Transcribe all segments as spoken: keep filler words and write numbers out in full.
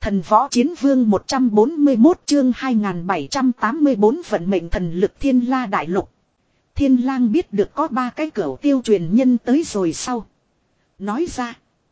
Thần võ chiến vương một trăm bốn mươi mốt chương hai nghìn bảy trăm tám mươi bốn vận mệnh thần lực Thiên La đại lục. Thiên Lang biết được có ba cái cửu tiêu truyền nhân tới rồi sau. Nói ra.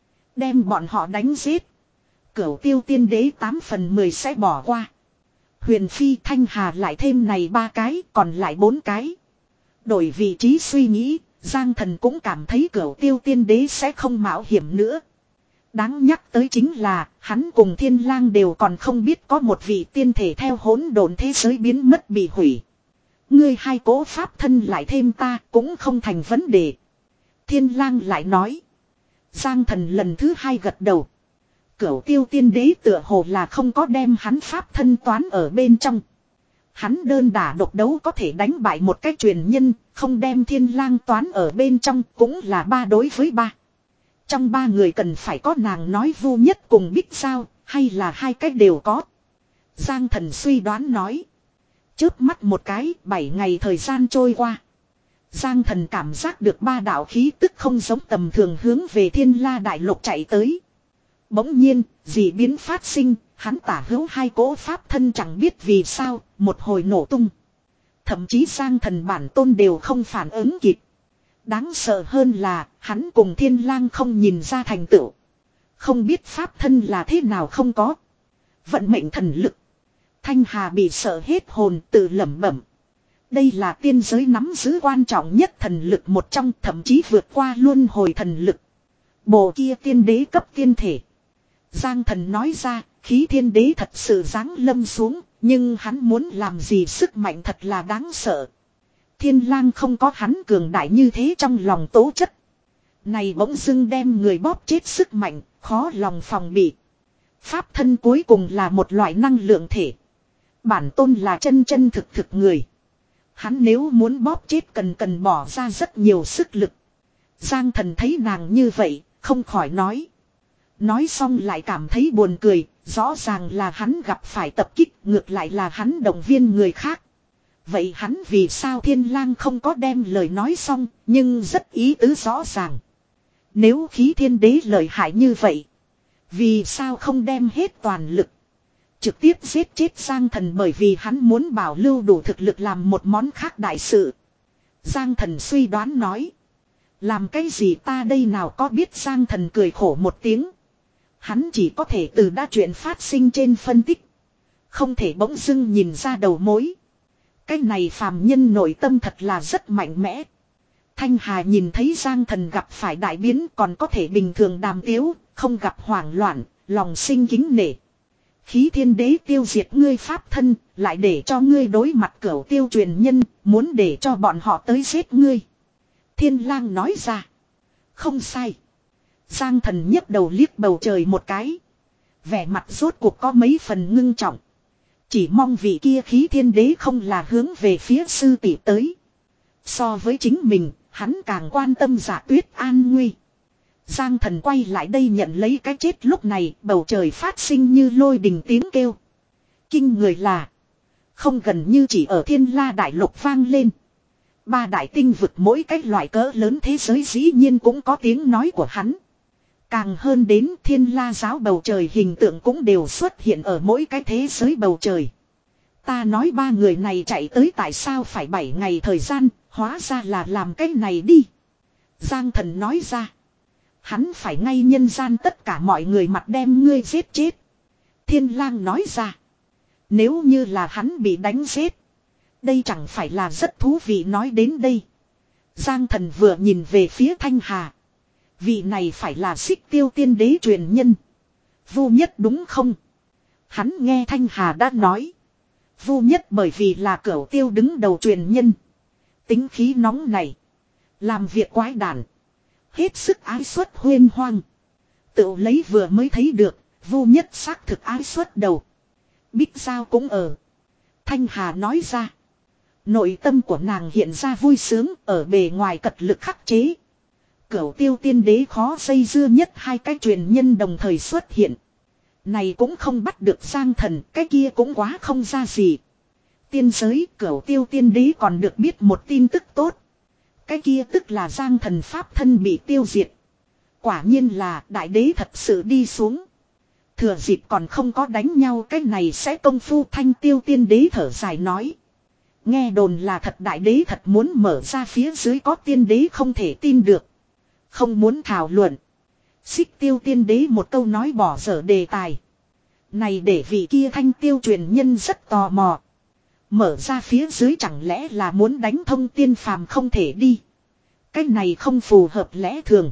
Đem bọn họ đánh giết. Cửu tiêu tiên đế tám phần mười sẽ bỏ qua. Huyền Phi Thanh Hà lại thêm này ba cái, còn lại bốn cái. Đổi vị trí suy nghĩ, Giang Thần cũng cảm thấy cửu tiêu tiên đế sẽ không mạo hiểm nữa. Đáng nhắc tới chính là, hắn cùng Thiên Lang đều còn không biết có một vị tiên thể theo hỗn độn thế giới biến mất bị hủy. Ngươi hai cố pháp thân lại thêm ta cũng không thành vấn đề. Thiên Lang lại nói. Giang Thần lần thứ hai gật đầu. Cửu tiêu tiên đế tựa hồ là không có đem hắn pháp thân toán ở bên trong. Hắn đơn đả độc đấu có thể đánh bại một cái truyền nhân, không đem Thiên Lang toán ở bên trong cũng là ba đối với ba. Trong ba người cần phải có nàng nói Vu Nhất cùng Bích Giao, hay là hai cách đều có. Giang Thần suy đoán nói. Chớp mắt một cái, bảy ngày thời gian trôi qua. Giang Thần cảm giác được ba đạo khí tức không giống tầm thường hướng về Thiên La đại lục chạy tới. Bỗng nhiên, dị biến phát sinh, hắn tả hữu hai cỗ pháp thân chẳng biết vì sao, một hồi nổ tung. Thậm chí Giang Thần bản tôn đều không phản ứng kịp. Đáng sợ hơn là, hắn cùng Thiên Lang không nhìn ra thành tựu. Không biết pháp thân là thế nào không có. Vận mệnh thần lực. Thanh Hà bị sợ hết hồn tự lẩm bẩm. Đây là tiên giới nắm giữ quan trọng nhất thần lực một trong, thậm chí vượt qua luân hồi thần lực. Bộ kia tiên đế cấp tiên thể. Giang Thần nói ra, khí thiên đế thật sự giáng lâm xuống, nhưng hắn muốn làm gì sức mạnh thật là đáng sợ. Thiên Lang không có hắn cường đại như thế trong lòng tố chất. Này bỗng dưng đem người bóp chết sức mạnh, khó lòng phòng bị. Pháp thân cuối cùng là một loại năng lượng thể. Bản tôn là chân chân thực thực người. Hắn nếu muốn bóp chết cần cần bỏ ra rất nhiều sức lực. Giang Thần thấy nàng như vậy, không khỏi nói. Nói xong lại cảm thấy buồn cười, rõ ràng là hắn gặp phải tập kích, ngược lại là hắn động viên người khác. Vậy hắn vì sao Thiên Lang không có đem lời nói xong, nhưng rất ý tứ rõ ràng. Nếu khí thiên đế lợi hại như vậy, vì sao không đem hết toàn lực, trực tiếp giết chết Giang Thần, bởi vì hắn muốn bảo lưu đủ thực lực làm một món khác đại sự. Giang Thần suy đoán nói. Làm cái gì ta đây nào có biết. Giang Thần cười khổ một tiếng. Hắn chỉ có thể từ đa chuyện phát sinh trên phân tích. Không thể bỗng dưng nhìn ra đầu mối. Cái này phàm nhân nội tâm thật là rất mạnh mẽ. Thanh Hà nhìn thấy Giang Thần gặp phải đại biến còn có thể bình thường đàm tiếu, không gặp hoảng loạn, lòng sinh kính nể. Khí thiên đế tiêu diệt ngươi pháp thân, lại để cho ngươi đối mặt cửu tiêu truyền nhân, muốn để cho bọn họ tới giết ngươi. Thiên Lang nói ra. Không sai. Giang Thần nhấc đầu liếc bầu trời một cái. Vẻ mặt rốt cuộc có mấy phần ngưng trọng. Chỉ mong vị kia khí thiên đế không là hướng về phía sư tỷ tới. So với chính mình, hắn càng quan tâm Dạ Tuyết an nguy. Giang Thần quay lại đây nhận lấy cái chết, lúc này bầu trời phát sinh như lôi đình tiếng kêu. Kinh người là không gần như chỉ ở Thiên La đại lục vang lên. Ba đại tinh vực mỗi cách loại cỡ lớn thế giới dĩ nhiên cũng có tiếng nói của hắn. Càng hơn đến Thiên La giáo bầu trời hình tượng cũng đều xuất hiện ở mỗi cái thế giới bầu trời. Ta nói ba người này chạy tới tại sao phải bảy ngày thời gian, hóa ra là làm cái này đi. Giang Thần nói ra. Hắn phải ngay nhân gian tất cả mọi người mặt đem ngươi giết chết. Thiên Lang nói ra. Nếu như là hắn bị đánh giết, đây chẳng phải là rất thú vị. Nói đến đây, Giang Thần vừa nhìn về phía Thanh Hà. Vị này phải là Xích Tiêu tiên đế truyền nhân, Vu Nhất đúng không? Hắn nghe Thanh Hà đã nói. Vu Nhất bởi vì là cửu tiêu đứng đầu truyền nhân, tính khí nóng này, làm việc quái đản, hết sức ái suất huyên hoang. Tự lấy vừa mới thấy được, Vu Nhất xác thực ái suất đầu. Bích Giao cũng ở. Thanh Hà nói ra. Nội tâm của nàng hiện ra vui sướng, ở bề ngoài cật lực khắc chế. Cửu tiêu tiên đế khó dây dưa nhất hai cái truyền nhân đồng thời xuất hiện. Này cũng không bắt được Giang Thần, cái kia cũng quá không ra gì. Tiên giới cửu tiêu tiên đế còn được biết một tin tức tốt. Cái kia tức là Giang Thần pháp thân bị tiêu diệt. Quả nhiên là đại đế thật sự đi xuống. Thừa dịp còn không có đánh nhau, cái này sẽ công phu. Thanh Tiêu tiên đế thở dài nói. Nghe đồn là thật, đại đế thật muốn mở ra, phía dưới có tiên đế không thể tin được. Không muốn thảo luận. Xích Tiêu tiên đế một câu nói bỏ dở đề tài. Này để vị kia Thanh Tiêu truyền nhân rất tò mò. Mở ra phía dưới chẳng lẽ là muốn đánh thông tiên phàm không thể đi. Cái này không phù hợp lẽ thường.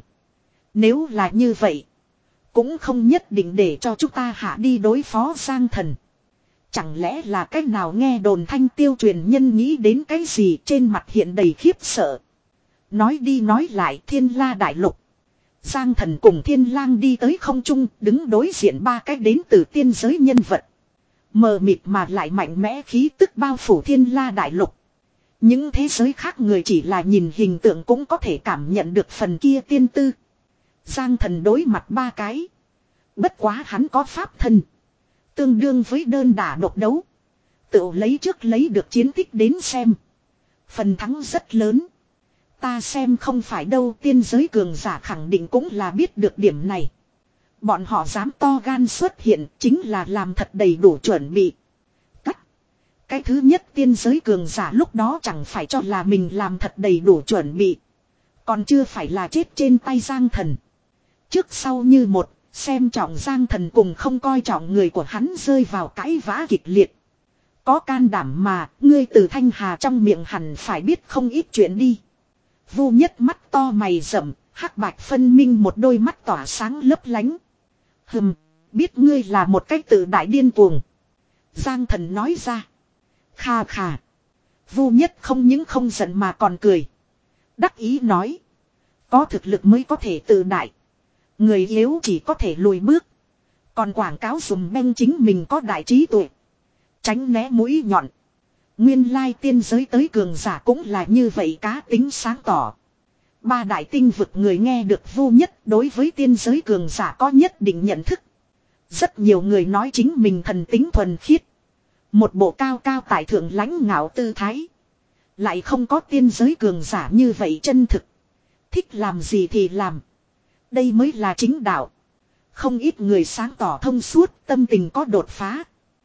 Nếu là như vậy, cũng không nhất định để cho chúng ta hạ đi đối phó Giang Thần. Chẳng lẽ là cách nào? Nghe đồn Thanh Tiêu truyền nhân nghĩ đến cái gì, trên mặt hiện đầy khiếp sợ. Nói đi nói lại, Thiên La đại lục. Giang Thần cùng Thiên Lang đi tới không trung, đứng đối diện ba cái đến từ tiên giới nhân vật. Mờ mịt mà lại mạnh mẽ khí tức bao phủ Thiên La đại lục. Những thế giới khác người chỉ là nhìn hình tượng cũng có thể cảm nhận được phần kia tiên tư. Giang Thần đối mặt ba cái. Bất quá hắn có pháp thân. Tương đương với đơn đả độc đấu. Tự lấy trước lấy được chiến tích đến xem. Phần thắng rất lớn. Ta xem không phải đâu, tiên giới cường giả khẳng định cũng là biết được điểm này. Bọn họ dám to gan xuất hiện chính là làm thật đầy đủ chuẩn bị. Cách. Cái thứ nhất tiên giới cường giả lúc đó chẳng phải cho là mình làm thật đầy đủ chuẩn bị. Còn chưa phải là chết trên tay Giang Thần. Trước sau như một, xem trọng Giang Thần cùng không coi trọng người của hắn rơi vào cãi vã kịch liệt. Có can đảm mà, ngươi từ Thanh Hà trong miệng hẳn phải biết không ít chuyện đi. Vu Nhất mắt to mày rậm, hắc bạch phân minh, một đôi mắt tỏa sáng lấp lánh. Hừm, biết ngươi là một cách tự đại điên cuồng. Giang Thần nói ra. Khà khà. Vu Nhất không những không giận mà còn cười. Đắc ý nói. Có thực lực mới có thể tự đại. Người yếu chỉ có thể lùi bước. Còn quảng cáo dùm beng chính mình có đại trí tuệ. Tránh né mũi nhọn. Nguyên lai tiên giới tới cường giả cũng là như vậy, cá tính sáng tỏ. Ba đại tinh vực người nghe được Vu Nhất đối với tiên giới cường giả có nhất định nhận thức. Rất nhiều người nói chính mình thần tính thuần khiết. Một bộ cao cao tại thượng lãnh ngạo tư thái. Lại không có tiên giới cường giả như vậy chân thực. Thích làm gì thì làm. Đây mới là chính đạo. Không ít người sáng tỏ thông suốt, tâm tình có đột phá.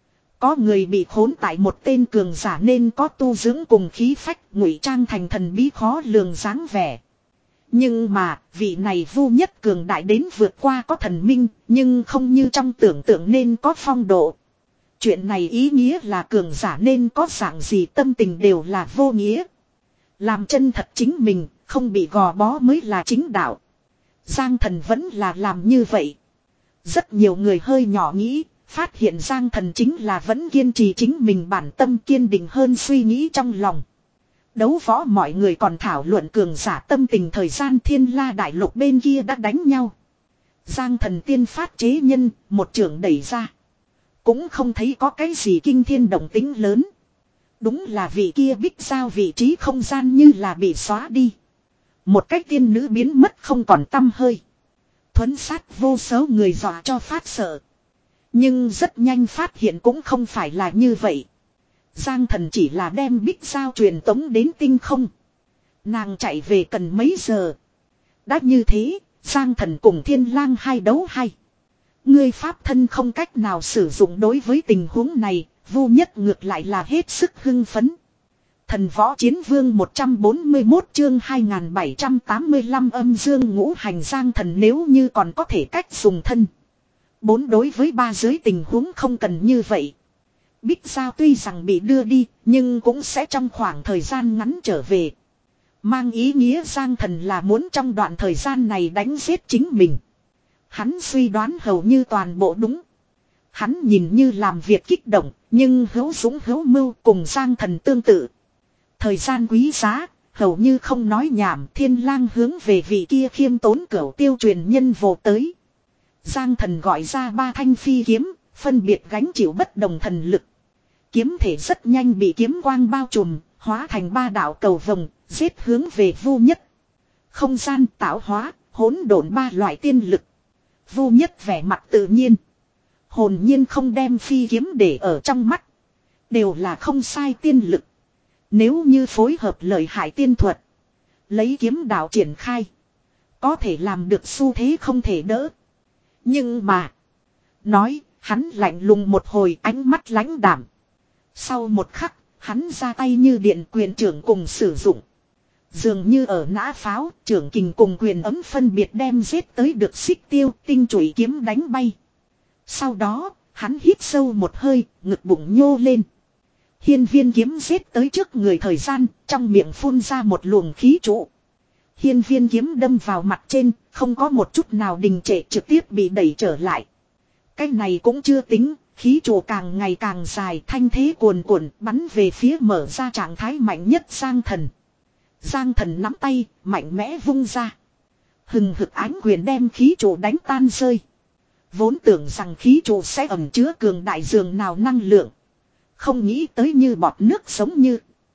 Có người bị khốn tại một tên cường giả nên có tu dưỡng cùng khí phách, ngụy trang thành thần bí khó lường dáng vẻ. Nhưng mà, vị này Vu Nhất cường đại đến vượt qua có thần minh, nhưng không như trong tưởng tượng nên có phong độ. Chuyện này ý nghĩa là cường giả nên có dạng gì tâm tình đều là vô nghĩa. Làm chân thật chính mình, không bị gò bó mới là chính đạo. Giang Thần vẫn là làm như vậy. Rất nhiều người hơi nhỏ nghĩ, phát hiện Giang Thần chính là vẫn kiên trì chính mình bản tâm, kiên định hơn suy nghĩ trong lòng. Đấu võ mọi người còn thảo luận cường giả tâm tình, thời gian Thiên La đại lục bên kia đã đánh nhau. Giang Thần tiên phát chế nhân, một trường đẩy ra. Cũng không thấy có cái gì kinh thiên động tĩnh lớn. Đúng là vị kia bích giao vị trí không gian như là bị xóa đi. Một cách tiên nữ biến mất không còn tăm hơi. Thuấn sát vô số người dọa cho phát sợ. Nhưng rất nhanh phát hiện cũng không phải là như vậy. Giang Thần chỉ là đem bích giao truyền tống đến tinh không. Nàng chạy về cần mấy giờ. Đã như thế, Giang Thần cùng Thiên Lang hai đấu hay. Ngươi pháp thân không cách nào sử dụng. Đối với tình huống này, Vu Nhất ngược lại là hết sức hưng phấn. Thần võ chiến vương một trăm bốn mươi mốt chương hai nghìn bảy trăm tám mươi lăm âm dương ngũ hành. Giang Thần nếu như còn có thể cách dùng thân. Bốn đối với ba giới tình huống không cần như vậy. Bích Giao tuy rằng bị đưa đi, nhưng cũng sẽ trong khoảng thời gian ngắn trở về. Mang ý nghĩa Giang Thần là muốn trong đoạn thời gian này đánh giết chính mình. Hắn suy đoán hầu như toàn bộ đúng. Hắn nhìn như làm việc kích động, nhưng hữu dũng hữu mưu, cùng Giang Thần tương tự. Thời gian quý giá, hầu như không nói nhảm. Thiên Lang hướng về vị kia khiêm tốn cửu tiêu truyền nhân vồ tới. Giang Thần gọi ra ba thanh phi kiếm, phân biệt gánh chịu bất đồng thần lực. Kiếm thể rất nhanh bị kiếm quang bao trùm, hóa thành ba đạo cầu vồng, giết hướng về Vu Nhất. Không gian, tạo hóa, hỗn độn ba loại tiên lực. Vu Nhất vẻ mặt tự nhiên. Hồn nhiên không đem phi kiếm để ở trong mắt. Đều là không sai tiên lực. Nếu như phối hợp lợi hại tiên thuật. Lấy kiếm đạo triển khai. Có thể làm được xu thế không thể đỡ. Nhưng mà. Nói, hắn lạnh lùng một hồi ánh mắt lãnh đảm. Sau một khắc, hắn ra tay như điện quyền trưởng cùng sử dụng. Dường như ở nã pháo, trưởng kình cùng quyền ấm phân biệt đem giết tới được xích tiêu, tinh chủy kiếm đánh bay. Sau đó, hắn hít sâu một hơi, ngực bụng nhô lên. Hiên viên kiếm giết tới trước người thời gian, trong miệng phun ra một luồng khí trụ. Hiên viên kiếm đâm vào mặt trên, không có một chút nào đình trệ, trực tiếp bị đẩy trở lại. Cái này cũng chưa tính, khí trụ càng ngày càng dài, thanh thế cuồn cuộn bắn về phía mở ra trạng thái mạnh nhất Giang Thần. Giang Thần nắm tay, mạnh mẽ vung ra. Hừng hực ánh quyền đem khí trụ đánh tan rơi. Vốn tưởng rằng khí trụ sẽ ẩn chứa cường đại dường nào năng lượng. Không nghĩ tới như bọt nước giống như.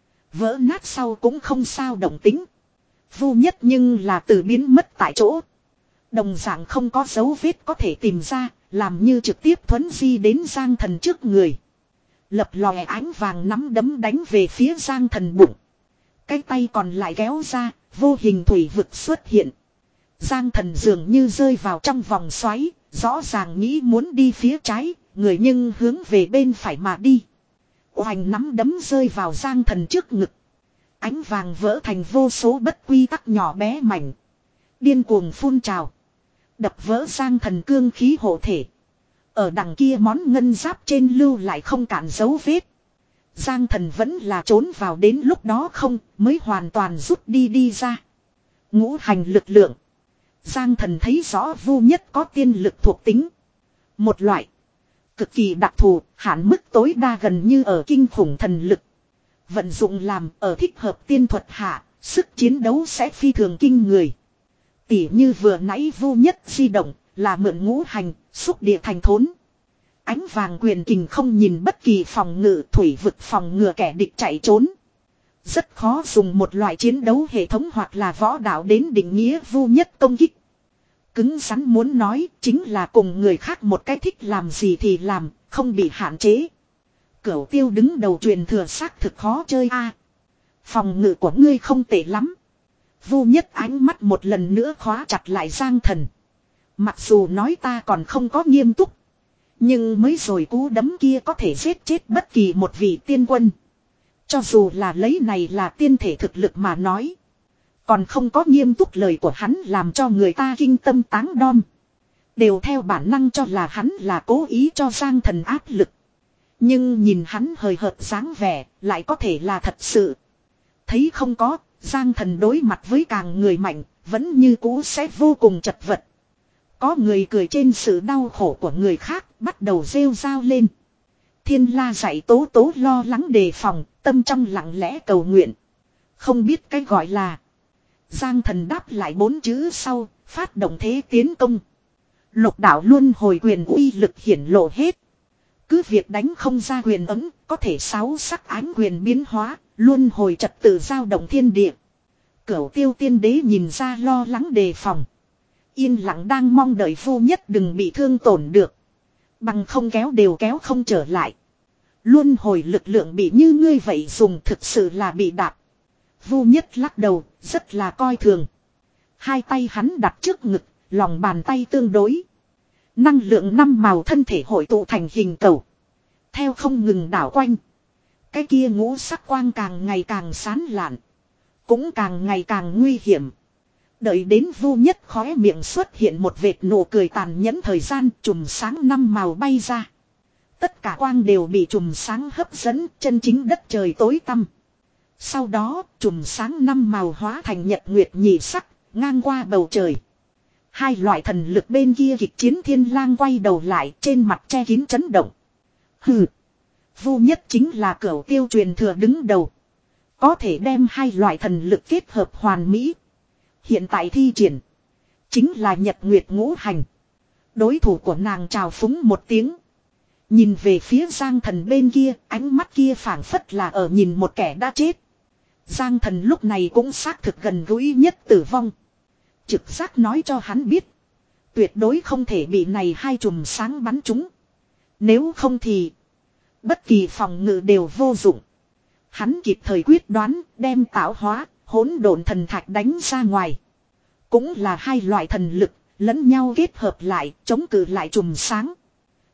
Vỡ nát sau cũng không sao động tính. Vu nhất nhưng là từ biến mất tại chỗ. Đồng dạng không có dấu vết có thể tìm ra, làm như trực tiếp thuấn di đến Giang Thần trước người. Lập lòe ánh vàng nắm đấm đánh về phía Giang Thần bụng. Cái tay còn lại kéo ra, vô hình thủy vực xuất hiện. Giang Thần dường như rơi vào trong vòng xoáy, rõ ràng nghĩ muốn đi phía trái, người nhưng hướng về bên phải mà đi. Oành nắm đấm rơi vào Giang Thần trước ngực. Ánh vàng vỡ thành vô số bất quy tắc nhỏ bé mảnh. Điên cuồng phun trào. Đập vỡ Giang Thần cương khí hộ thể. Ở đằng kia món ngân giáp trên lưu lại không cản dấu vết. Giang Thần vẫn là trốn vào đến lúc đó không mới hoàn toàn rút đi đi ra. Ngũ hành lực lượng. Giang Thần thấy rõ Vu Nhất có tiên lực thuộc tính. Một loại. Cực kỳ đặc thù, hạn mức tối đa gần như ở kinh khủng thần lực. Vận dụng làm ở thích hợp tiên thuật hạ, sức chiến đấu sẽ phi thường kinh người. Tỉ như vừa nãy Vu Nhất di động, là mượn ngũ hành, xúc địa thành thốn. Ánh vàng quyền kình không nhìn bất kỳ phòng ngự thủy vực phòng ngừa kẻ địch chạy trốn. Rất khó dùng một loại chiến đấu hệ thống hoặc là võ đạo đến định nghĩa Vu Nhất công kích. Cứng rắn muốn nói chính là cùng người khác một cái thích làm gì thì làm, không bị hạn chế. Cửu Tiêu đứng đầu truyền thừa xác thực khó chơi a. Phòng ngự của ngươi không tệ lắm. Vu Nhất ánh mắt một lần nữa khóa chặt lại Giang Thần. Mặc dù nói ta còn không có nghiêm túc. Nhưng mới rồi cú đấm kia có thể giết chết bất kỳ một vị tiên quân. Cho dù là lấy này là tiên thể thực lực mà nói. Còn không có nghiêm túc lời của hắn làm cho người ta kinh tâm táng đom. Đều theo bản năng cho là hắn là cố ý cho Giang Thần áp lực. Nhưng nhìn hắn hời hợt dáng vẻ lại có thể là thật sự. Thấy không có, Giang Thần đối mặt với càng người mạnh, vẫn như cũ sẽ vô cùng chật vật. Có người cười trên sự đau khổ của người khác, bắt đầu rêu rao lên. Thiên La dạy Tố Tố lo lắng đề phòng, tâm trong lặng lẽ cầu nguyện. Không biết cái gọi là. Giang Thần đáp lại bốn chữ sau, phát động thế tiến công. Lục đạo luân hồi quyền uy lực hiển lộ hết. Cứ việc đánh không ra quyền ấm, có thể sáu sắc ánh quyền biến hóa, luân hồi trật tự giao động thiên địa. Cửu Tiêu tiên đế nhìn ra lo lắng đề phòng. Yên lặng đang mong đợi Vu Nhất đừng bị thương tổn được. Bằng không kéo đều kéo không trở lại. Luân hồi lực lượng bị như ngươi vậy dùng thực sự là bị đạp. Vu Nhất lắc đầu, rất là coi thường. Hai tay hắn đặt trước ngực, lòng bàn tay tương đối. Năng lượng năm màu thân thể hội tụ thành hình cầu. Theo không ngừng đảo quanh. Cái kia ngũ sắc quang càng ngày càng sán lạn. Cũng càng ngày càng nguy hiểm. Đợi đến Vu Nhất khóe miệng xuất hiện một vệt nụ cười tàn nhẫn thời gian chùm sáng năm màu bay ra. Tất cả quang đều bị chùm sáng hấp dẫn chân chính đất trời tối tăm. Sau đó chùm sáng năm màu hóa thành nhật nguyệt nhị sắc ngang qua bầu trời. Hai loại thần lực bên kia kịch chiến Thiên Lang quay đầu lại trên mặt che kín chấn động. Hừ. Vu Nhất chính là Cửu Tiêu truyền thừa đứng đầu. Có thể đem hai loại thần lực kết hợp hoàn mỹ. Hiện tại thi triển. Chính là nhật nguyệt ngũ hành. Đối thủ của nàng trào phúng một tiếng. Nhìn về phía Giang Thần bên kia. Ánh mắt kia phảng phất là ở nhìn một kẻ đã chết. Giang Thần lúc này cũng xác thực gần gũi nhất tử vong. Trực giác nói cho hắn biết. Tuyệt đối không thể bị này hai chùm sáng bắn trúng. Nếu không thì. Bất kỳ phòng ngự đều vô dụng. Hắn kịp thời quyết đoán đem tạo hóa hỗn độn thần thạch đánh ra ngoài. Cũng là hai loại thần lực lẫn nhau kết hợp lại chống cự lại chùm sáng.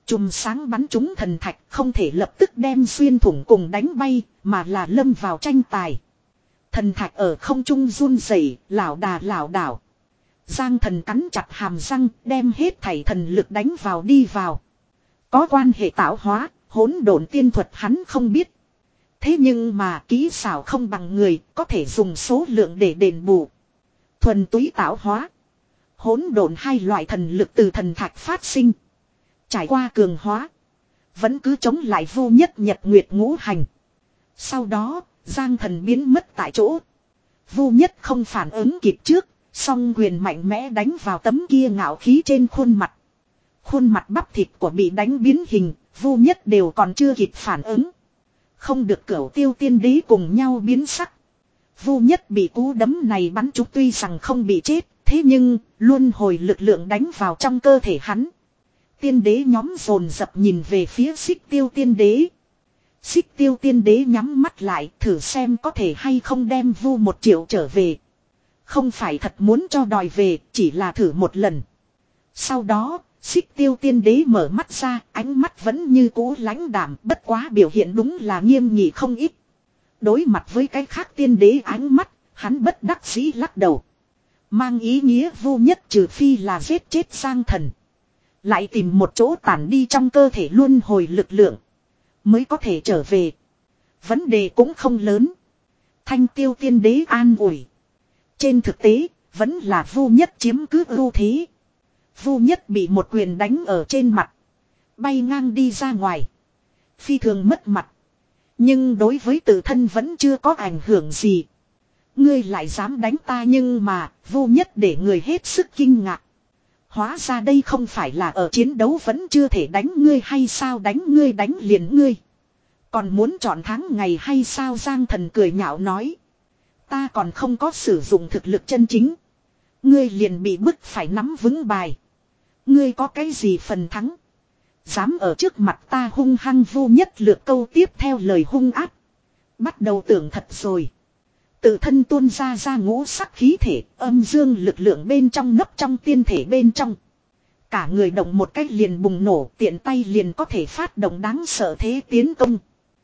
Chùm sáng bắn trúng thần thạch không thể lập tức đem xuyên thủng cùng đánh bay, mà là lâm vào tranh tài. Thần thạch ở không trung run rẩy, lảo đà lảo đảo. Giang Thần cắn chặt hàm răng, đem hết thảy thần lực đánh vào đi vào. Có quan hệ tạo hóa, hỗn độn tiên thuật hắn không biết. Thế nhưng mà kỹ xảo không bằng người, có thể dùng số lượng để đền bù. Thuần túy tạo hóa, hỗn độn hai loại thần lực từ thần thạch phát sinh. Trải qua cường hóa, vẫn cứ chống lại vô nhất nhật nguyệt ngũ hành. Sau đó, Giang Thần biến mất tại chỗ. Vô nhất không phản ứng kịp trước, song quyền mạnh mẽ đánh vào tấm kia ngạo khí trên khuôn mặt. Khuôn mặt bắp thịt của bị đánh biến hình, vô nhất đều còn chưa kịp phản ứng. Không được Cửu Tiêu Tiên Đế cùng nhau biến sắc. Vô nhất bị cú đấm này bắn trúng tuy rằng không bị chết, thế nhưng luân hồi lực lượng đánh vào trong cơ thể hắn. Tiên đế nhóm dồn dập nhìn về phía Xích Tiêu Tiên Đế. Xích Tiêu Tiên Đế nhắm mắt lại thử xem có thể hay không đem Vu một triệu trở về. Không phải thật muốn cho đòi về, chỉ là thử một lần. Sau đó, Xích Tiêu Tiên Đế mở mắt ra, ánh mắt vẫn như cũ lãnh đạm, bất quá biểu hiện đúng là nghiêm nghị không ít. Đối mặt với cái khác tiên đế ánh mắt, hắn bất đắc dĩ lắc đầu. Mang ý nghĩa vô nhất trừ phi là giết chết Giang Thần. Lại tìm một chỗ tản đi trong cơ thể luân hồi lực lượng. Mới có thể trở về. Vấn đề cũng không lớn. Thanh Tiêu Tiên Đế an ủi. Trên thực tế, vẫn là vô nhất chiếm cứ ưu thế. Vô nhất bị một quyền đánh ở trên mặt. Bay ngang đi ra ngoài. Phi thường mất mặt. Nhưng đối với tự thân vẫn chưa có ảnh hưởng gì. Ngươi lại dám đánh ta nhưng mà vô nhất để người hết sức kinh ngạc. Hóa ra đây không phải là ở chiến đấu vẫn chưa thể đánh ngươi hay sao đánh ngươi đánh liền ngươi. Còn muốn chọn tháng ngày hay sao Giang Thần cười nhạo nói. Ta còn không có sử dụng thực lực chân chính. Ngươi liền bị bức phải nắm vững bài. Ngươi có cái gì phần thắng. Dám ở trước mặt ta hung hăng vô nhất lượt câu tiếp theo lời hung ác. Bắt đầu tưởng thật rồi. Tự thân tuôn ra ra ngũ sắc khí thể, âm dương lực lượng bên trong nấp trong tiên thể bên trong. Cả người động một cách liền bùng nổ, tiện tay liền có thể phát động đáng sợ thế tiến công.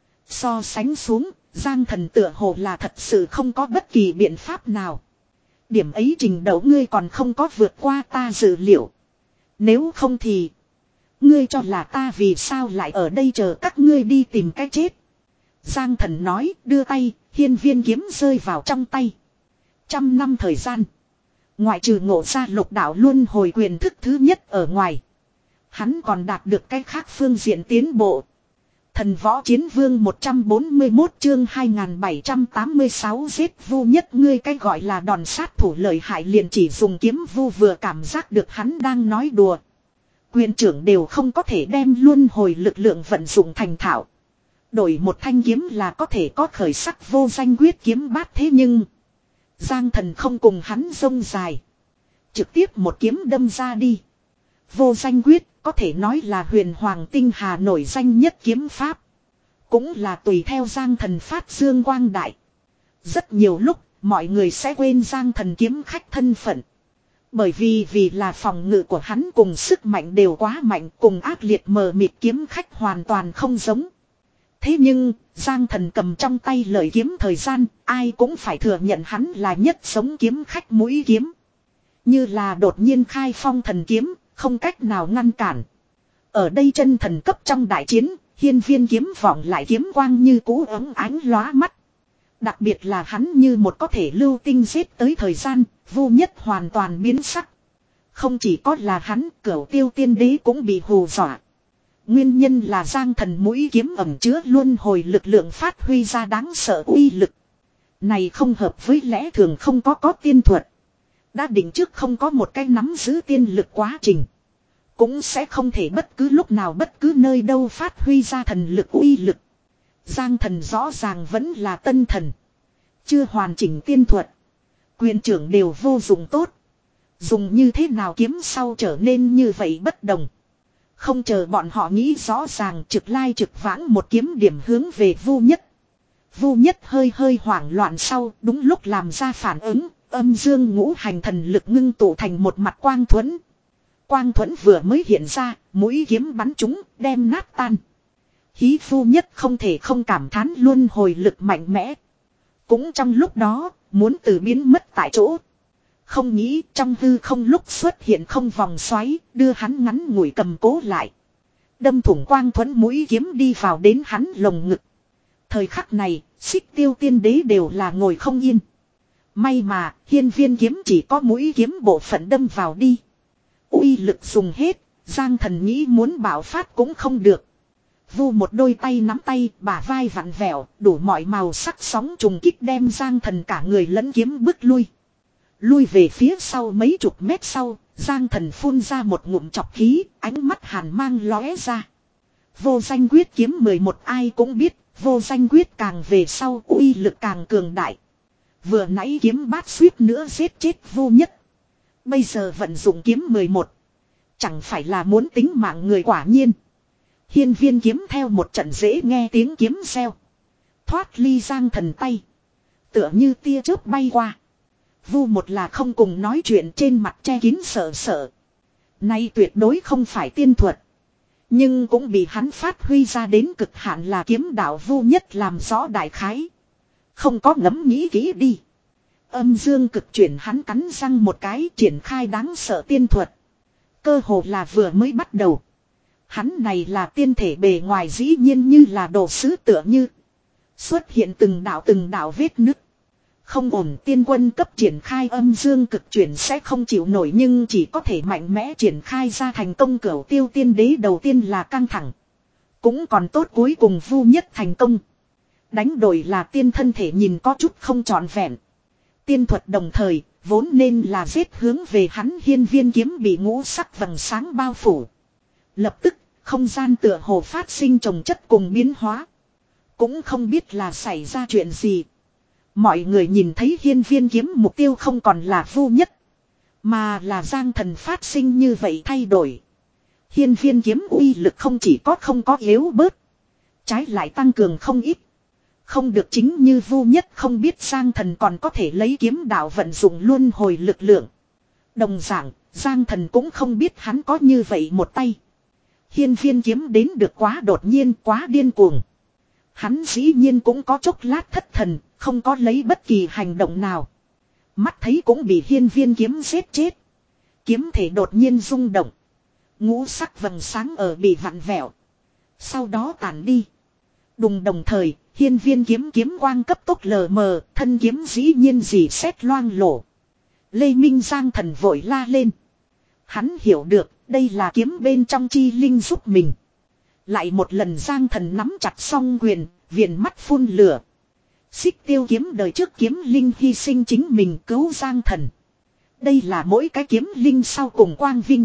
So sánh xuống, Giang Thần tựa hồ là thật sự không có bất kỳ biện pháp nào. Điểm ấy trình độ ngươi còn không có vượt qua ta dự liệu. Nếu không thì, ngươi cho là ta vì sao lại ở đây chờ các ngươi đi tìm cái chết. Giang Thần nói, đưa tay, hiên viên kiếm rơi vào trong tay. Trăm năm thời gian. Ngoại trừ ngộ ra lục đạo luân hồi quyền thức thứ nhất ở ngoài. Hắn còn đạt được cái khác phương diện tiến bộ. Thần võ chiến vương một trăm bốn mươi mốt chương hai nghìn bảy trăm tám mươi sáu giết vu nhất ngươi cái gọi là đòn sát thủ lợi hại liền chỉ dùng kiếm vu vừa cảm giác được hắn đang nói đùa. Quyền trưởng đều không có thể đem luân hồi lực lượng vận dụng thành thạo. Đổi một thanh kiếm là có thể có khởi sắc vô danh quyết kiếm bát thế nhưng. Giang Thần không cùng hắn rông dài. Trực tiếp một kiếm đâm ra đi. Vô danh quyết có thể nói là huyền hoàng tinh hà nổi danh nhất kiếm pháp. Cũng là tùy theo Giang Thần phát dương quang đại. Rất nhiều lúc mọi người sẽ quên Giang Thần kiếm khách thân phận. Bởi vì vì là phòng ngự của hắn cùng sức mạnh đều quá mạnh cùng ác liệt mờ mịt kiếm khách hoàn toàn không giống. Thế nhưng, Giang Thần cầm trong tay lợi kiếm thời gian, ai cũng phải thừa nhận hắn là nhất sống kiếm khách mũi kiếm. Như là đột nhiên khai phong thần kiếm, không cách nào ngăn cản. Ở đây chân thần cấp trong đại chiến, hiên viên kiếm vọng lại kiếm quang như cú ấm ánh lóa mắt. Đặc biệt là hắn như một có thể lưu tinh giết tới thời gian, vô nhất hoàn toàn biến sắc. Không chỉ có là hắn, Cửu Tiêu Tiên Đế cũng bị hù dọa. Nguyên nhân là Giang Thần mũi kiếm ẩn chứa luân hồi lực lượng phát huy ra đáng sợ uy lực. Này không hợp với lẽ thường không có có tiên thuật. Đã định trước không có một cái nắm giữ tiên lực quá trình. Cũng sẽ không thể bất cứ lúc nào bất cứ nơi đâu phát huy ra thần lực uy lực. Giang Thần rõ ràng vẫn là tân thần. Chưa hoàn chỉnh tiên thuật. Quyền trưởng đều vô dụng tốt. Dùng như thế nào kiếm sau trở nên như vậy bất đồng. Không chờ bọn họ nghĩ rõ ràng trực lai trực vãng một kiếm điểm hướng về Vu Nhất. Vu Nhất hơi hơi hoảng loạn sau đúng lúc làm ra phản ứng, âm dương ngũ hành thần lực ngưng tụ thành một mặt quang thuẫn. Quang thuẫn vừa mới hiện ra, mũi kiếm bắn chúng, đem nát tan. Hí phu nhất không thể không cảm thán luôn hồi lực mạnh mẽ. Cũng trong lúc đó, muốn từ biến mất tại chỗ. Không nghĩ trong hư không lúc xuất hiện không vòng xoáy, đưa hắn ngắn ngủi cầm cố lại. Đâm thủng quang thuẫn mũi kiếm đi vào đến hắn lồng ngực. Thời khắc này, Xích Tiêu Tiên Đế đều là ngồi không yên. May mà, hiên viên kiếm chỉ có mũi kiếm bộ phận đâm vào đi. Uy lực dùng hết, Giang Thần nghĩ muốn bảo phát cũng không được. Vu một đôi tay nắm tay, bả vai vặn vẹo, đủ mọi màu sắc sóng trùng kích đem Giang Thần cả người lẫn kiếm bước lui. Lui về phía sau mấy chục mét sau, Giang Thần phun ra một ngụm chọc khí, ánh mắt hàn mang lóe ra. Vô danh quyết kiếm mười một ai cũng biết, vô danh quyết càng về sau uy lực càng cường đại. Vừa nãy kiếm bát suýt nữa giết chết vô nhất. Bây giờ vận dụng kiếm mười một. Chẳng phải là muốn tính mạng người quả nhiên. Hiên viên kiếm theo một trận dễ nghe tiếng kiếm reo. Thoát ly Giang Thần tay. Tựa như tia chớp bay qua. Vu một là không cùng nói chuyện trên mặt che kín sợ sợ. Nay tuyệt đối không phải tiên thuật. Nhưng cũng bị hắn phát huy ra đến cực hạn là kiếm đạo Vu nhất làm rõ đại khái. Không có ngẫm nghĩ kỹ đi. Âm dương cực chuyển hắn cắn răng một cái triển khai đáng sợ tiên thuật. Cơ hồ là vừa mới bắt đầu. Hắn này là tiên thể bề ngoài dĩ nhiên như là đồ sứ tựa như. Xuất hiện từng đạo từng đạo vết nứt. Không ổn tiên quân cấp triển khai âm dương cực chuyển sẽ không chịu nổi nhưng chỉ có thể mạnh mẽ triển khai ra thành công cửu tiêu tiên đế đầu tiên là căng thẳng. Cũng còn tốt cuối cùng Vu nhất thành công. Đánh đổi là tiên thân thể nhìn có chút không trọn vẹn. Tiên thuật đồng thời, vốn nên là giết hướng về hắn hiên viên kiếm bị ngũ sắc vầng sáng bao phủ. Lập tức, không gian tựa hồ phát sinh trồng chất cùng biến hóa. Cũng không biết là xảy ra chuyện gì. Mọi người nhìn thấy hiên viên kiếm mục tiêu không còn là Vu nhất. Mà là Giang Thần phát sinh như vậy thay đổi. Hiên viên kiếm uy lực không chỉ có không có yếu bớt. Trái lại tăng cường không ít. Không được chính như Vu nhất không biết Giang Thần còn có thể lấy kiếm đạo vận dụng luân hồi lực lượng. Đồng dạng, Giang Thần cũng không biết hắn có như vậy một tay. Hiên viên kiếm đến được quá đột nhiên, quá điên cuồng. Hắn dĩ nhiên cũng có chốc lát thất thần, không có lấy bất kỳ hành động nào. Mắt thấy cũng bị hiên viên kiếm giết chết. Kiếm thể đột nhiên rung động. Ngũ sắc vầng sáng ở bị vặn vẹo. Sau đó tản đi. Đùng đồng thời, hiên viên kiếm kiếm quang cấp tốc lờ mờ, thân kiếm dĩ nhiên dì xét loang lổ. Lê Minh Giang Thần vội la lên. Hắn hiểu được, đây là kiếm bên trong chi linh giúp mình. Lại một lần Giang Thần nắm chặt song quyền, viền mắt phun lửa. Xích Tiêu kiếm đời trước kiếm linh hy sinh chính mình cứu Giang Thần. Đây là mỗi cái kiếm linh sau cùng quang vinh.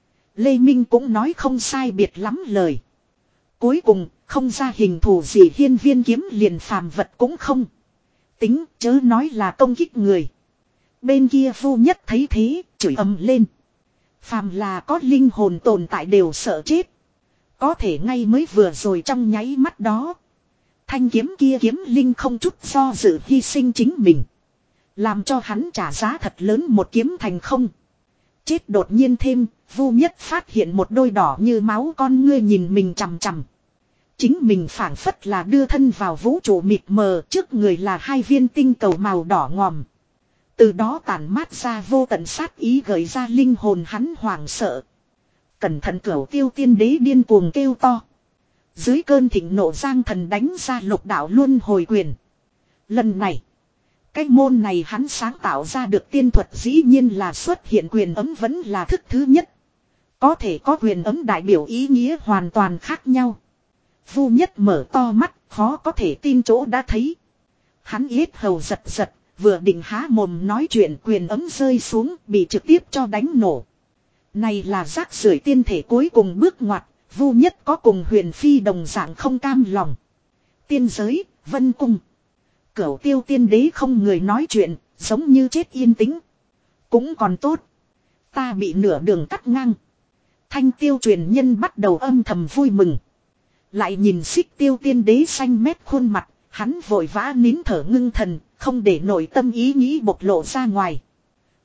Lê Minh cũng nói không sai biệt lắm lời. Cuối cùng, không ra hình thù gì hiên viên kiếm liền phàm vật cũng không. Tính chớ nói là công kích người. Bên kia Vu nhất thấy thế, chửi ầm lên. Phàm là có linh hồn tồn tại đều sợ chết. Có thể ngay mới vừa rồi trong nháy mắt đó. Thanh kiếm kia kiếm linh không chút do dự hy sinh chính mình. Làm cho hắn trả giá thật lớn một kiếm thành không. Chết đột nhiên thêm, Vu nhất phát hiện một đôi đỏ như máu con ngươi nhìn mình chằm chằm. Chính mình phảng phất là đưa thân vào vũ trụ mịt mờ, trước người là hai viên tinh cầu màu đỏ ngòm. Từ đó tản mát ra vô tận sát ý gợi ra linh hồn hắn hoảng sợ. Cẩn thận cửu tiêu tiên đế điên cuồng kêu to. Dưới cơn thịnh nộ Giang Thần đánh ra lục đạo luân hồi quyền. Lần này, cái môn này hắn sáng tạo ra được tiên thuật dĩ nhiên là xuất hiện quyền ấm vẫn là thức thứ nhất. Có thể có quyền ấm đại biểu ý nghĩa hoàn toàn khác nhau. Vu nhất mở to mắt, khó có thể tin chỗ đã thấy. Hắn yết hầu giật giật, vừa định há mồm nói chuyện quyền ấm rơi xuống bị trực tiếp cho đánh nổ. Này là rác rưởi tiên thể cuối cùng bước ngoặt, Vu nhất có cùng huyền phi đồng dạng không cam lòng. Tiên giới, vân cung. Cửu tiêu tiên đế không người nói chuyện, giống như chết yên tĩnh. Cũng còn tốt. Ta bị nửa đường cắt ngang. Thanh tiêu truyền nhân bắt đầu âm thầm vui mừng. Lại nhìn xích tiêu tiên đế xanh mét khuôn mặt, hắn vội vã nín thở ngưng thần, không để nội tâm ý nghĩ bộc lộ ra ngoài.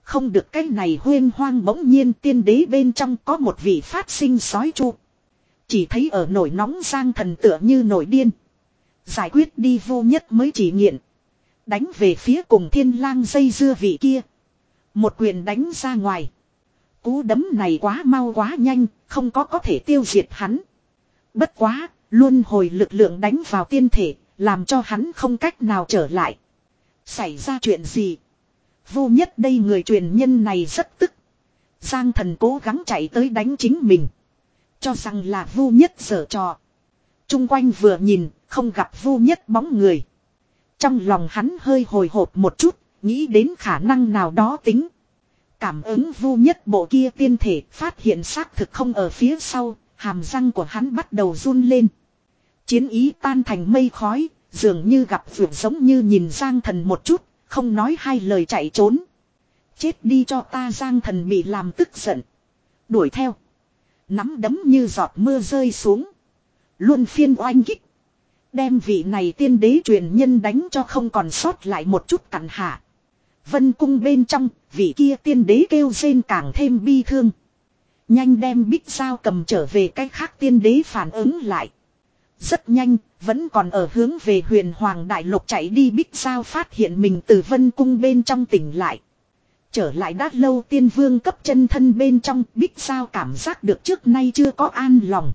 Không được cái này huyên hoang bỗng nhiên tiên đế bên trong có một vị phát sinh sói chu. Chỉ thấy ở nổi nóng Giang Thần tựa như nổi điên. Giải quyết đi vô nhất mới chỉ nghiện. Đánh về phía cùng thiên lang dây dưa vị kia. Một quyền đánh ra ngoài. Cú đấm này quá mau quá nhanh, không có có thể tiêu diệt hắn. Bất quá, luân hồi lực lượng đánh vào tiên thể, làm cho hắn không cách nào trở lại. Xảy ra chuyện gì? Vô nhất đây người truyền nhân này rất tức. Giang Thần cố gắng chạy tới đánh chính mình. Cho rằng là vô nhất giở trò. Trung quanh vừa nhìn, không gặp vô nhất bóng người. Trong lòng hắn hơi hồi hộp một chút, nghĩ đến khả năng nào đó tính. Cảm ứng vô nhất bộ kia tiên thể phát hiện xác thực không ở phía sau, hàm răng của hắn bắt đầu run lên. Chiến ý tan thành mây khói, dường như gặp vượt giống như nhìn Giang Thần một chút, không nói hai lời chạy trốn. Chết đi cho ta. Giang Thần bị làm tức giận. Đuổi theo. Nắm đấm như giọt mưa rơi xuống. Luân phiên oanh kích. Đem vị này tiên đế truyền nhân đánh cho không còn sót lại một chút cặn hạ. Vân cung bên trong, vị kia tiên đế kêu rên càng thêm bi thương. Nhanh đem Bích Giao cầm trở về, cách khác tiên đế phản ứng lại. Rất nhanh, vẫn còn ở hướng về huyền hoàng đại lục chạy đi Bích Giao phát hiện mình từ vân cung bên trong tỉnh lại. Trở lại đã lâu tiên vương cấp chân thân bên trong, Bích Giao cảm giác được trước nay chưa có an lòng.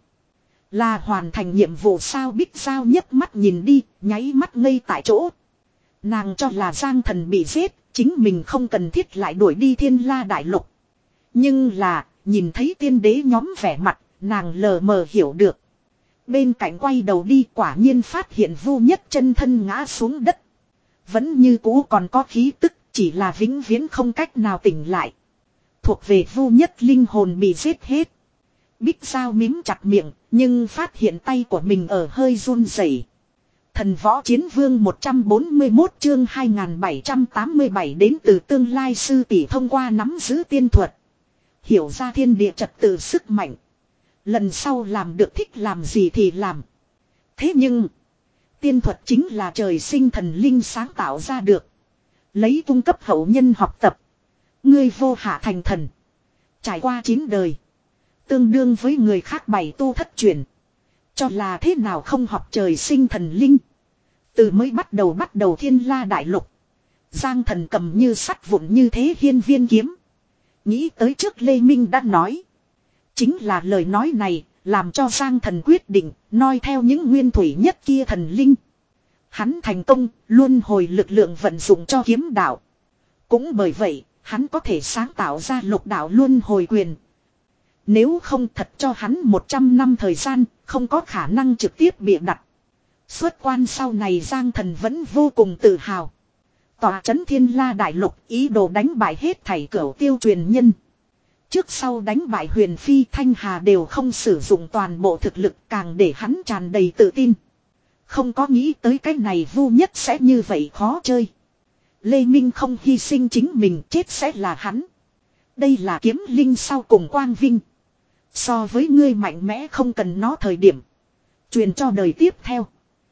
Là hoàn thành nhiệm vụ sao? Bích Giao nhấc mắt nhìn đi, nháy mắt ngây tại chỗ. Nàng cho là Giang Thần bị giết, chính mình không cần thiết lại đuổi đi Thiên La đại lục. Nhưng là, nhìn thấy tiên đế nhóm vẻ mặt, nàng lờ mờ hiểu được. Bên cạnh quay đầu đi, quả nhiên phát hiện Vu Nhất chân thân ngã xuống đất. Vẫn như cũ còn có khí tức, chỉ là vĩnh viễn không cách nào tỉnh lại. Thuộc về Vu Nhất linh hồn bị giết hết. Bích Giao mím chặt miệng, nhưng phát hiện tay của mình ở hơi run rẩy. Thần võ chiến vương một trăm bốn mươi mốt chương hai nghìn bảy trăm tám mươi bảy đến từ tương lai sư tỷ thông qua nắm giữ tiên thuật. Hiểu ra thiên địa trật tự sức mạnh. Lần sau làm được thích làm gì thì làm. Thế nhưng, tiên thuật chính là trời sinh thần linh sáng tạo ra được. Lấy cung cấp hậu nhân học tập. Ngươi vô hạ thành thần. Trải qua chín đời. Tương đương với người khác bảy tu thất truyền. Cho là thế nào không học trời sinh thần linh. Từ mới bắt đầu bắt đầu Thiên La đại lục. Giang Thần cầm như sắt vụn như thế hiên viên kiếm. Nghĩ tới trước Lê Minh đã nói. Chính là lời nói này, làm cho Giang Thần quyết định, noi theo những nguyên thủy nhất kia thần linh. Hắn thành công, luôn hồi lực lượng vận dụng cho kiếm đạo. Cũng bởi vậy, hắn có thể sáng tạo ra lục đạo luân hồi quyền. Nếu không thật cho hắn một trăm năm thời gian, không có khả năng trực tiếp bịa đặt. Xuất quan sau này Giang Thần vẫn vô cùng tự hào. Tòa trấn Thiên La đại lục ý đồ đánh bại hết thảy cửu tiêu truyền nhân. Trước sau đánh bại Huyền Phi Thanh Hà đều không sử dụng toàn bộ thực lực, càng để hắn tràn đầy tự tin. Không có nghĩ tới cái này Vu Nhất sẽ như vậy khó chơi. Lê Minh không hy sinh chính mình, chết sẽ là hắn. Đây là kiếm linh sau cùng quang vinh. So với ngươi mạnh mẽ không cần nó thời điểm. Truyền cho đời tiếp theo.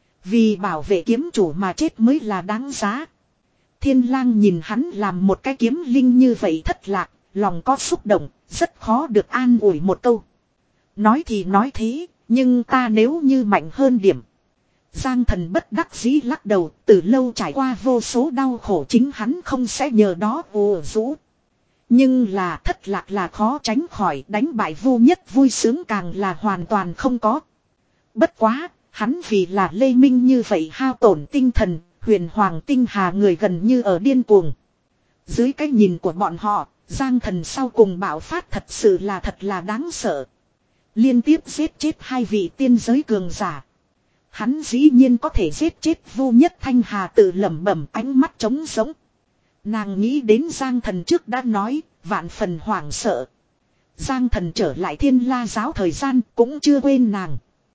Vì bảo vệ kiếm chủ mà chết mới là đáng giá. Thiên Lang nhìn hắn làm một cái kiếm linh như vậy thất lạc, lòng có xúc động, rất khó được an ủi một câu. Nói thì nói thế, nhưng ta nếu như mạnh hơn điểm. Giang Thần bất đắc dĩ lắc đầu, từ lâu trải qua vô số đau khổ chính hắn không sẽ nhờ đó ồ rũ. Nhưng là thất lạc là khó tránh khỏi, đánh bại Vu Nhất vui sướng càng là hoàn toàn không có. Bất quá, hắn vì là Lê Minh như vậy hao tổn tinh thần, Huyền Hoàng Tinh Hà người gần như ở điên cuồng. Dưới cái nhìn của bọn họ, Giang Thần sau cùng bạo phát thật sự là thật là đáng sợ. Liên tiếp giết chết hai vị tiên giới cường giả. Hắn dĩ nhiên có thể giết chết Vu Nhất. Thanh Hà tự lẩm bẩm, ánh mắt trống sống. Nàng nghĩ đến Giang Thần trước đã nói, vạn phần hoảng sợ. Giang Thần trở lại Thiên La giáo thời gian cũng chưa quên nàng.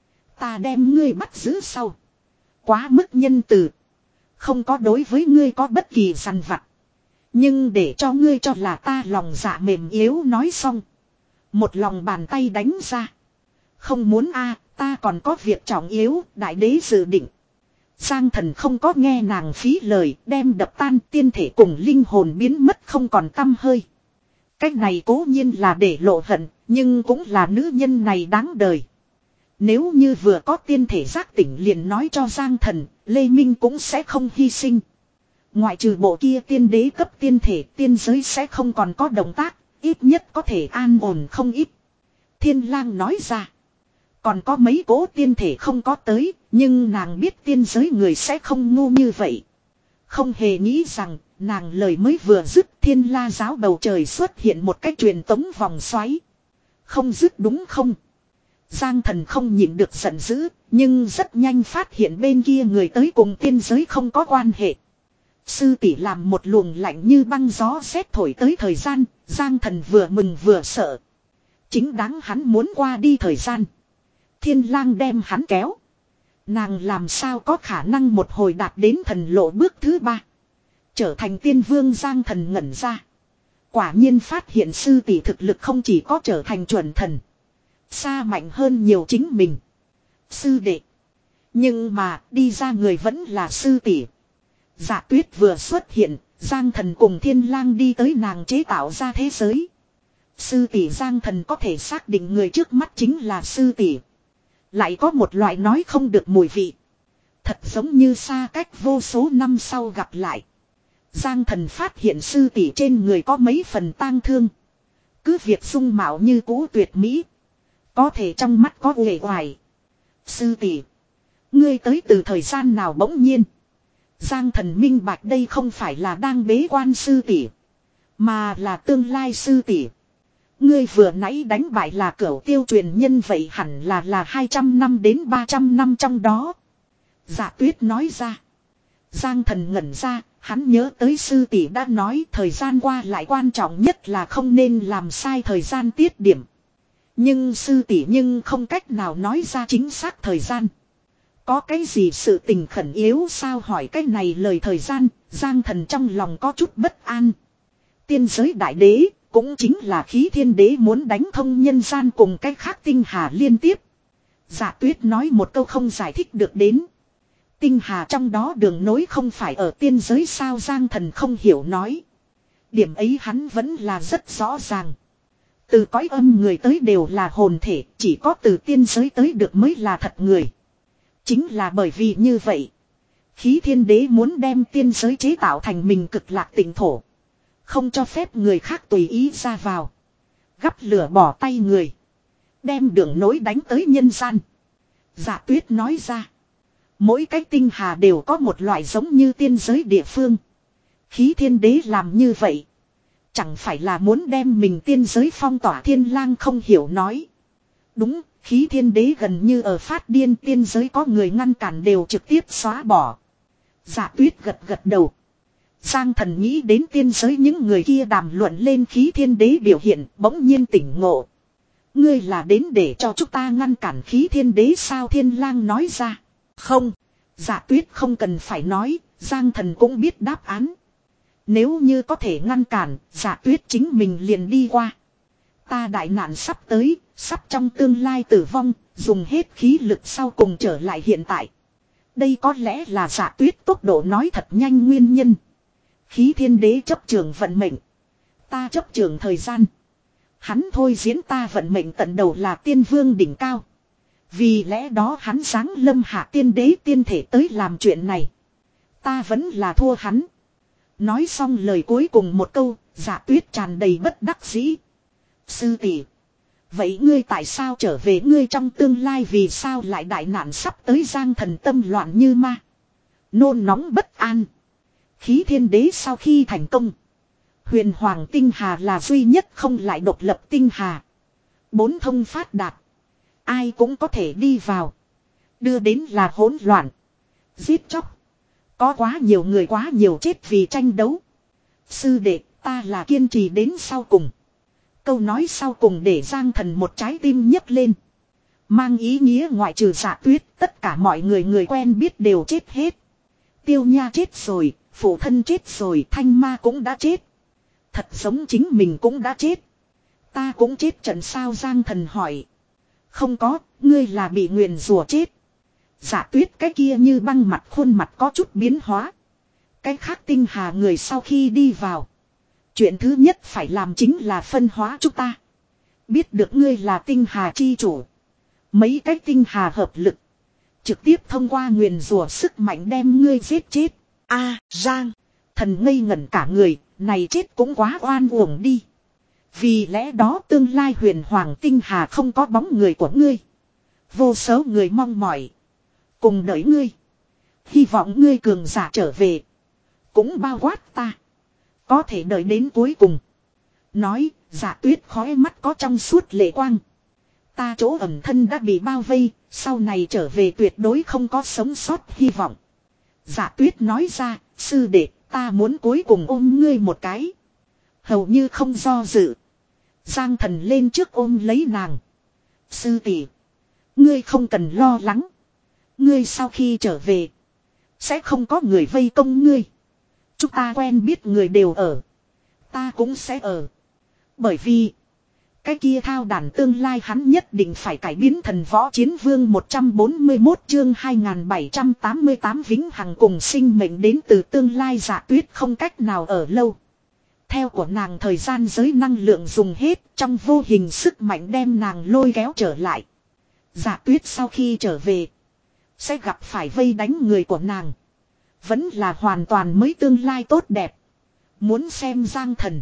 Ta đem ngươi bắt giữ sau. Quá mức nhân từ. Không có đối với ngươi có bất kỳ dằn vặt. Nhưng để cho ngươi cho là ta lòng dạ mềm yếu nói xong. Một lòng bàn tay đánh ra. Không muốn a, ta còn có việc trọng yếu, đại đế dự định. Giang Thần không có nghe nàng phí lời, đem đập tan tiên thể cùng linh hồn biến mất không còn tăm hơi. Cách này cố nhiên là để lộ hận, nhưng cũng là nữ nhân này đáng đời. Nếu như vừa có tiên thể giác tỉnh liền nói cho Giang Thần, Lê Minh cũng sẽ không hy sinh. Ngoại trừ bộ kia tiên đế cấp tiên thể, tiên giới sẽ không còn có động tác, ít nhất có thể an ổn không ít. Thiên Lang nói ra. Còn có mấy cỗ tiên thể không có tới, nhưng nàng biết tiên giới người sẽ không ngu như vậy. Không hề nghĩ rằng, nàng lời mới vừa dứt, Thiên La giáo bầu trời xuất hiện một cái truyền tống vòng xoáy. Không dứt đúng không? Giang Thần không nhịn được giận dữ, nhưng rất nhanh phát hiện bên kia người tới cùng tiên giới không có quan hệ. Sư tỷ làm một luồng lạnh như băng gió rét thổi tới thời gian, Giang Thần vừa mừng vừa sợ. Chính đáng hắn muốn qua đi thời gian. Thiên Lang đem hắn kéo. Nàng làm sao có khả năng một hồi đạt đến thần lộ bước thứ ba. Trở thành tiên vương. Giang Thần ngẩn ra. Quả nhiên phát hiện sư tỷ thực lực không chỉ có trở thành chuẩn thần. Xa mạnh hơn nhiều chính mình. Sư đệ. Nhưng mà đi ra người vẫn là sư tỷ. Dạ Tuyết vừa xuất hiện, Giang Thần cùng Thiên Lang đi tới nàng chế tạo ra thế giới. Sư tỷ. Giang Thần có thể xác định người trước mắt chính là sư tỷ. Lại có một loại nói không được mùi vị. Thật giống như xa cách vô số năm sau gặp lại. Giang Thần phát hiện sư tỷ trên người có mấy phần tang thương. Cứ việc dung mạo như cũ tuyệt mỹ. Có thể trong mắt có uể oải. Sư tỷ, ngươi tới từ thời gian nào bỗng nhiên. Giang Thần minh bạch đây không phải là đang bế quan sư tỷ, mà là tương lai sư tỷ. Ngươi vừa nãy đánh bại là cửu tiêu truyền nhân, vậy hẳn là là hai trăm năm đến ba trăm năm trong đó. Dạ Tuyết nói ra. Giang Thần ngẩn ra, hắn nhớ tới sư tỷ đã nói thời gian qua lại quan trọng nhất là không nên làm sai thời gian tiết điểm. Nhưng sư tỷ nhưng không cách nào nói ra chính xác thời gian. Có cái gì sự tình khẩn yếu sao? Hỏi cái này lời thời gian, Giang Thần trong lòng có chút bất an. Tiên giới đại đế, cũng chính là Khí Thiên Đế muốn đánh thông nhân gian cùng cái khác tinh hà liên tiếp. Dạ Tuyết nói một câu không giải thích được đến. Tinh hà trong đó đường nối không phải ở tiên giới sao? Giang Thần không hiểu nói. Điểm ấy hắn vẫn là rất rõ ràng. Từ cõi âm người tới đều là hồn thể, chỉ có từ tiên giới tới được mới là thật người. Chính là bởi vì như vậy, Khí Thiên Đế muốn đem tiên giới chế tạo thành mình cực lạc tịnh thổ. Không cho phép người khác tùy ý ra vào. Gắp lửa bỏ tay người. Đem đường nối đánh tới nhân gian. Dạ Tuyết nói ra. Mỗi cái tinh hà đều có một loại giống như tiên giới địa phương. Khí Thiên Đế làm như vậy, chẳng phải là muốn đem mình tiên giới phong tỏa? Thiên Lang không hiểu nói. Đúng, Khí Thiên Đế gần như ở phát điên, tiên giới có người ngăn cản đều trực tiếp xóa bỏ. Dạ Tuyết gật gật đầu. Giang Thần nghĩ đến tiên giới những người kia đàm luận lên Khí Thiên Đế biểu hiện, bỗng nhiên tỉnh ngộ. Ngươi là đến để cho chúng ta ngăn cản Khí Thiên Đế sao? Thiên Lang nói ra. Không, Dạ Tuyết không cần phải nói, Giang Thần cũng biết đáp án. Nếu như có thể ngăn cản, Dạ Tuyết chính mình liền đi qua. Ta đại nạn sắp tới, sắp trong tương lai tử vong, dùng hết khí lực sau cùng trở lại hiện tại. Đây có lẽ là Dạ Tuyết tốc độ nói thật nhanh nguyên nhân. Khí Thiên Đế chấp trường vận mệnh, ta chấp trường thời gian. Hắn thôi diễn ta vận mệnh tận đầu là tiên vương đỉnh cao. Vì lẽ đó hắn giáng lâm hạ tiên đế tiên thể tới làm chuyện này. Ta vẫn là thua hắn. Nói xong lời cuối cùng một câu, Dạ Tuyết tràn đầy bất đắc dĩ. Sư tỷ, vậy ngươi tại sao trở về? Ngươi trong tương lai vì sao lại đại nạn sắp tới? Giang Thần tâm loạn như ma, nôn nóng bất an. Khí Thiên Đế sau khi thành công, Huyền Hoàng tinh hà là duy nhất không lại độc lập tinh hà. Bốn thông phát đạt, ai cũng có thể đi vào. Đưa đến là hỗn loạn, giết chóc. Có quá nhiều người, quá nhiều chết vì tranh đấu. Sư đệ, ta là kiên trì đến sau cùng. Câu nói sau cùng để Giang Thần một trái tim nhấc lên. Mang ý nghĩa ngoại trừ Dạ Tuyết, tất cả mọi người người quen biết đều chết hết. Tiêu Nha chết rồi, phụ thân chết rồi, Thanh Ma cũng đã chết. Thật giống chính mình cũng đã chết. Ta cũng chết trận sao? Giang Thần hỏi. Không có, ngươi là bị nguyền rủa chết. Dạ tuyết cái kia như băng mặt khuôn mặt có chút biến hóa. Cái khác tinh hà người sau khi đi vào. Chuyện thứ nhất phải làm chính là phân hóa chúng ta. Biết được ngươi là tinh hà chi chủ. Mấy cái tinh hà hợp lực. Trực tiếp thông qua nguyền rủa sức mạnh đem ngươi giết chết. A Giang. Thần ngây ngẩn cả người. Này chết cũng quá oan uổng đi. Vì lẽ đó tương lai huyền hoàng tinh hà không có bóng người của ngươi. Vô số người mong mỏi. Cùng đợi ngươi. Hy vọng ngươi cường giả trở về. Cũng bao quát ta. Có thể đợi đến cuối cùng. Nói, Dạ tuyết khói mắt có trong suốt lệ quang. Ta chỗ ẩn thân đã bị bao vây, sau này trở về tuyệt đối không có sống sót hy vọng. Dạ tuyết nói ra, sư đệ, ta muốn cuối cùng ôm ngươi một cái. Hầu như không do dự. Giang thần lên trước ôm lấy nàng. Sư tỷ, ngươi không cần lo lắng. Ngươi sau khi trở về, sẽ không có người vây công ngươi. Chúng ta quen biết người đều ở. Ta cũng sẽ ở. Bởi vì cái kia thao đàn tương lai hắn nhất định phải cải biến thần võ chiến vương một trăm bốn mươi mốt chương hai nghìn bảy trăm tám mươi tám vĩnh hằng cùng sinh mệnh đến từ tương lai. Dạ tuyết không cách nào ở lâu. Theo của nàng thời gian giới năng lượng dùng hết, trong vô hình sức mạnh đem nàng lôi kéo trở lại. Dạ tuyết sau khi trở về, sẽ gặp phải vây đánh người của nàng. Vẫn là hoàn toàn mới tương lai tốt đẹp. Muốn xem Giang thần.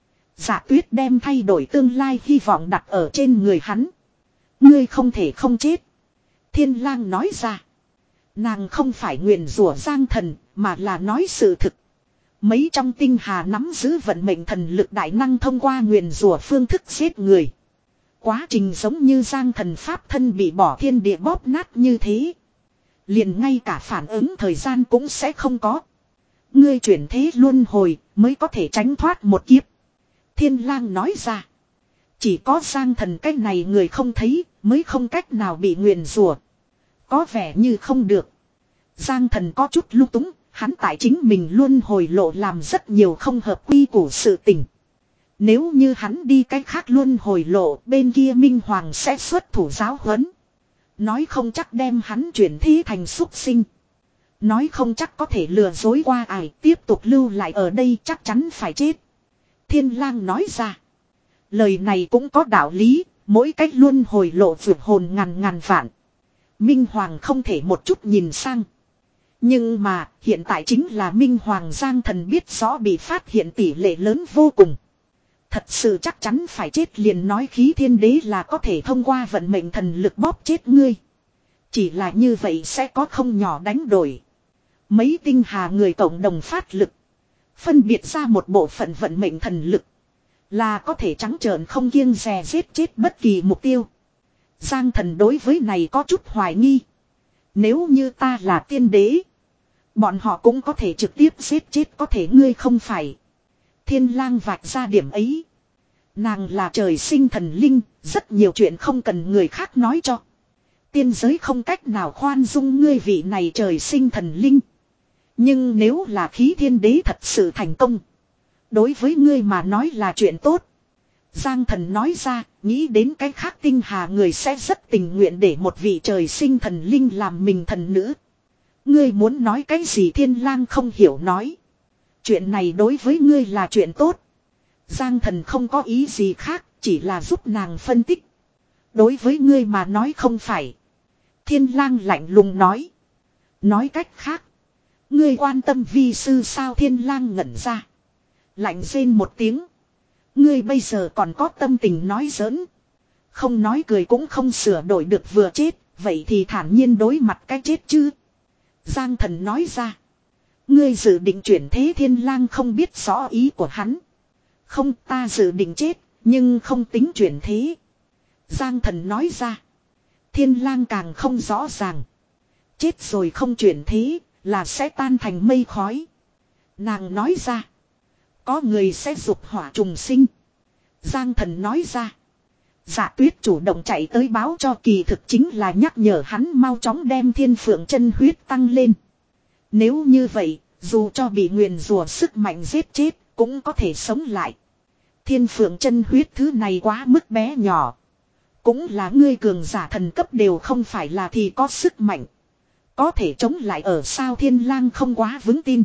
Dạ tuyết đem thay đổi tương lai hy vọng đặt ở trên người hắn. Ngươi không thể không chết. Thiên lang nói ra. Nàng không phải nguyền rủa Giang thần, mà là nói sự thực. Mấy trong tinh hà nắm giữ vận mệnh thần lực đại năng thông qua nguyền rủa phương thức giết người. Quá trình giống như Giang thần pháp thân bị bỏ thiên địa bóp nát như thế. Liền ngay cả phản ứng thời gian cũng sẽ không có. Ngươi chuyển thế luân hồi mới có thể tránh thoát một kiếp. Thiên lang nói ra. Chỉ có Giang thần cách này người không thấy mới không cách nào bị nguyền rủa. Có vẻ như không được. Giang thần có chút lung túng. Hắn tại chính mình luân hồi lộ làm rất nhiều không hợp quy củ sự tình. Nếu như hắn đi cách khác luân hồi lộ, bên kia Minh Hoàng sẽ xuất thủ giáo huấn. Nói không chắc đem hắn chuyển thế thành súc sinh. Nói không chắc có thể lừa dối qua ải, tiếp tục lưu lại ở đây chắc chắn phải chết. Thiên lang nói ra. Lời này cũng có đạo lý, mỗi cách luân hồi lộ vượt hồn ngàn ngàn vạn. Minh Hoàng không thể một chút nhìn sang. Nhưng mà, hiện tại chính là Minh Hoàng. Giang thần biết rõ bị phát hiện tỷ lệ lớn vô cùng. Thật sự chắc chắn phải chết liền nói khí thiên đế là có thể thông qua vận mệnh thần lực bóp chết ngươi. Chỉ là như vậy sẽ có không nhỏ đánh đổi. Mấy tinh hà người cộng đồng phát lực. Phân biệt ra một bộ phận vận mệnh thần lực. Là có thể trắng trợn không kiêng dè giết chết bất kỳ mục tiêu. Giang thần đối với này có chút hoài nghi. Nếu như ta là tiên đế, bọn họ cũng có thể trực tiếp giết chết, có thể ngươi không phải. Thiên lang vạch ra điểm ấy. Nàng là trời sinh thần linh, rất nhiều chuyện không cần người khác nói cho. Tiên giới không cách nào khoan dung ngươi vị này trời sinh thần linh. Nhưng nếu là khí thiên đế thật sự thành công, đối với ngươi mà nói là chuyện tốt. Giang thần nói ra, nghĩ đến cái khác tinh hà người sẽ rất tình nguyện để một vị trời sinh thần linh làm mình thần nữ. Ngươi muốn nói cái gì? Thiên lang không hiểu nói. Chuyện này đối với ngươi là chuyện tốt. Giang thần không có ý gì khác, chỉ là giúp nàng phân tích. Đối với ngươi mà nói không phải. Thiên lang lạnh lùng nói. Nói cách khác, ngươi quan tâm vi sư sao? Thiên lang ngẩn ra. Lạnh rên một tiếng. Ngươi bây giờ còn có tâm tình nói giỡn. Không nói cười cũng không sửa đổi được vừa chết. Vậy thì thản nhiên đối mặt cái chết chứ. Giang thần nói ra. Ngươi dự định chuyển thế? Thiên lang không biết rõ ý của hắn. Không, ta dự định chết, nhưng không tính chuyển thế. Giang thần nói ra. Thiên lang càng không rõ ràng. Chết rồi không chuyển thế, là sẽ tan thành mây khói. Nàng nói ra. Có người sẽ dục hỏa trùng sinh. Giang thần nói ra. Dạ tuyết chủ động chạy tới báo cho, kỳ thực chính là nhắc nhở hắn mau chóng đem thiên phượng chân huyết tăng lên. Nếu như vậy, dù cho bị nguyền rủa sức mạnh giết chết, cũng có thể sống lại. Thiên phượng chân huyết thứ này quá mức bé nhỏ. Cũng là ngươi cường giả thần cấp đều không phải là thì có sức mạnh. Có thể chống lại ở sao Thiên Lang không quá vững tin.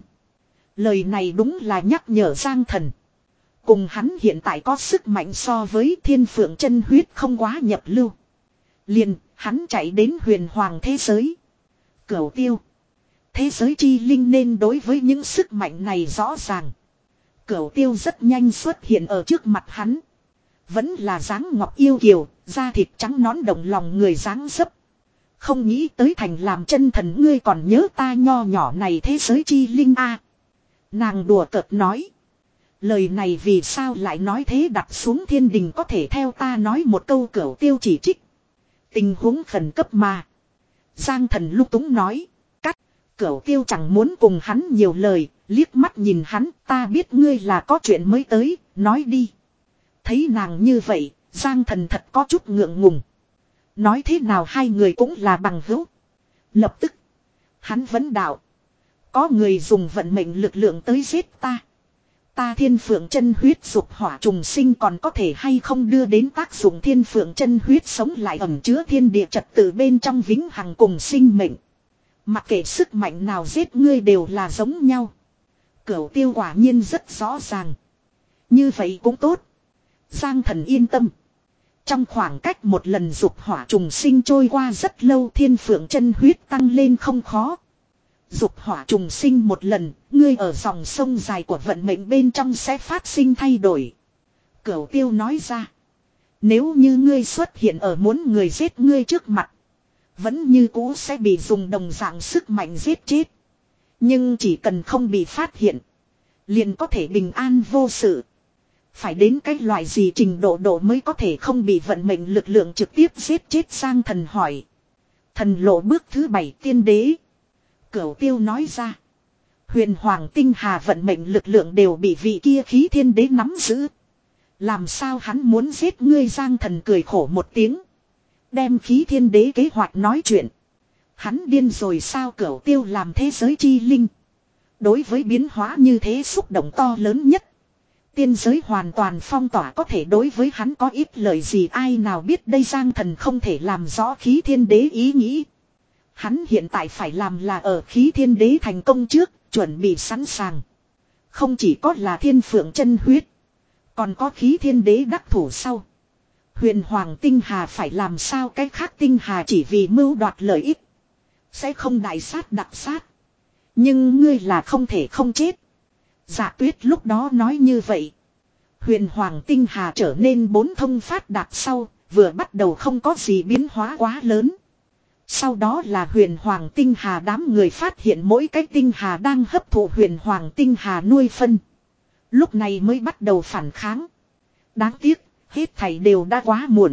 Lời này đúng là nhắc nhở Giang Thần. Cùng hắn hiện tại có sức mạnh so với Thiên Phượng chân huyết không quá nhập lưu. Liền, hắn chạy đến huyền hoàng thế giới. Cửu Tiêu. Thế giới chi linh nên đối với những sức mạnh này rõ ràng. Cửu Tiêu rất nhanh xuất hiện ở trước mặt hắn. Vẫn là dáng ngọc yêu kiều, da thịt trắng nõn động lòng người dáng dấp. Không nghĩ tới thành làm chân thần ngươi còn nhớ ta nho nhỏ này thế giới chi linh a. Nàng đùa cợt nói. Lời này vì sao lại nói thế, đặt xuống thiên đình có thể theo ta nói một câu. Cửu Tiêu chỉ trích. Tình huống khẩn cấp mà. Giang Thần lúc túng nói. Cắt. Cửu Tiêu chẳng muốn cùng hắn nhiều lời. Liếc mắt nhìn hắn, ta biết ngươi là có chuyện mới tới, nói đi. Thấy nàng như vậy, Giang Thần thật có chút ngượng ngùng. Nói thế nào hai người cũng là bằng hữu. Lập tức, hắn vấn đạo. Có người dùng vận mệnh lực lượng tới giết ta. Ta Thiên Phượng chân huyết dục hỏa trùng sinh còn có thể hay không đưa đến tác dụng. Thiên Phượng chân huyết sống lại ẩn chứa thiên địa trật tự bên trong vĩnh hằng cùng sinh mệnh. Mặc kệ sức mạnh nào giết ngươi đều là giống nhau. Cửu Tiêu quả nhiên rất rõ ràng. Như vậy cũng tốt. Giang Thần yên tâm. Trong khoảng cách một lần dục hỏa trùng sinh trôi qua rất lâu, Thiên Phượng chân huyết tăng lên không khó. Dục hỏa trùng sinh một lần, ngươi ở dòng sông dài của vận mệnh bên trong sẽ phát sinh thay đổi. Cửu Tiêu nói ra. Nếu như ngươi xuất hiện ở muốn người giết ngươi trước mặt, vẫn như cũ sẽ bị dùng đồng dạng sức mạnh giết chết. Nhưng chỉ cần không bị phát hiện, liền có thể bình an vô sự. Phải đến cái loại gì trình độ độ mới có thể không bị vận mệnh lực lượng trực tiếp giết chết. Giang Thần hỏi. Thần lộ bước thứ bảy tiên đế. Cửu Tiêu nói ra. Huyền hoàng tinh hà vận mệnh lực lượng đều bị vị kia khí thiên đế nắm giữ. Làm sao hắn muốn giết ngươi? Giang Thần cười khổ một tiếng. Đem khí thiên đế kế hoạch nói chuyện. Hắn điên rồi sao? Cửu Tiêu làm thế giới chi linh. Đối với biến hóa như thế xúc động to lớn nhất. Tiên giới hoàn toàn phong tỏa, có thể đối với hắn có ít lời gì ai nào biết đây. Giang Thần không thể làm rõ khí thiên đế ý nghĩ. Hắn hiện tại phải làm là ở khí thiên đế thành công trước, chuẩn bị sẵn sàng. Không chỉ có là Thiên Phượng chân huyết, còn có khí thiên đế đắc thủ sau. Huyền hoàng tinh hà phải làm sao? Cái khác tinh hà chỉ vì mưu đoạt lợi ích, sẽ không đại sát đặc sát. Nhưng ngươi là không thể không chết. Dạ Tuyết lúc đó nói như vậy. Huyền hoàng tinh hà trở nên bốn thông phát đạt sau, vừa bắt đầu không có gì biến hóa quá lớn. Sau đó là huyền hoàng tinh hà, đám người phát hiện mỗi cái tinh hà đang hấp thụ huyền hoàng tinh hà nuôi phân. Lúc này mới bắt đầu phản kháng. Đáng tiếc, hết thảy đều đã quá muộn.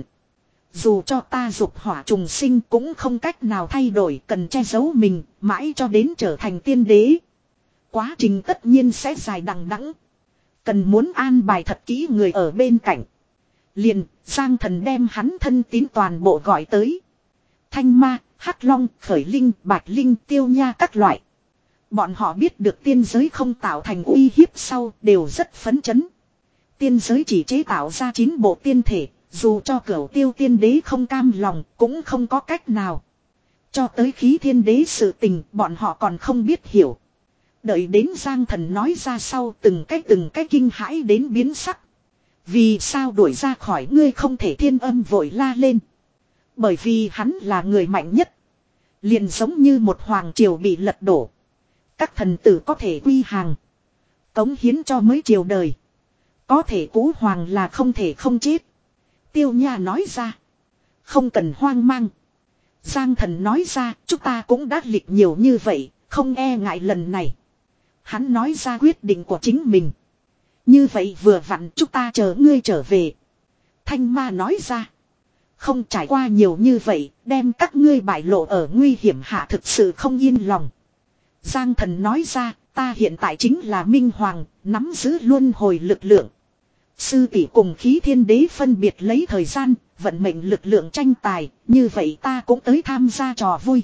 Dù cho ta dục hỏa trùng sinh cũng không cách nào thay đổi, cần che giấu mình, mãi cho đến trở thành tiên đế. Quá trình tất nhiên sẽ dài đằng đẵng. Cần muốn an bài thật kỹ người ở bên cạnh. Liền, Giang Thần đem hắn thân tín toàn bộ gọi tới. Thanh Ma, Hắc Long, Khởi Linh, Bạch Linh, Tiêu Nha các loại. Bọn họ biết được tiên giới không tạo thành uy hiếp sau đều rất phấn chấn. Tiên giới chỉ chế tạo ra chín bộ tiên thể, dù cho Cửu Tiêu tiên đế không cam lòng cũng không có cách nào. Cho tới khí thiên đế sự tình bọn họ còn không biết hiểu. Đợi đến Giang Thần nói ra sau, từng cái từng cái kinh hãi đến biến sắc. Vì sao đuổi ra khỏi ngươi? Không thể Thiên Âm vội la lên. Bởi vì hắn là người mạnh nhất. Liền giống như một hoàng triều bị lật đổ. Các thần tử có thể quy hàng, cống hiến cho mới triều đời. Có thể cứu hoàng là không thể không chết. Tiêu Nha nói ra. Không cần hoang mang. Giang Thần nói ra, chúng ta cũng đã lịch nhiều như vậy, không e ngại lần này. Hắn nói ra quyết định của chính mình. Như vậy vừa vặn chúng ta chờ ngươi trở về. Thanh Ma nói ra. Không trải qua nhiều như vậy, đem các ngươi bại lộ ở nguy hiểm hạ thực sự không yên lòng. Giang Thần nói ra, ta hiện tại chính là Minh Hoàng, nắm giữ luân hồi lực lượng. Sư tỷ cùng khí thiên đế phân biệt lấy thời gian, vận mệnh lực lượng tranh tài, như vậy ta cũng tới tham gia trò vui.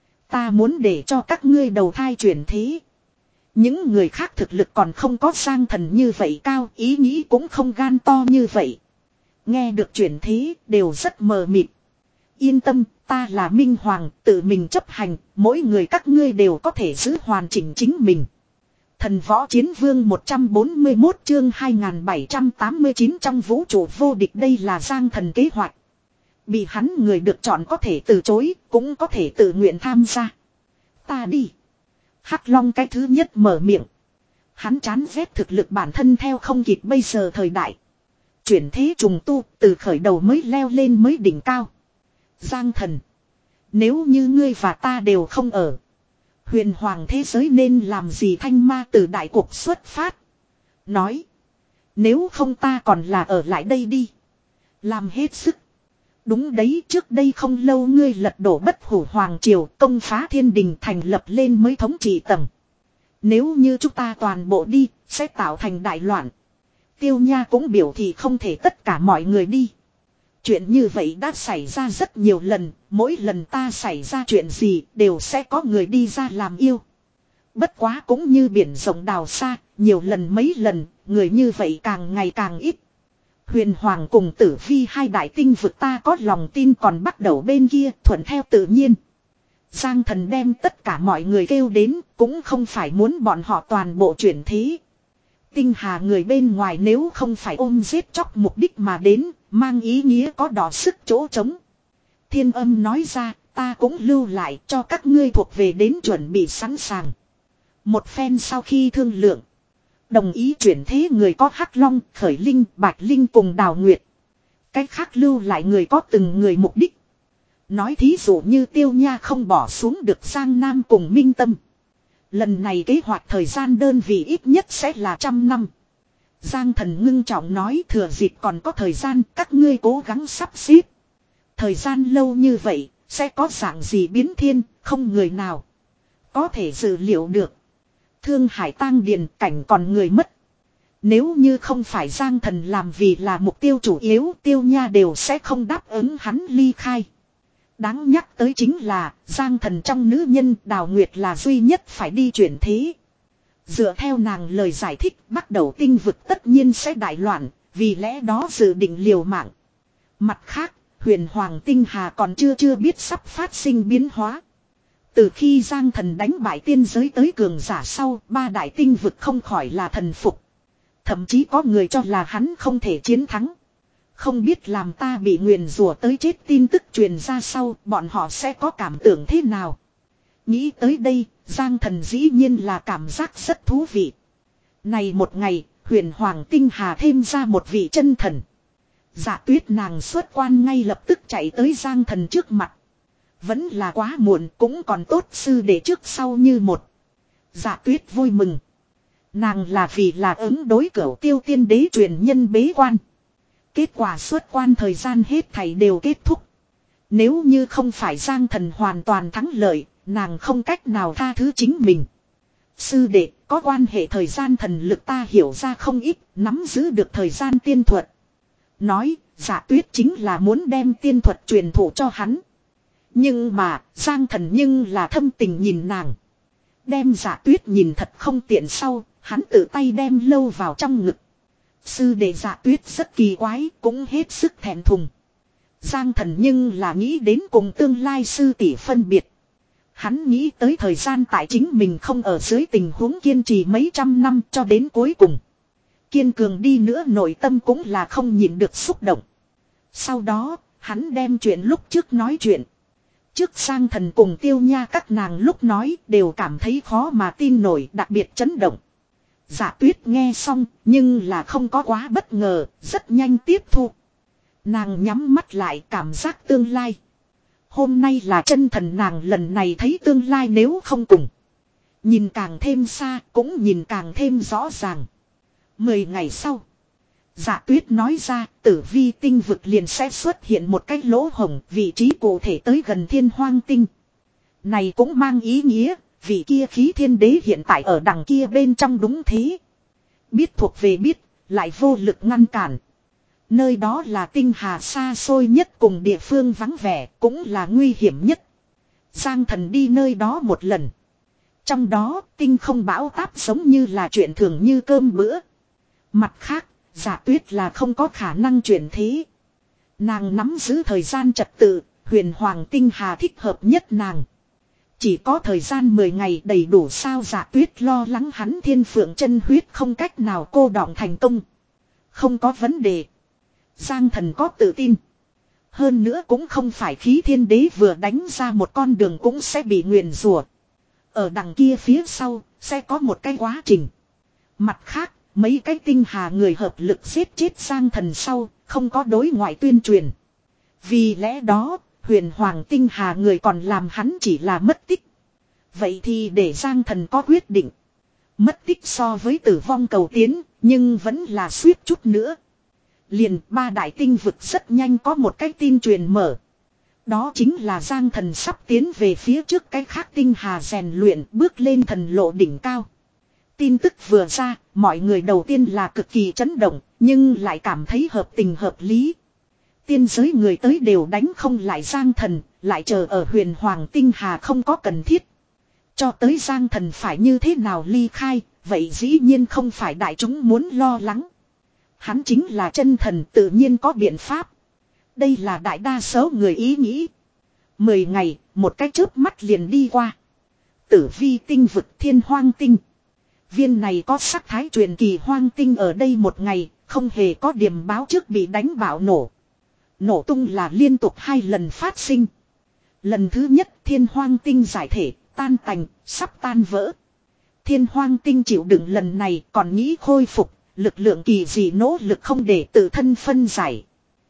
Ta muốn để cho các ngươi đầu thai chuyển thế. Những người khác thực lực còn không có Giang Thần như vậy cao, ý nghĩ cũng không gan to như vậy. Nghe được chuyển thế đều rất mờ mịt. Yên tâm, ta là Minh Hoàng, tự mình chấp hành, mỗi người các ngươi đều có thể giữ hoàn chỉnh chính mình. Thần võ chiến vương một trăm bốn mươi mốt chương hai nghìn bảy trăm tám mươi chín trong vũ trụ vô địch, đây là Giang Thần kế hoạch. Bị hắn người được chọn có thể từ chối, cũng có thể tự nguyện tham gia. Ta đi. Hắc Long cái thứ nhất mở miệng. Hắn chán ghét thực lực bản thân theo không kịp bây giờ thời đại. Chuyển thế trùng tu, từ khởi đầu mới leo lên mới đỉnh cao. Giang Thần. Nếu như ngươi và ta đều không ở. Huyền hoàng thế giới nên làm gì? Thanh ma từ đại cuộc xuất phát. Nói. Nếu không ta còn là ở lại đây đi. Làm hết sức. Đúng đấy, trước đây không lâu ngươi lật đổ bất hủ hoàng triều, công phá thiên đình, thành lập lên mới thống trị tầng. Nếu như chúng ta toàn bộ đi, sẽ tạo thành đại loạn. Tiêu Nha cũng biểu thị không thể tất cả mọi người đi. Chuyện như vậy đã xảy ra rất nhiều lần, mỗi lần ta xảy ra chuyện gì đều sẽ có người đi ra làm yêu. Bất quá cũng như biển rộng đào xa, nhiều lần mấy lần, người như vậy càng ngày càng ít. Huyền Hoàng cùng Tử Vi hai đại tinh vực ta có lòng tin còn bắt đầu bên kia thuận theo tự nhiên. Giang Thần đem tất cả mọi người kêu đến, cũng không phải muốn bọn họ toàn bộ chuyển thế. Tinh hà người bên ngoài nếu không phải ôm giết chóc mục đích mà đến, mang ý nghĩa có đỏ sức chỗ trống. Thiên Âm nói ra, ta cũng lưu lại cho các ngươi thuộc về đến chuẩn bị sẵn sàng. Một phen sau khi thương lượng, đồng ý chuyển thế người có Hắc Long, Khởi Linh, Bạch Linh cùng Đào Nguyệt. Cách khác lưu lại người có từng người mục đích. Nói thí dụ như Tiêu Nha không bỏ xuống được Giang Nam cùng Minh Tâm. Lần này kế hoạch thời gian đơn vị ít nhất sẽ là trăm năm. Giang Thần ngưng trọng nói, thừa dịp còn có thời gian các ngươi cố gắng sắp xếp. Thời gian lâu như vậy, sẽ có dạng gì biến thiên, không người nào có thể dự liệu được. Thương Hải tang điền, cảnh còn người mất. Nếu như không phải Giang Thần làm vì là mục tiêu chủ yếu, Tiêu Nha đều sẽ không đáp ứng hắn ly khai. Đáng nhắc tới chính là, Giang Thần trong nữ nhân Đào Nguyệt là duy nhất phải đi chuyển thế. Dựa theo nàng lời giải thích, bắt đầu tinh vực tất nhiên sẽ đại loạn, vì lẽ đó dự định liều mạng. Mặt khác, huyền hoàng tinh hà còn chưa chưa biết sắp phát sinh biến hóa. Từ khi Giang Thần đánh bại tiên giới tới cường giả sau, ba đại tinh vực không khỏi là thần phục. Thậm chí có người cho là hắn không thể chiến thắng. Không biết làm ta bị nguyền rủa tới chết tin tức truyền ra sau, bọn họ sẽ có cảm tưởng thế nào. Nghĩ tới đây, Giang Thần dĩ nhiên là cảm giác rất thú vị. Này một ngày, huyền hoàng tinh hà thêm ra một vị chân thần. Dạ Tuyết nàng xuất quan ngay lập tức chạy tới Giang Thần trước mặt. Vẫn là quá muộn, cũng còn tốt sư đệ trước sau như một. Dạ Tuyết vui mừng. Nàng là vì là ứng đối cửu Tiêu tiên đế truyền nhân bế quan. Kết quả xuất quan thời gian hết thảy đều kết thúc. Nếu như không phải Giang Thần hoàn toàn thắng lợi, nàng không cách nào tha thứ chính mình. Sư đệ, có quan hệ thời gian thần lực ta hiểu ra không ít, nắm giữ được thời gian tiên thuật. Nói, Dạ Tuyết chính là muốn đem tiên thuật truyền thụ cho hắn. Nhưng mà, Giang Thần nhưng là thâm tình nhìn nàng. Đem Dạ Tuyết nhìn thật không tiện sau, hắn tự tay đem lâu vào trong ngực. Sư đệ Dạ Tuyết rất kỳ quái, cũng hết sức thẹn thùng. Giang Thần nhưng là nghĩ đến cùng tương lai sư tỷ phân biệt. Hắn nghĩ tới thời gian tại chính mình không ở dưới tình huống kiên trì mấy trăm năm cho đến cuối cùng. Kiên cường đi nữa nội tâm cũng là không nhịn được xúc động. Sau đó, hắn đem chuyện lúc trước nói chuyện. Trước Giang Thần cùng Tiêu Nha các nàng lúc nói đều cảm thấy khó mà tin nổi, đặc biệt chấn động. Dạ Tuyết nghe xong nhưng là không có quá bất ngờ, rất nhanh tiếp thu. Nàng nhắm mắt lại cảm giác tương lai. Hôm nay là chân thần nàng lần này thấy tương lai nếu không cùng. Nhìn càng thêm xa cũng nhìn càng thêm rõ ràng. Mười ngày sau. Dạ Tuyết nói ra tử vi tinh vực liền sẽ xuất hiện một cái lỗ hổng, vị trí cụ thể tới gần thiên hoang tinh. Này cũng mang ý nghĩa, vị kia khí thiên đế hiện tại ở đằng kia bên trong đúng thế. Biết thuộc về biết, lại vô lực ngăn cản. Nơi đó là tinh hà xa xôi nhất cùng địa phương vắng vẻ, cũng là nguy hiểm nhất. Giang Thần đi nơi đó một lần. Trong đó, tinh không bão táp giống như là chuyện thường như cơm bữa. Mặt khác, Dạ Tuyết là không có khả năng chuyển thế. Nàng nắm giữ thời gian trật tự, huyền hoàng tinh hà thích hợp nhất nàng. Chỉ có thời gian mười ngày đầy đủ sao Dạ Tuyết lo lắng hắn thiên phượng chân huyết không cách nào cô đọng thành công. Không có vấn đề. Giang Thần có tự tin. Hơn nữa cũng không phải khí thiên đế vừa đánh ra một con đường cũng sẽ bị nguyền rủa. Ở đằng kia phía sau sẽ có một cái quá trình. Mặt khác, mấy cái tinh hà người hợp lực giết chết Giang Thần sau, không có đối ngoại tuyên truyền. Vì lẽ đó, huyền hoàng tinh hà người còn làm hắn chỉ là mất tích. Vậy thì để Giang Thần có quyết định. Mất tích so với tử vong cầu tiến, nhưng vẫn là suýt chút nữa. Liền ba đại tinh vực rất nhanh có một cái tin truyền mở. Đó chính là Giang Thần sắp tiến về phía trước cái khác tinh hà rèn luyện bước lên thần lộ đỉnh cao. Tin tức vừa ra, mọi người đầu tiên là cực kỳ chấn động, nhưng lại cảm thấy hợp tình hợp lý. Tiên giới người tới đều đánh không lại Giang Thần, lại chờ ở huyền hoàng tinh hà không có cần thiết. Cho tới Giang Thần phải như thế nào ly khai, vậy dĩ nhiên không phải đại chúng muốn lo lắng. Hắn chính là chân thần tự nhiên có biện pháp. Đây là đại đa số người ý nghĩ. Mười ngày, một cái chớp mắt liền đi qua. Tử vi tinh vực thiên hoang tinh. Viên này có sắc thái truyền kỳ hoang tinh ở đây một ngày, không hề có điểm báo trước bị đánh bạo nổ. Nổ tung là liên tục hai lần phát sinh. Lần thứ nhất thiên hoang tinh giải thể, tan tành, sắp tan vỡ. Thiên hoang tinh chịu đựng lần này còn nghĩ khôi phục, lực lượng kỳ dị nỗ lực không để tự thân phân giải.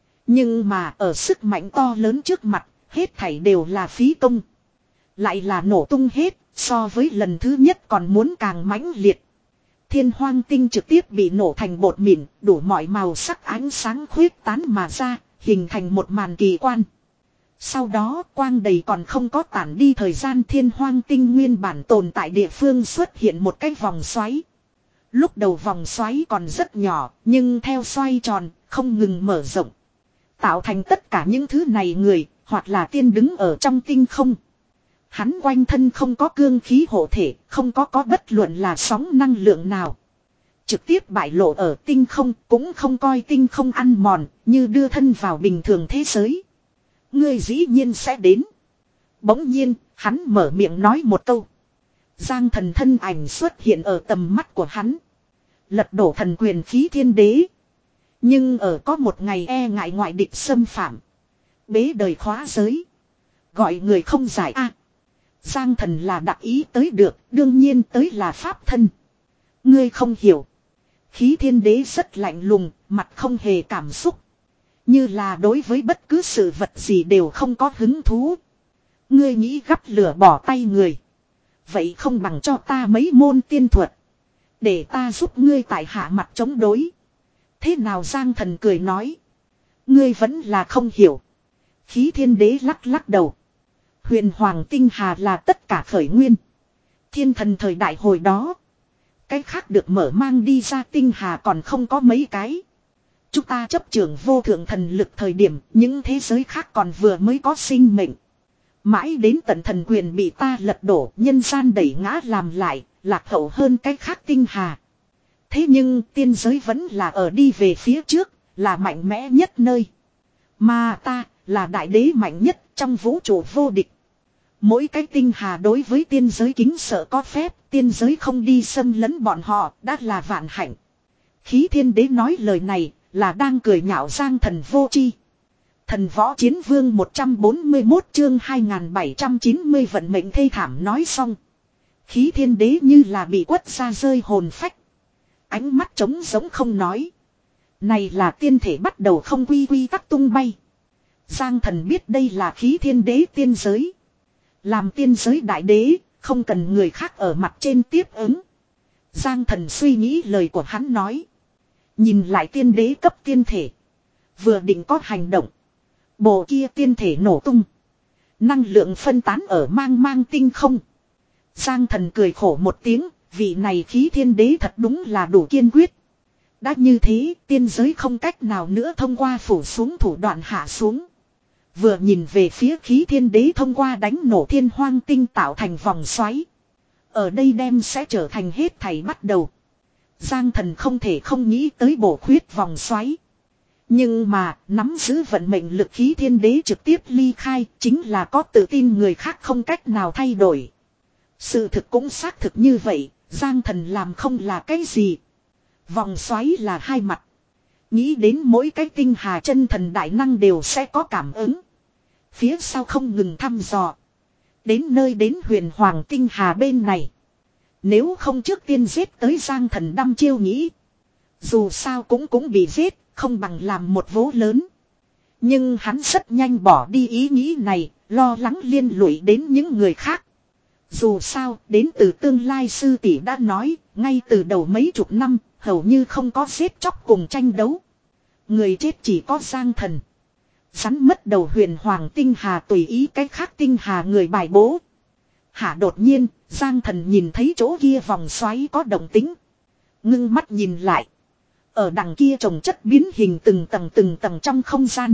Nhưng mà ở sức mạnh to lớn trước mặt, hết thảy đều là phí công. Lại là nổ tung hết, so với lần thứ nhất còn muốn càng mãnh liệt. Thiên hoang tinh trực tiếp bị nổ thành bột mịn, đủ mọi màu sắc ánh sáng khuyết tán mà ra, hình thành một màn kỳ quan. Sau đó quang đầy còn không có tản đi thời gian thiên hoang tinh nguyên bản tồn tại địa phương xuất hiện một cái vòng xoáy. Lúc đầu vòng xoáy còn rất nhỏ, nhưng theo xoay tròn, không ngừng mở rộng. Tạo thành tất cả những thứ này người, hoặc là tiên đứng ở trong tinh không. Hắn quanh thân không có cương khí hộ thể, không có có bất luận là sóng năng lượng nào. Trực tiếp bại lộ ở tinh không, cũng không coi tinh không ăn mòn, như đưa thân vào bình thường thế giới. Ngươi dĩ nhiên sẽ đến. Bỗng nhiên, hắn mở miệng nói một câu. Giang Thần thân ảnh xuất hiện ở tầm mắt của hắn. Lật đổ thần quyền khí thiên đế. Nhưng ở có một ngày e ngại ngoại địch xâm phạm. Bế đời khóa giới. Gọi người không giải a. Giang Thần là đặc ý tới được, đương nhiên tới là pháp thân. Ngươi không hiểu. Khí thiên đế rất lạnh lùng, mặt không hề cảm xúc. Như là đối với bất cứ sự vật gì đều không có hứng thú. Ngươi nghĩ gắp lửa bỏ tay người. Vậy không bằng cho ta mấy môn tiên thuật. Để ta giúp ngươi tại hạ mặt chống đối. Thế nào Giang Thần cười nói. Ngươi vẫn là không hiểu. Khí thiên đế lắc lắc đầu. Huyền Hoàng Tinh Hà là tất cả khởi nguyên. Thiên thần thời đại hồi đó. Cái khác được mở mang đi ra Tinh Hà còn không có mấy cái. Chúng ta chấp trưởng vô thượng thần lực thời điểm những thế giới khác còn vừa mới có sinh mệnh. Mãi đến tận thần quyền bị ta lật đổ, nhân gian đẩy ngã làm lại, lạc hậu hơn cái khác Tinh Hà. Thế nhưng tiên giới vẫn là ở đi về phía trước, là mạnh mẽ nhất nơi. Mà ta là đại đế mạnh nhất trong vũ trụ vô địch. Mỗi cái Tinh Hà đối với tiên giới kính sợ có phép, tiên giới không đi xâm lấn bọn họ, đã là vạn hạnh. Khí thiên đế nói lời này, là đang cười nhạo Giang Thần vô tri. Thần võ chiến vương một trăm bốn mươi mốt chương hai nghìn bảy trăm chín mươi vận mệnh thê thảm nói xong. Khí thiên đế như là bị quất ra rơi hồn phách. Ánh mắt trống giống không nói. Này là tiên thể bắt đầu không quy quy tắc tung bay. Giang Thần biết đây là khí thiên đế tiên giới. Làm tiên giới đại đế, không cần người khác ở mặt trên tiếp ứng. Giang Thần suy nghĩ lời của hắn nói. Nhìn lại tiên đế cấp tiên thể. Vừa định có hành động. Bộ kia tiên thể nổ tung. Năng lượng phân tán ở mang mang tinh không. Giang Thần cười khổ một tiếng. Vị này khí thiên đế thật đúng là đủ kiên quyết. Đã như thế tiên giới không cách nào nữa thông qua phủ xuống thủ đoạn hạ xuống. Vừa nhìn về phía khí thiên đế thông qua đánh nổ thiên hoang tinh tạo thành vòng xoáy. Ở đây đem sẽ trở thành hết thảy bắt đầu. Giang Thần không thể không nghĩ tới bổ khuyết vòng xoáy. Nhưng mà, nắm giữ vận mệnh lực khí thiên đế trực tiếp ly khai, chính là có tự tin người khác không cách nào thay đổi. Sự thực cũng xác thực như vậy, Giang Thần làm không là cái gì. Vòng xoáy là hai mặt. Nghĩ đến mỗi cái tinh hà chân thần đại năng đều sẽ có cảm ứng. Phía sau không ngừng thăm dò. Đến nơi đến huyền hoàng tinh hà bên này. Nếu không trước tiên giết tới Giang Thần đăm chiêu nghĩ. Dù sao cũng cũng bị giết, không bằng làm một vố lớn. Nhưng hắn rất nhanh bỏ đi ý nghĩ này, lo lắng liên lụy đến những người khác. Dù sao, đến từ tương lai sư tỷ đã nói, ngay từ đầu mấy chục năm, hầu như không có giết chóc cùng tranh đấu. Người chết chỉ có Giang Thần. Rắn mất đầu huyền hoàng tinh hà tùy ý cái khác tinh hà người bài bố. Hả đột nhiên, Giang Thần nhìn thấy chỗ kia vòng xoáy có động tính. Ngưng mắt nhìn lại. Ở đằng kia trồng chất biến hình từng tầng từng tầng trong không gian.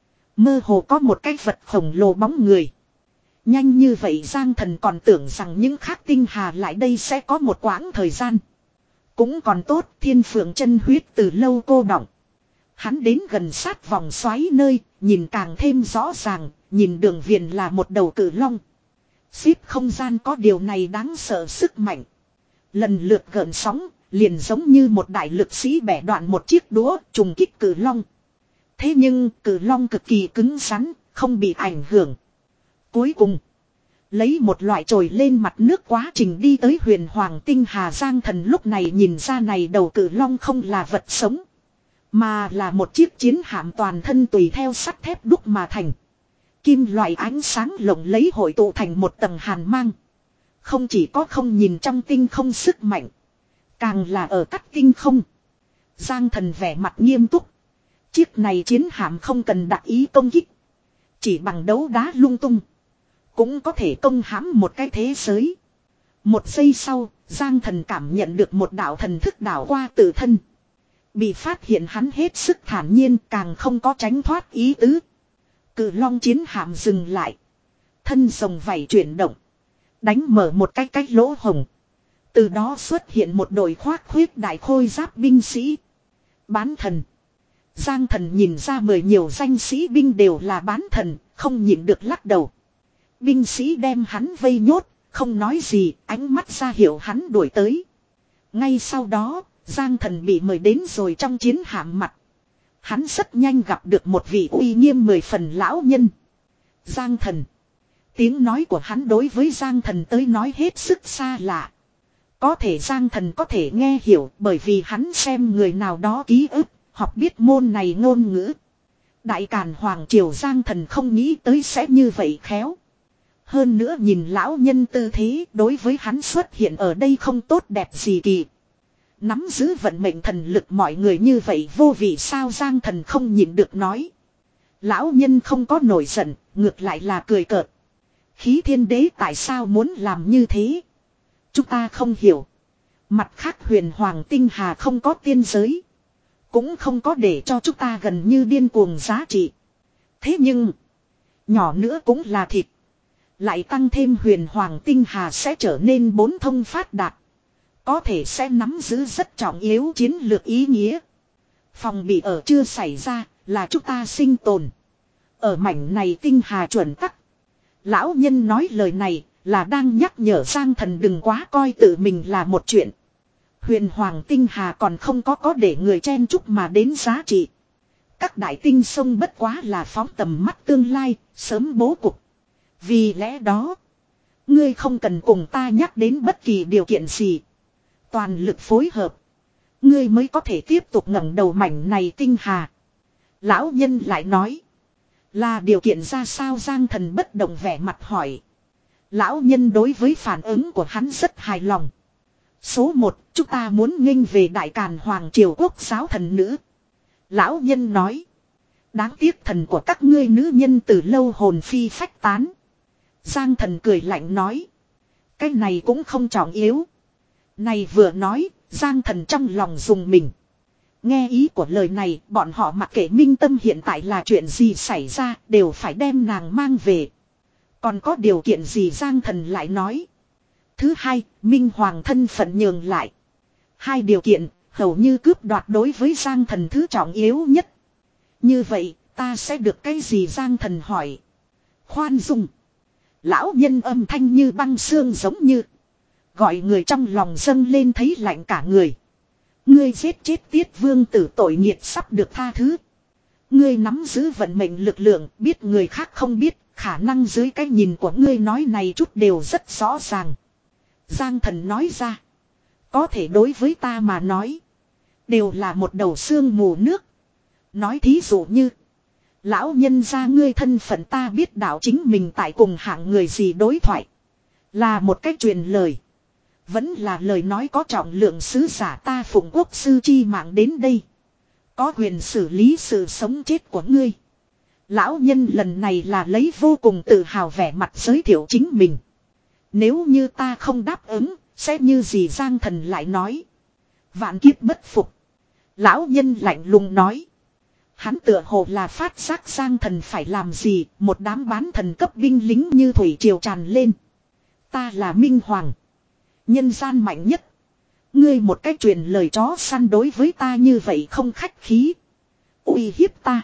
Mơ hồ có một cái vật khổng lồ bóng người. Nhanh như vậy Giang Thần còn tưởng rằng những khác tinh hà lại đây sẽ có một quãng thời gian. Cũng còn tốt, thiên phượng chân huyết từ lâu cô đọng. Hắn đến gần sát vòng xoáy nơi, nhìn càng thêm rõ ràng, nhìn đường viền là một đầu cử long. Xíp không gian có điều này đáng sợ sức mạnh. Lần lượt gợn sóng, liền giống như một đại lực sĩ bẻ đoạn một chiếc đũa trùng kích cử long. Thế nhưng cử long cực kỳ cứng rắn, không bị ảnh hưởng. Cuối cùng, lấy một loại trồi lên mặt nước quá trình đi tới huyền hoàng tinh hà Giang Thần lúc này nhìn ra này đầu cử long không là vật sống. Mà là một chiếc chiến hạm toàn thân tùy theo sắt thép đúc mà thành. Kim loại ánh sáng lộng lấy hội tụ thành một tầng hàn mang. Không chỉ có không nhìn trong tinh không sức mạnh. Càng là ở các tinh không. Giang Thần vẻ mặt nghiêm túc. Chiếc này chiến hạm không cần đặc ý công kích. Chỉ bằng đấu đá lung tung. Cũng có thể công hãm một cái thế giới. Một giây sau, Giang Thần cảm nhận được một đạo thần thức đảo qua tự thân. Bị phát hiện hắn hết sức thản nhiên càng không có tránh thoát ý tứ. Cự long chiến hạm dừng lại. Thân rồng vảy chuyển động. Đánh mở một cái cách lỗ hồng. Từ đó xuất hiện một đội khoác khuyết đại khôi giáp binh sĩ. Bán thần. Giang Thần nhìn ra mười nhiều danh sĩ binh đều là bán thần, không nhịn được lắc đầu. Binh sĩ đem hắn vây nhốt, không nói gì, ánh mắt ra hiệu hắn đuổi tới. Ngay sau đó, Giang Thần bị mời đến rồi trong chiến hạm mặt. Hắn rất nhanh gặp được một vị uy nghiêm mười phần lão nhân. Giang Thần. Tiếng nói của hắn đối với Giang Thần tới nói hết sức xa lạ. Có thể Giang Thần có thể nghe hiểu bởi vì hắn xem người nào đó ký ức, học biết môn này ngôn ngữ. Đại Càn Hoàng Triều Giang Thần không nghĩ tới sẽ như vậy khéo. Hơn nữa nhìn lão nhân tư thế đối với hắn xuất hiện ở đây không tốt đẹp gì kỳ. Nắm giữ vận mệnh thần lực mọi người như vậy vô vị sao Giang Thần không nhịn được nói. Lão nhân không có nổi giận, ngược lại là cười cợt. Khí thiên đế tại sao muốn làm như thế? Chúng ta không hiểu. Mặt khác huyền hoàng tinh hà không có tiên giới. Cũng không có để cho chúng ta gần như điên cuồng giá trị. Thế nhưng, nhỏ nữa cũng là thịt. Lại tăng thêm huyền hoàng tinh hà sẽ trở nên bốn thông phát đạt. Có thể sẽ nắm giữ rất trọng yếu chiến lược ý nghĩa. Phòng bị ở chưa xảy ra là chúng ta sinh tồn. Ở mảnh này tinh hà chuẩn tắc. Lão nhân nói lời này là đang nhắc nhở Giang Thần đừng quá coi tự mình là một chuyện. Huyền hoàng tinh hà còn không có có để người chen chúc mà đến giá trị. Các đại tinh sông bất quá là phóng tầm mắt tương lai, sớm bố cục. Vì lẽ đó, ngươi không cần cùng ta nhắc đến bất kỳ điều kiện gì. Toàn lực phối hợp. Ngươi mới có thể tiếp tục ngẩng đầu mảnh này tinh hà. Lão nhân lại nói. Là điều kiện ra sao Giang Thần bất động vẻ mặt hỏi. Lão nhân đối với phản ứng của hắn rất hài lòng. Số một, chúng ta muốn nghênh về Đại Càn Hoàng Triều Quốc giáo thần nữ. Lão nhân nói. Đáng tiếc thần của các ngươi nữ nhân từ lâu hồn phi phách tán. Giang Thần cười lạnh nói. Cái này cũng không trọng yếu. Này vừa nói, Giang Thần trong lòng dùng mình. Nghe ý của lời này, bọn họ mặc kệ Minh Tâm hiện tại là chuyện gì xảy ra, đều phải đem nàng mang về. Còn có điều kiện gì Giang Thần lại nói. Thứ hai, Minh Hoàng thân phận nhường lại. Hai điều kiện, hầu như cướp đoạt đối với Giang Thần thứ trọng yếu nhất. Như vậy, ta sẽ được cái gì Giang Thần hỏi. Khoan dung. Lão nhân âm thanh như băng xương giống như. Gọi người trong lòng dâng lên thấy lạnh cả người. Ngươi giết chết Tiết Vương tử tội nghiệt sắp được tha thứ. Ngươi nắm giữ vận mệnh lực lượng, biết người khác không biết, khả năng dưới cái nhìn của ngươi nói này chút đều rất rõ ràng. Giang Thần nói ra. Có thể đối với ta mà nói. Đều là một đầu xương mù nước. Nói thí dụ như. Lão nhân gia ngươi thân phận ta biết đạo chính mình tại cùng hạng người gì đối thoại. Là một cách truyền lời. Vẫn là lời nói có trọng lượng sứ giả ta phụng quốc sư chi mạng đến đây. Có quyền xử lý sự sống chết của ngươi. Lão nhân lần này là lấy vô cùng tự hào vẻ mặt giới thiệu chính mình. Nếu như ta không đáp ứng, sẽ như gì Giang Thần lại nói. Vạn kiếp bất phục. Lão nhân lạnh lùng nói. Hắn tựa hồ là phát giác Giang Thần phải làm gì, một đám bán thần cấp binh lính như thủy triều tràn lên. Ta là Minh Hoàng. Nhân gian mạnh nhất. Ngươi một cách truyền lời chó săn đối với ta như vậy không khách khí. Uy hiếp ta.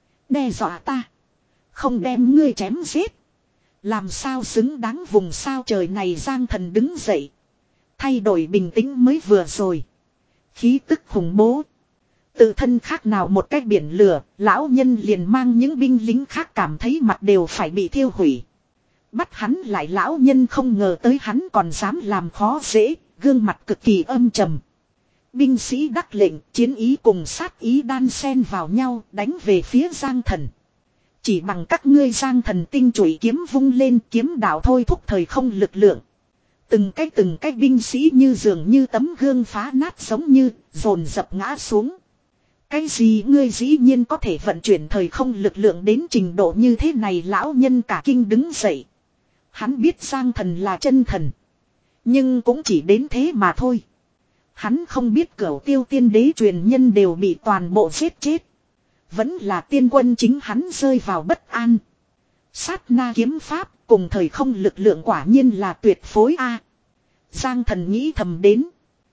Đe dọa ta. Không đem ngươi chém giết. Làm sao xứng đáng vùng sao trời này Giang Thần đứng dậy. Thay đổi bình tĩnh mới vừa rồi. Khí tức khủng bố. Tự thân khác nào một cái biển lửa, lão nhân liền mang những binh lính khác cảm thấy mặt đều phải bị thiêu hủy. Bắt hắn lại lão nhân không ngờ tới hắn còn dám làm khó dễ, gương mặt cực kỳ âm trầm. Binh sĩ đắc lệnh, chiến ý cùng sát ý đan xen vào nhau, đánh về phía Giang Thần. Chỉ bằng các ngươi Giang Thần tinh chủy kiếm vung lên kiếm đạo thôi thúc thời không lực lượng. Từng cái từng cái binh sĩ như dường như tấm gương phá nát giống như, dồn dập ngã xuống. Cái gì ngươi dĩ nhiên có thể vận chuyển thời không lực lượng đến trình độ như thế này lão nhân cả kinh đứng dậy. Hắn biết Giang Thần là chân thần. Nhưng cũng chỉ đến thế mà thôi. Hắn không biết cửu tiêu tiên đế truyền nhân đều bị toàn bộ giết chết. Vẫn là tiên quân chính hắn rơi vào bất an. Sát na kiếm pháp cùng thời không lực lượng quả nhiên là tuyệt phối a. Giang Thần nghĩ thầm đến.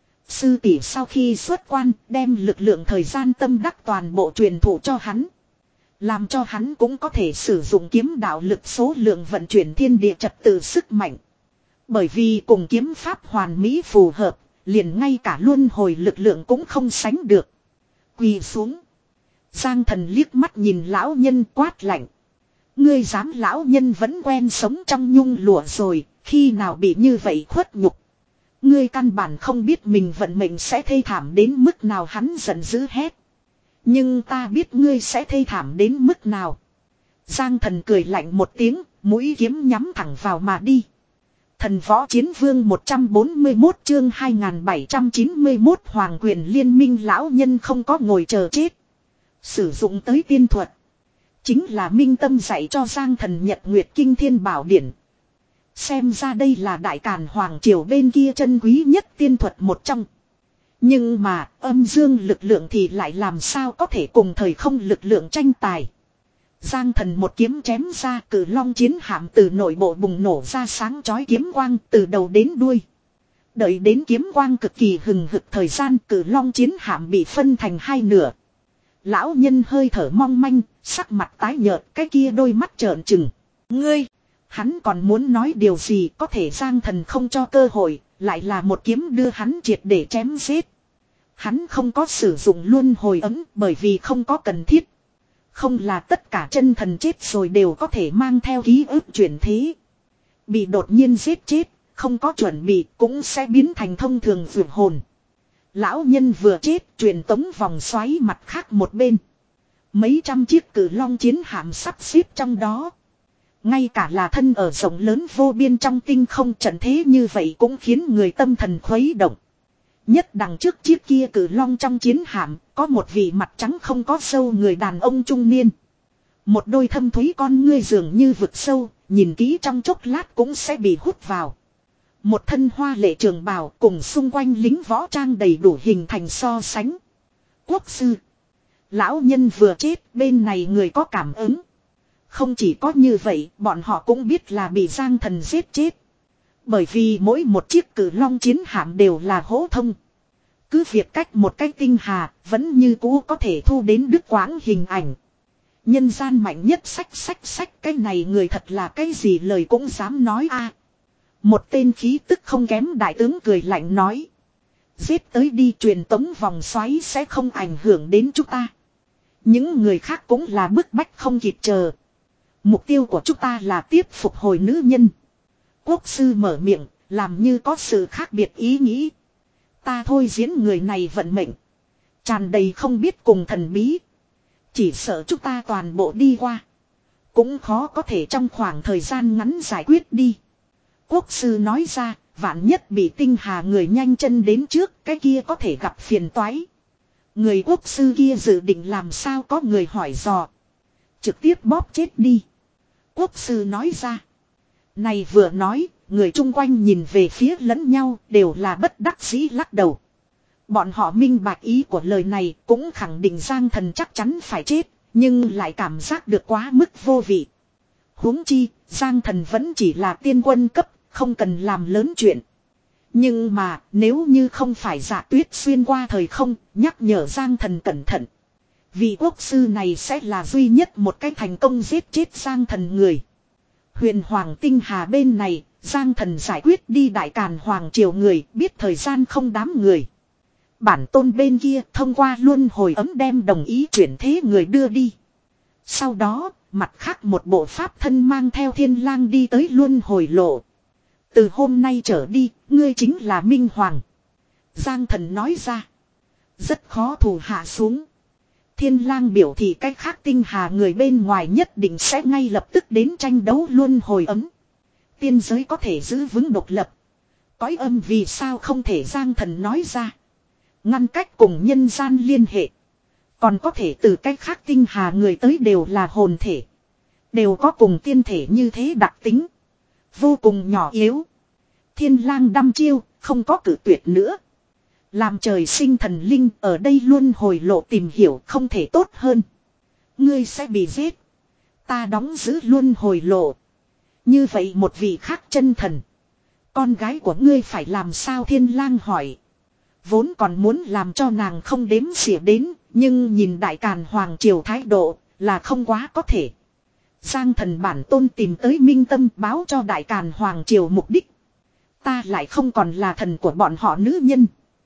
Sư tỷ sau khi xuất quan đem lực lượng thời gian tâm đắc toàn bộ truyền thụ cho hắn. Làm cho hắn cũng có thể sử dụng kiếm đạo lực số lượng vận chuyển thiên địa trật tự sức mạnh. Bởi vì cùng kiếm pháp hoàn mỹ phù hợp, liền ngay cả luân hồi lực lượng cũng không sánh được. Quỳ xuống. Giang Thần liếc mắt nhìn lão nhân quát lạnh. Ngươi dám lão nhân vẫn quen sống trong nhung lụa rồi, khi nào bị như vậy khuất nhục. Ngươi căn bản không biết mình vận mệnh sẽ thê thảm đến mức nào hắn giận dữ hét. Nhưng ta biết ngươi sẽ thê thảm đến mức nào. Giang Thần cười lạnh một tiếng, mũi kiếm nhắm thẳng vào mà đi. Thần võ chiến vương một trăm bốn mươi mốt chương hai nghìn bảy trăm chín mươi mốt Hoàng quyền liên minh lão nhân không có ngồi chờ chết. Sử dụng tới tiên thuật. Chính là minh tâm dạy cho Giang Thần Nhật Nguyệt Kinh Thiên Bảo Điển. Xem ra đây là đại càn hoàng triều bên kia chân quý nhất tiên thuật một trong. Nhưng mà âm dương lực lượng thì lại làm sao có thể cùng thời không lực lượng tranh tài. Giang Thần một kiếm chém ra cử long chiến hạm từ nội bộ bùng nổ ra sáng chói kiếm quang từ đầu đến đuôi. Đợi đến kiếm quang cực kỳ hừng hực thời gian cử long chiến hạm bị phân thành hai nửa. Lão nhân hơi thở mong manh, sắc mặt tái nhợt cái kia đôi mắt trợn trừng. Ngươi! Hắn còn muốn nói điều gì có thể Giang Thần không cho cơ hội, lại là một kiếm đưa hắn triệt để chém giết. Hắn không có sử dụng luân hồi ấm bởi vì không có cần thiết. Không là tất cả chân thần chết rồi đều có thể mang theo ký ức chuyển thế. Bị đột nhiên giết chết, không có chuẩn bị cũng sẽ biến thành thông thường vượt hồn. Lão nhân vừa chết truyền tống vòng xoáy mặt khác một bên. Mấy trăm chiếc cử long chiến hạm sắp xếp trong đó. Ngay cả là thân ở rộng lớn vô biên trong tinh không trận thế như vậy cũng khiến người tâm thần khuấy động. Nhất đằng trước chiếc kia cử long trong chiến hạm có một vị mặt trắng không có sâu người đàn ông trung niên. Một đôi thâm thúy con ngươi dường như vực sâu, nhìn kỹ trong chốc lát cũng sẽ bị hút vào. Một thân hoa lệ trường bào cùng xung quanh lính võ trang đầy đủ hình thành so sánh. Quốc sư. Lão nhân vừa chết bên này người có cảm ứng. Không chỉ có như vậy bọn họ cũng biết là bị Giang Thần giết chết. Bởi vì mỗi một chiếc cử long chiến hạm đều là hỗ thông. Cứ việc cách một cách tinh hà vẫn như cũ có thể thu đến đứt quãng hình ảnh. Nhân gian mạnh nhất sách sách sách cái này người thật là cái gì lời cũng dám nói a. Một tên khí tức không kém đại tướng cười lạnh nói. Giết tới đi truyền tống vòng xoáy sẽ không ảnh hưởng đến chúng ta. Những người khác cũng là bức bách không kịp chờ. Mục tiêu của chúng ta là tiếp phục hồi nữ nhân. Quốc sư mở miệng, làm như có sự khác biệt ý nghĩ. Ta thôi diễn người này vận mệnh. Tràn đầy không biết cùng thần bí. Chỉ sợ chúng ta toàn bộ đi qua. Cũng khó có thể trong khoảng thời gian ngắn giải quyết đi. Quốc sư nói ra, vạn nhất bị tinh hà người nhanh chân đến trước, cái kia có thể gặp phiền toái. Người quốc sư kia dự định làm sao có người hỏi dò. Trực tiếp bóp chết đi. Quốc sư nói ra. Này vừa nói, người chung quanh nhìn về phía lẫn nhau đều là bất đắc dĩ lắc đầu. Bọn họ minh bạch ý của lời này cũng khẳng định Giang Thần chắc chắn phải chết, nhưng lại cảm giác được quá mức vô vị. Huống chi, Giang Thần vẫn chỉ là tiên quân cấp, không cần làm lớn chuyện. Nhưng mà, nếu như không phải Dạ Tuyết xuyên qua thời không, nhắc nhở Giang Thần cẩn thận. Vị quốc sư này sẽ là duy nhất một cái thành công giết chết Giang Thần người. Huyền Hoàng Tinh Hà bên này, Giang Thần giải quyết đi Đại Càn Hoàng triều người, biết thời gian không đám người. Bản tôn bên kia thông qua luân hồi ấm đem đồng ý chuyển thế người đưa đi. Sau đó, mặt khác một bộ pháp thân mang theo Thiên Lang đi tới luân hồi lộ. Từ hôm nay trở đi, ngươi chính là Minh Hoàng. Giang Thần nói ra. Rất khó thủ hạ xuống. Thiên Lang biểu thị cách khác tinh hà người bên ngoài nhất định sẽ ngay lập tức đến tranh đấu luân hồi ấm. Tiên giới có thể giữ vững độc lập. Cõi âm vì sao không thể Giang Thần nói ra. Ngăn cách cùng nhân gian liên hệ. Còn có thể từ cách khác tinh hà người tới đều là hồn thể. Đều có cùng tiên thể như thế đặc tính. Vô cùng nhỏ yếu. Thiên Lang đăm chiêu, không có cử tuyệt nữa. Làm trời sinh thần linh ở đây luôn hồi lộ tìm hiểu không thể tốt hơn. Ngươi sẽ bị giết. Ta đóng giữ luôn hồi lộ. Như vậy một vị khác chân thần. Con gái của ngươi phải làm sao Thiên Lang hỏi. Vốn còn muốn làm cho nàng không đếm xỉa đến. Nhưng nhìn Đại Càn Hoàng triều thái độ là không quá có thể. Giang Thần bản tôn tìm tới Minh Tâm báo cho Đại Càn Hoàng triều mục đích. Ta lại không còn là thần của bọn họ nữ nhân.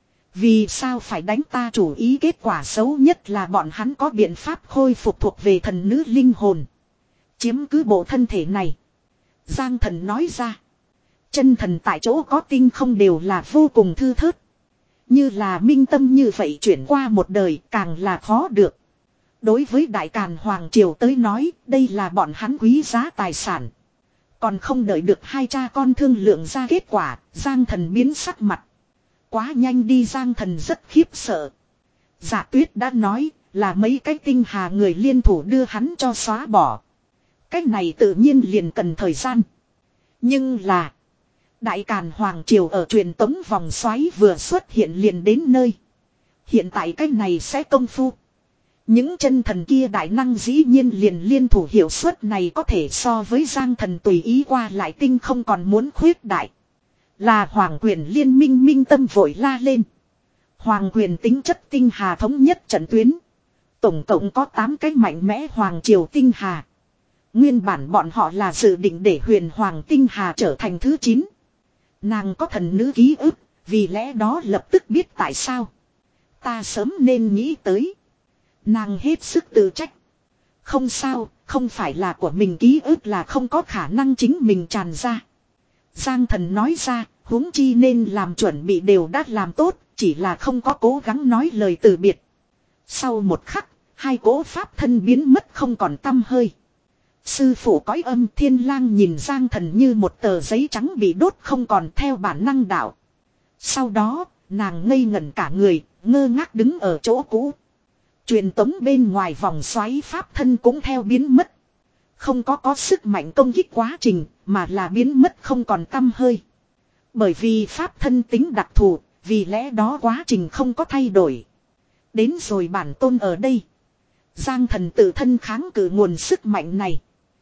Vì sao phải đánh ta chủ ý kết quả xấu nhất là bọn hắn có biện pháp khôi phục thuộc về thần nữ linh hồn. Chiếm cứ bộ thân thể này. Giang Thần nói ra. Chân thần tại chỗ có tinh không đều là vô cùng thư thớt. Như là Minh Tâm như vậy chuyển qua một đời càng là khó được. Đối với Đại Càn Hoàng triều tới nói đây là bọn hắn quý giá tài sản. Còn không đợi được hai cha con thương lượng ra kết quả, Giang Thần biến sắc mặt. Quá nhanh đi Giang Thần rất khiếp sợ. Dạ Tuyết đã nói là mấy cái tinh hà người liên thủ đưa hắn cho xóa bỏ. Cách này tự nhiên liền cần thời gian. Nhưng là Đại Càn Hoàng triều ở truyền tống vòng xoáy vừa xuất hiện liền đến nơi. Hiện tại cách này sẽ công phu. Những chân thần kia đại năng dĩ nhiên liền liên thủ hiệu suất này có thể so với Giang Thần tùy ý qua lại tinh không còn muốn khuyết đại. Là Hoàng quyền liên minh Minh Tâm vội la lên. Hoàng quyền tính chất tinh hà thống nhất trận tuyến. Tổng cộng có tám cái mạnh mẽ Hoàng triều tinh hà. Nguyên bản bọn họ là dự định để huyền Hoàng tinh hà trở thành thứ chín. Nàng có thần nữ ký ức, vì lẽ đó lập tức biết tại sao. Ta sớm nên nghĩ tới. Nàng hết sức tự trách. Không sao, không phải là của mình ký ức là không có khả năng chính mình tràn ra. Giang Thần nói ra, huống chi nên làm chuẩn bị đều đã làm tốt, chỉ là không có cố gắng nói lời từ biệt. Sau một khắc, hai cỗ pháp thân biến mất không còn tăm hơi. Sư phụ cõi âm Thiên Lang nhìn Giang Thần như một tờ giấy trắng bị đốt không còn theo bản năng đạo. Sau đó, nàng ngây ngẩn cả người, ngơ ngác đứng ở chỗ cũ. Truyền tống bên ngoài vòng xoáy pháp thân cũng theo biến mất. Không có có sức mạnh công kích quá trình, mà là biến mất không còn tăm hơi. Bởi vì pháp thân tính đặc thù, vì lẽ đó quá trình không có thay đổi. Đến rồi bản tôn ở đây. Giang Thần tự thân kháng cự nguồn sức mạnh này.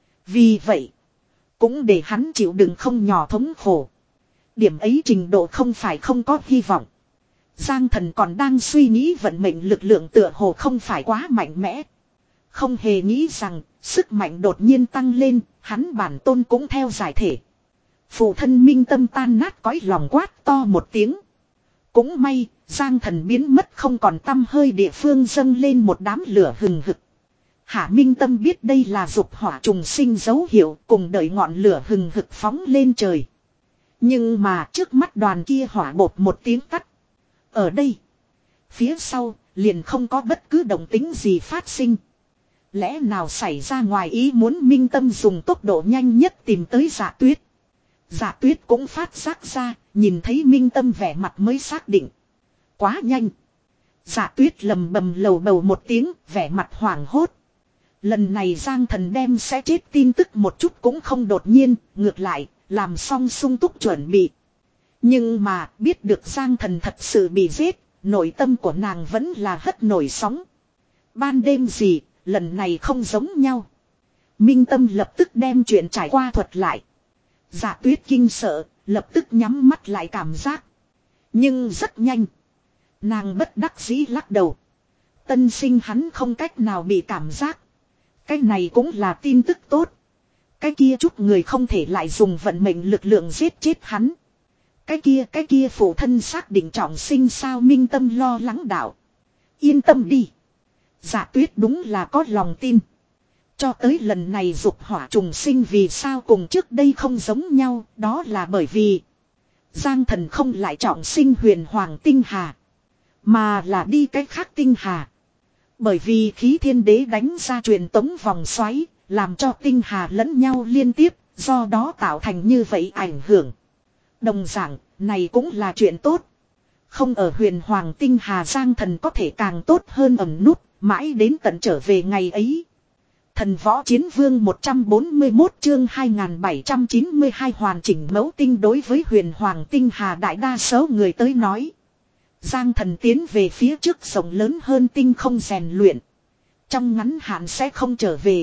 Vì vậy, cũng để hắn chịu đựng không nhỏ thống khổ. Điểm ấy trình độ không phải không có hy vọng. Giang Thần còn đang suy nghĩ vận mệnh lực lượng tựa hồ không phải quá mạnh mẽ. Không hề nghĩ rằng, sức mạnh đột nhiên tăng lên, hắn bản tôn cũng theo giải thể. Phụ thân Minh Tâm tan nát cõi lòng quát to một tiếng. Cũng may, Giang Thần biến mất không còn tăm hơi, địa phương dâng lên một đám lửa hừng hực. Hạ Minh Tâm biết đây là dục hỏa trùng sinh dấu hiệu, cùng đợi ngọn lửa hừng hực phóng lên trời. Nhưng mà trước mắt đoàn kia hỏa bột một tiếng tắt. Ở đây, phía sau, liền không có bất cứ động tĩnh gì phát sinh. Lẽ nào xảy ra ngoài ý muốn? Minh Tâm dùng tốc độ nhanh nhất tìm tới Dạ Tuyết. Dạ Tuyết cũng phát giác ra, nhìn thấy Minh Tâm vẻ mặt mới xác định. Quá nhanh. Dạ Tuyết lầm bầm lầu bầu một tiếng, vẻ mặt hoảng hốt. Lần này Giang Thần đem sẽ chết tin tức một chút cũng không đột nhiên, ngược lại, làm xong sung túc chuẩn bị. Nhưng mà, biết được Giang Thần thật sự bị giết, nội tâm của nàng vẫn là hất nổi sóng. Ban đêm gì, lần này không giống nhau. Minh Tâm lập tức đem chuyện trải qua thuật lại. Dạ Tuyết kinh sợ, lập tức nhắm mắt lại cảm giác. Nhưng rất nhanh. Nàng bất đắc dĩ lắc đầu. Tân sinh hắn không cách nào bị cảm giác. Cái này cũng là tin tức tốt. Cái kia chút người không thể lại dùng vận mệnh lực lượng giết chết hắn. Cái kia cái kia phụ thân xác định trọng sinh sao? Minh Tâm lo lắng đạo. Yên tâm đi. Dạ Tuyết đúng là có lòng tin. Cho tới lần này dục hỏa trùng sinh vì sao cùng trước đây không giống nhau, đó là bởi vì Giang Thần không lại trọng sinh huyền hoàng tinh hà, mà là đi cách khác tinh hà. Bởi vì khí thiên đế đánh ra truyền tống vòng xoáy, làm cho tinh hà lẫn nhau liên tiếp, do đó tạo thành như vậy ảnh hưởng. Đồng dạng, này cũng là chuyện tốt. Không ở huyền hoàng tinh hà, Giang Thần có thể càng tốt hơn ẩn nút, mãi đến tận trở về ngày ấy. Thần võ chiến vương một trăm bốn mươi mốt chương hai nghìn bảy trăm chín mươi hai hoàn chỉnh mẫu tinh. Đối với huyền hoàng tinh hà đại đa số người tới nói, Giang Thần tiến về phía trước rộng lớn hơn tinh không rèn luyện, trong ngắn hạn sẽ không trở về.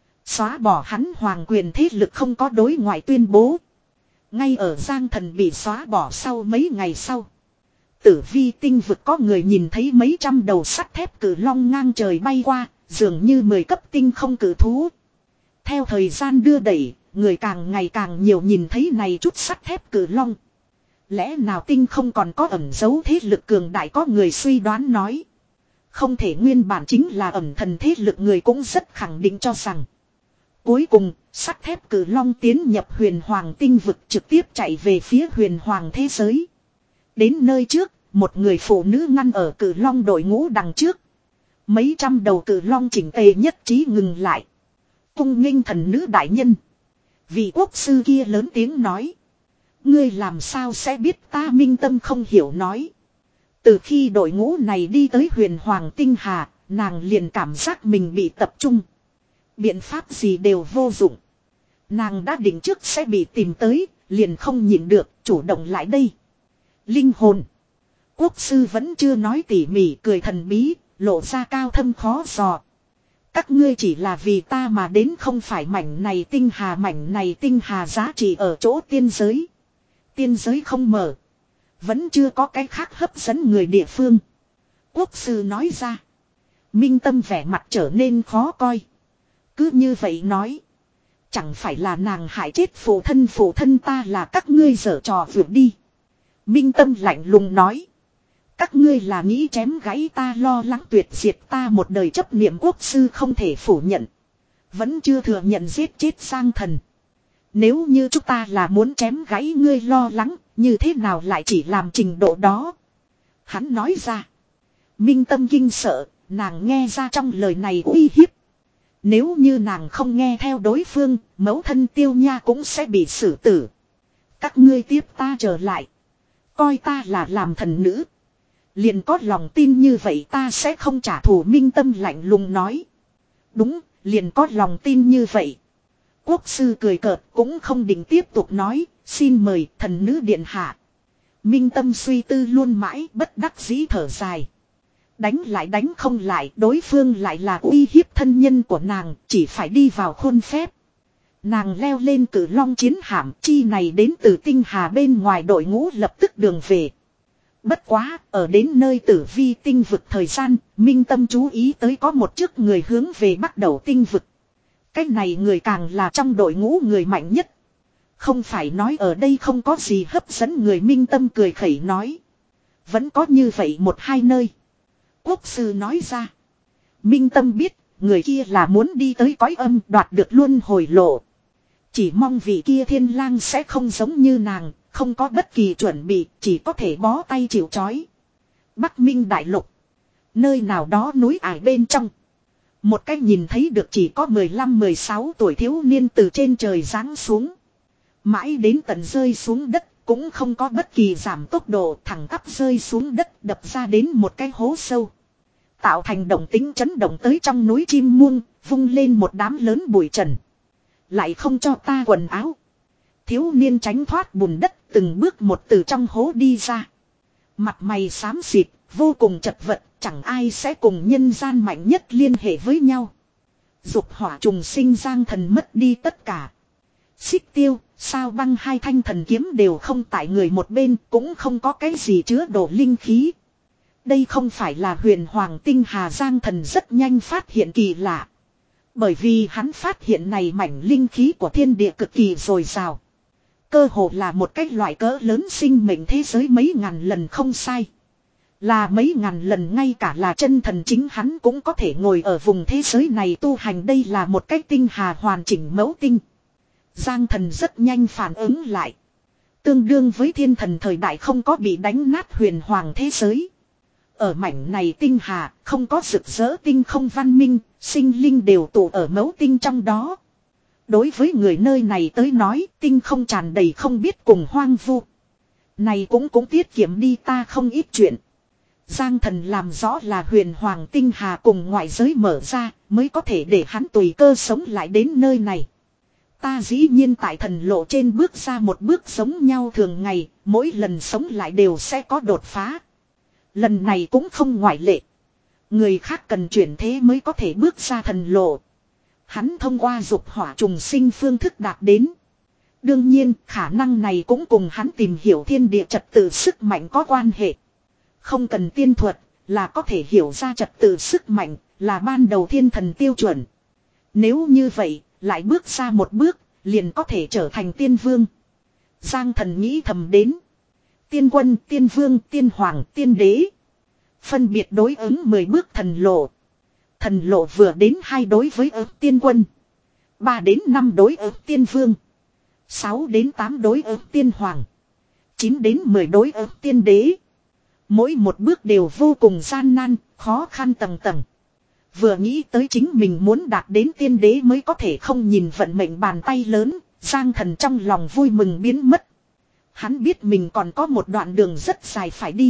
Xóa bỏ hắn hoàng quyền thế lực không có đối ngoại tuyên bố. Ngay ở Giang Thần bị xóa bỏ sau mấy ngày sau, Tử Vi tinh vực có người nhìn thấy mấy trăm đầu sắt thép cử long ngang trời bay qua, dường như mười cấp tinh không cử thú. Theo thời gian đưa đẩy, người càng ngày càng nhiều nhìn thấy này chút sắt thép cử long. Lẽ nào tinh không còn có ẩn dấu thế lực cường đại? Có người suy đoán nói. Không thể nguyên bản chính là ẩn thần thế lực, người cũng rất khẳng định cho rằng. Cuối cùng, sắt thép cử long tiến nhập huyền hoàng tinh vực, trực tiếp chạy về phía huyền hoàng thế giới. Đến nơi trước, một người phụ nữ ngăn ở cử long đội ngũ đằng trước. Mấy trăm đầu cử long chỉnh tề nhất trí ngừng lại. Cung nghênh thần nữ đại nhân. Vị quốc sư kia lớn tiếng nói. Ngươi làm sao sẽ biết ta? Minh Tâm không hiểu nói. Từ khi đội ngũ này đi tới huyền hoàng tinh hà, nàng liền cảm giác mình bị tập trung. Biện pháp gì đều vô dụng. Nàng đã định trước sẽ bị tìm tới, liền không nhịn được, chủ động lại đây. Linh hồn. Quốc sư vẫn chưa nói tỉ mỉ, cười thần bí, lộ ra cao thâm khó dò. Các ngươi chỉ là vì ta mà đến, không phải mảnh này tinh hà. Mảnh này tinh hà giá trị ở chỗ tiên giới. Tiên giới không mở, vẫn chưa có cái khác hấp dẫn người địa phương. Quốc sư nói ra. Minh Tâm vẻ mặt trở nên khó coi. Cứ như vậy nói, chẳng phải là nàng hại chết phụ thân? Phụ thân ta là các ngươi giở trò vượt đi. Minh Tâm lạnh lùng nói. Các ngươi là nghĩ chém gãy ta, lo lắng tuyệt diệt ta một đời chấp niệm. Quốc sư không thể phủ nhận, vẫn chưa thừa nhận giết chết Giang Thần. Nếu như chúng ta là muốn chém gãy ngươi lo lắng, như thế nào lại chỉ làm trình độ đó? Hắn nói ra. Minh Tâm kinh sợ, nàng nghe ra trong lời này uy hiếp. Nếu như nàng không nghe theo đối phương, mẫu thân Tiêu Nha cũng sẽ bị xử tử. Các ngươi tiếp ta trở lại, coi ta là làm thần nữ, liền có lòng tin như vậy ta sẽ không trả thù. Minh Tâm lạnh lùng nói. Đúng, liền có lòng tin như vậy. Quốc sư cười cợt, cũng không định tiếp tục nói. Xin mời thần nữ điện hạ. Minh Tâm suy tư luôn mãi, bất đắc dĩ thở dài. Đánh lại đánh không lại, đối phương lại là uy hiếp thân nhân của nàng, chỉ phải đi vào khuôn phép. Nàng leo lên cử long chiến hạm, chi này đến từ tinh hà bên ngoài đội ngũ lập tức đường về. Bất quá, ở đến nơi tử vi tinh vực thời gian, Minh Tâm chú ý tới có một chiếc người hướng về bắt đầu tinh vực. Cái này người càng là trong đội ngũ người mạnh nhất. Không phải nói ở đây không có gì hấp dẫn người. Minh Tâm cười khẩy nói. Vẫn có như vậy một hai nơi. Quốc sư nói ra. Minh Tâm biết, người kia là muốn đi tới cõi âm đoạt được luân hồi lộ. Chỉ mong vị kia thiên lang sẽ không giống như nàng, không có bất kỳ chuẩn bị, chỉ có thể bó tay chịu trói. Bắc Minh Đại Lục. Nơi nào đó núi ải bên trong. Một cái nhìn thấy được chỉ có mười lăm mười sáu tuổi thiếu niên từ trên trời giáng xuống. Mãi đến tận rơi xuống đất, cũng không có bất kỳ giảm tốc độ, thẳng tắp rơi xuống đất đập ra đến một cái hố sâu. Tạo thành động tính chấn động tới trong núi chim muông, vung lên một đám lớn bụi trần. Lại không cho ta quần áo. Thiếu niên tránh thoát bùn đất từng bước một từ trong hố đi ra. Mặt mày xám xịt, vô cùng chật vật, chẳng ai sẽ cùng nhân gian mạnh nhất liên hệ với nhau. Dục hỏa trùng sinh Giang Thần mất đi tất cả. Xích Tiêu, Sao Băng hai thanh thần kiếm đều không tại người một bên, cũng không có cái gì chứa đổ linh khí. Đây không phải là huyền hoàng tinh hà. Giang Thần rất nhanh phát hiện kỳ lạ. Bởi vì hắn phát hiện này mảnh linh khí của thiên địa cực kỳ dồi dào. Cơ hồ là một cái loại cỡ lớn sinh mệnh thế giới mấy ngàn lần không sai. Là mấy ngàn lần ngay cả là chân thần chính hắn cũng có thể ngồi ở vùng thế giới này tu hành. Đây là một cái tinh hà hoàn chỉnh mẫu tinh. Giang Thần rất nhanh phản ứng lại. Tương đương với thiên thần thời đại không có bị đánh nát huyền hoàng thế giới. Ở mảnh này tinh hà không có rực rỡ tinh không văn minh, sinh linh đều tụ ở mẫu tinh trong đó. Đối với người nơi này tới nói, tinh không tràn đầy không biết cùng hoang vu. Này cũng cũng tiết kiệm đi ta không ít chuyện. Giang Thần làm rõ là huyền hoàng tinh hà cùng ngoại giới mở ra, mới có thể để hắn tùy cơ sống lại đến nơi này. Ta dĩ nhiên tại thần lộ trên bước ra một bước giống nhau thường ngày, mỗi lần sống lại đều sẽ có đột phá. Lần này cũng không ngoại lệ. Người khác cần chuyển thế mới có thể bước ra thần lộ. Hắn thông qua dục hỏa trùng sinh phương thức đạt đến. Đương nhiên, khả năng này cũng cùng hắn tìm hiểu thiên địa trật tự sức mạnh có quan hệ. Không cần tiên thuật, là có thể hiểu ra trật tự sức mạnh, là ban đầu thiên thần tiêu chuẩn. Nếu như vậy, lại bước ra một bước, liền có thể trở thành tiên vương. Giang Thần nghĩ thầm đến. Tiên quân, tiên vương, tiên hoàng, tiên đế. Phân biệt đối ứng mười bước thần lộ. Thần lộ vừa đến hai đối với ứng tiên quân. ba đến năm đối ứng tiên vương. sáu đến tám đối ứng tiên hoàng. chín đến mười đối ứng tiên đế. Mỗi một bước đều vô cùng gian nan, khó khăn tầng tầng. Vừa nghĩ tới chính mình muốn đạt đến tiên đế mới có thể không nhìn vận mệnh bàn tay lớn, Giang Thần trong lòng vui mừng biến mất. Hắn biết mình còn có một đoạn đường rất dài phải đi.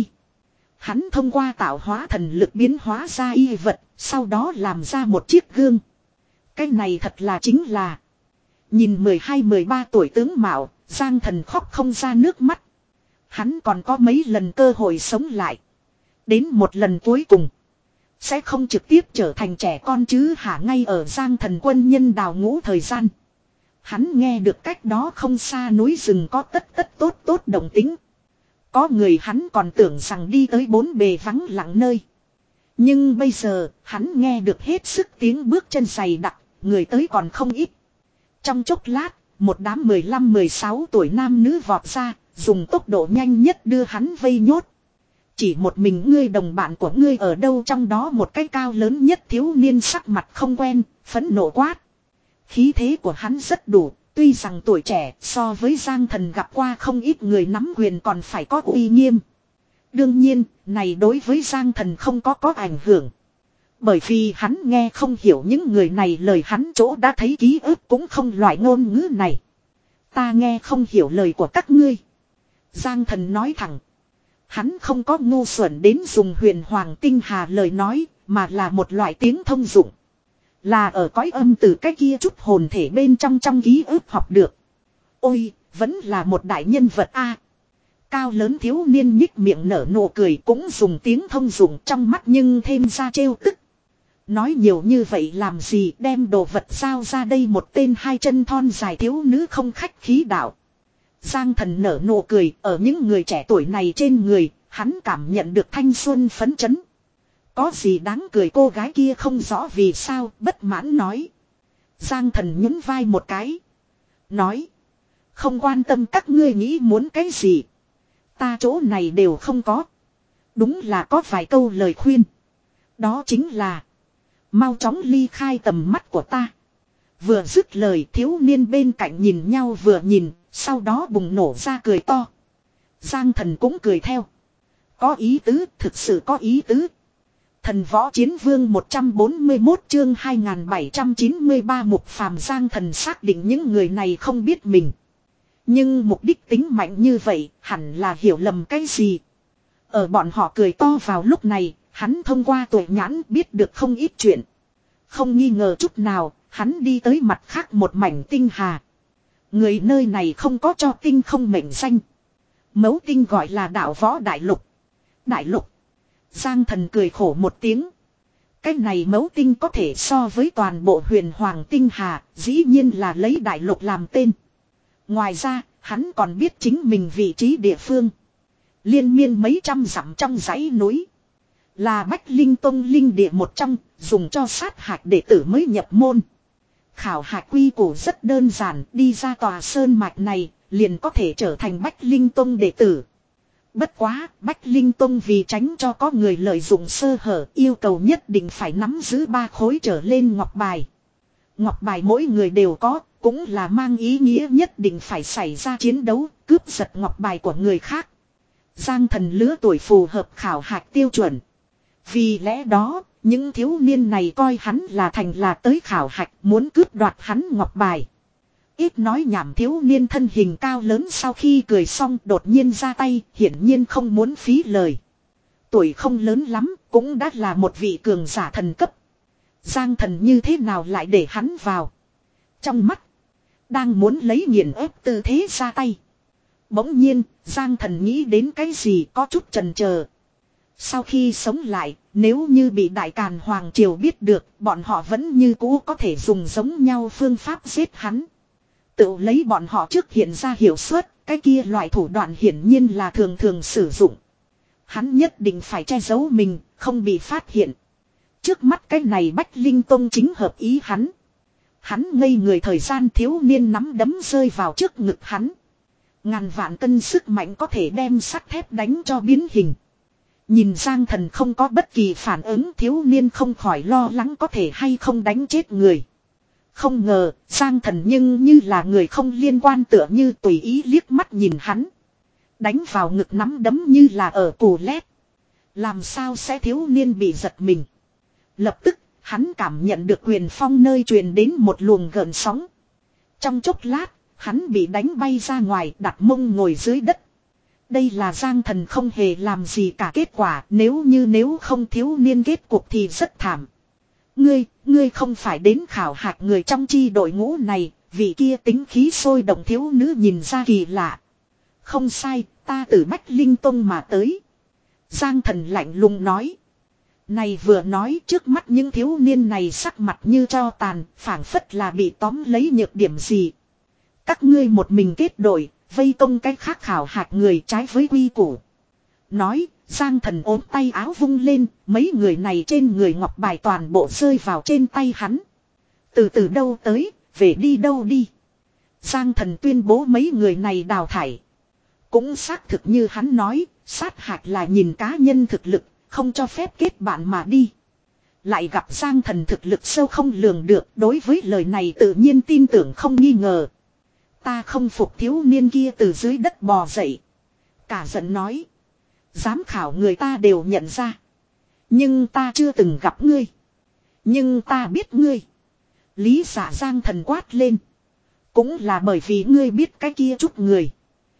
Hắn thông qua tạo hóa thần lực biến hóa ra y vật, sau đó làm ra một chiếc gương. Cái này thật là chính là. Nhìn mười hai mười ba tuổi tướng mạo, Giang Thần khóc không ra nước mắt. Hắn còn có mấy lần cơ hội sống lại. Đến một lần cuối cùng. Sẽ không trực tiếp trở thành trẻ con chứ hả. Ngay ở Giang Thần quân nhân đào ngũ thời gian. Hắn nghe được cách đó không xa núi rừng có tất tất tốt tốt động tính. Có người hắn còn tưởng rằng đi tới bốn bề vắng lặng nơi. Nhưng bây giờ hắn nghe được hết sức tiếng bước chân dày đặc, người tới còn không ít. Trong chốc lát, một đám mười lăm mười sáu tuổi nam nữ vọt ra, dùng tốc độ nhanh nhất đưa hắn vây nhốt. Chỉ một mình ngươi đồng bạn của ngươi ở đâu, trong đó một cái cao lớn nhất thiếu niên sắc mặt không quen, phẫn nộ quát. Khí thế của hắn rất đủ, tuy rằng tuổi trẻ so với Giang Thần gặp qua không ít người nắm quyền còn phải có uy nghiêm. Đương nhiên, này đối với Giang Thần không có có ảnh hưởng. Bởi vì hắn nghe không hiểu những người này lời, hắn chỗ đã thấy ký ức cũng không loại ngôn ngữ này. Ta nghe không hiểu lời của các ngươi. Giang Thần nói thẳng. Hắn không có ngu xuẩn đến dùng huyền hoàng tinh hà lời nói, mà là một loại tiếng thông dụng. Là ở cõi âm từ cái kia chút hồn thể bên trong trong ký ức học được. Ôi, vẫn là một đại nhân vật a. Cao lớn thiếu niên nhích miệng nở nụ cười, cũng dùng tiếng thông dụng, trong mắt nhưng thêm ra trêu tức. Nói nhiều như vậy làm gì, đem đồ vật giao ra đây. Một tên hai chân thon dài thiếu nữ không khách khí đạo. Giang Thần nở nụ cười, ở những người trẻ tuổi này trên người, hắn cảm nhận được thanh xuân phấn chấn. Có gì đáng cười, cô gái kia không rõ vì sao bất mãn nói. Giang Thần nhún vai một cái. Nói. Không quan tâm các ngươi nghĩ muốn cái gì. Ta chỗ này đều không có. Đúng là có vài câu lời khuyên. Đó chính là. Mau chóng ly khai tầm mắt của ta. Vừa dứt lời, thiếu niên bên cạnh nhìn nhau vừa nhìn. Sau đó bùng nổ ra cười to. Giang Thần cũng cười theo. Có ý tứ, thực sự có ý tứ. Thần võ chiến vương một trăm bốn mươi mốt chương hai nghìn bảy trăm chín mươi ba Mục Phàm. Giang Thần xác định những người này không biết mình. Nhưng mục đích tính mạnh như vậy hẳn là hiểu lầm cái gì. Ở bọn họ cười to vào lúc này, hắn thông qua tuổi nhãn biết được không ít chuyện. Không nghi ngờ chút nào, hắn đi tới mặt khác một mảnh tinh hà. Người nơi này không có cho tinh không mệnh danh. Mấu tinh gọi là đạo võ đại lục. Đại lục. Giang Thần cười khổ một tiếng. Cái này mấu tinh có thể so với toàn bộ huyền hoàng tinh hà, dĩ nhiên là lấy đại lục làm tên. Ngoài ra, hắn còn biết chính mình vị trí địa phương. Liên miên mấy trăm dặm trong dãy núi. Là Bách Linh Tông linh địa một trong, dùng cho sát hạch đệ tử mới nhập môn. Khảo hạch quy củ rất đơn giản, đi ra tòa sơn mạch này, liền có thể trở thành Bách Linh Tông đệ tử. Bất quá, Bách Linh Tông vì tránh cho có người lợi dụng sơ hở, yêu cầu nhất định phải nắm giữ ba khối trở lên ngọc bài. Ngọc bài mỗi người đều có, cũng là mang ý nghĩa nhất định phải xảy ra chiến đấu, cướp giật ngọc bài của người khác. Giang Thần lứa tuổi phù hợp khảo hạch tiêu chuẩn. Vì lẽ đó, những thiếu niên này coi hắn là thành là tới khảo hạch, muốn cướp đoạt hắn ngọc bài. Ít nói nhảm, thiếu niên thân hình cao lớn sau khi cười xong đột nhiên ra tay, hiển nhiên không muốn phí lời. Tuổi không lớn lắm, cũng đã là một vị cường giả thần cấp. Giang Thần như thế nào lại để hắn vào? Trong mắt, đang muốn lấy nghiền ép tư thế ra tay. Bỗng nhiên, Giang Thần nghĩ đến cái gì có chút chần chờ. Sau khi sống lại, nếu như bị Đại Càn Hoàng Triều biết được, bọn họ vẫn như cũ có thể dùng giống nhau phương pháp giết hắn. Tự lấy bọn họ trước hiện ra hiệu suất, cái kia loại thủ đoạn hiển nhiên là thường thường sử dụng. Hắn nhất định phải che giấu mình, không bị phát hiện. Trước mắt cái này Bách Linh Tông chính hợp ý hắn. Hắn ngây người thời gian, thiếu niên nắm đấm rơi vào trước ngực hắn. Ngàn vạn cân sức mạnh có thể đem sắt thép đánh cho biến hình. Nhìn Giang Thần không có bất kỳ phản ứng, thiếu niên không khỏi lo lắng có thể hay không đánh chết người. Không ngờ, Giang Thần nhưng như là người không liên quan, tựa như tùy ý liếc mắt nhìn hắn. Đánh vào ngực nắm đấm như là ở cù lét. Làm sao sẽ thiếu niên bị giật mình. Lập tức, hắn cảm nhận được quyền phong nơi truyền đến một luồng gợn sóng. Trong chốc lát, hắn bị đánh bay ra ngoài, đặt mông ngồi dưới đất. Đây là Giang Thần không hề làm gì cả kết quả, nếu như nếu không thiếu niên kết cục thì rất thảm. Ngươi, ngươi không phải đến khảo hạch người trong chi đội ngũ này, vị kia tính khí sôi động thiếu nữ nhìn ra kỳ lạ. Không sai, ta từ Bách Linh Tông mà tới. Giang Thần lạnh lùng nói. Này vừa nói, trước mắt những thiếu niên này sắc mặt như tro tàn, phảng phất là bị tóm lấy nhược điểm gì. Các ngươi một mình kết đội, vây công cái khác khảo hạch người trái với quy củ. Nói, Giang Thần ốm tay áo vung lên, mấy người này trên người ngọc bài toàn bộ rơi vào trên tay hắn. Từ từ đâu tới, về đi đâu đi. Giang Thần tuyên bố mấy người này đào thải. Cũng xác thực như hắn nói, sát hạch là nhìn cá nhân thực lực, không cho phép kết bạn mà đi. Lại gặp Giang Thần thực lực sâu không lường được, đối với lời này tự nhiên tin tưởng không nghi ngờ. Ta không phục, thiếu niên kia từ dưới đất bò dậy. Cả giận nói. Giám khảo người ta đều nhận ra. Nhưng ta chưa từng gặp ngươi. Nhưng ta biết ngươi. Lý giả Giang Thần quát lên. Cũng là bởi vì ngươi biết cái kia chút người.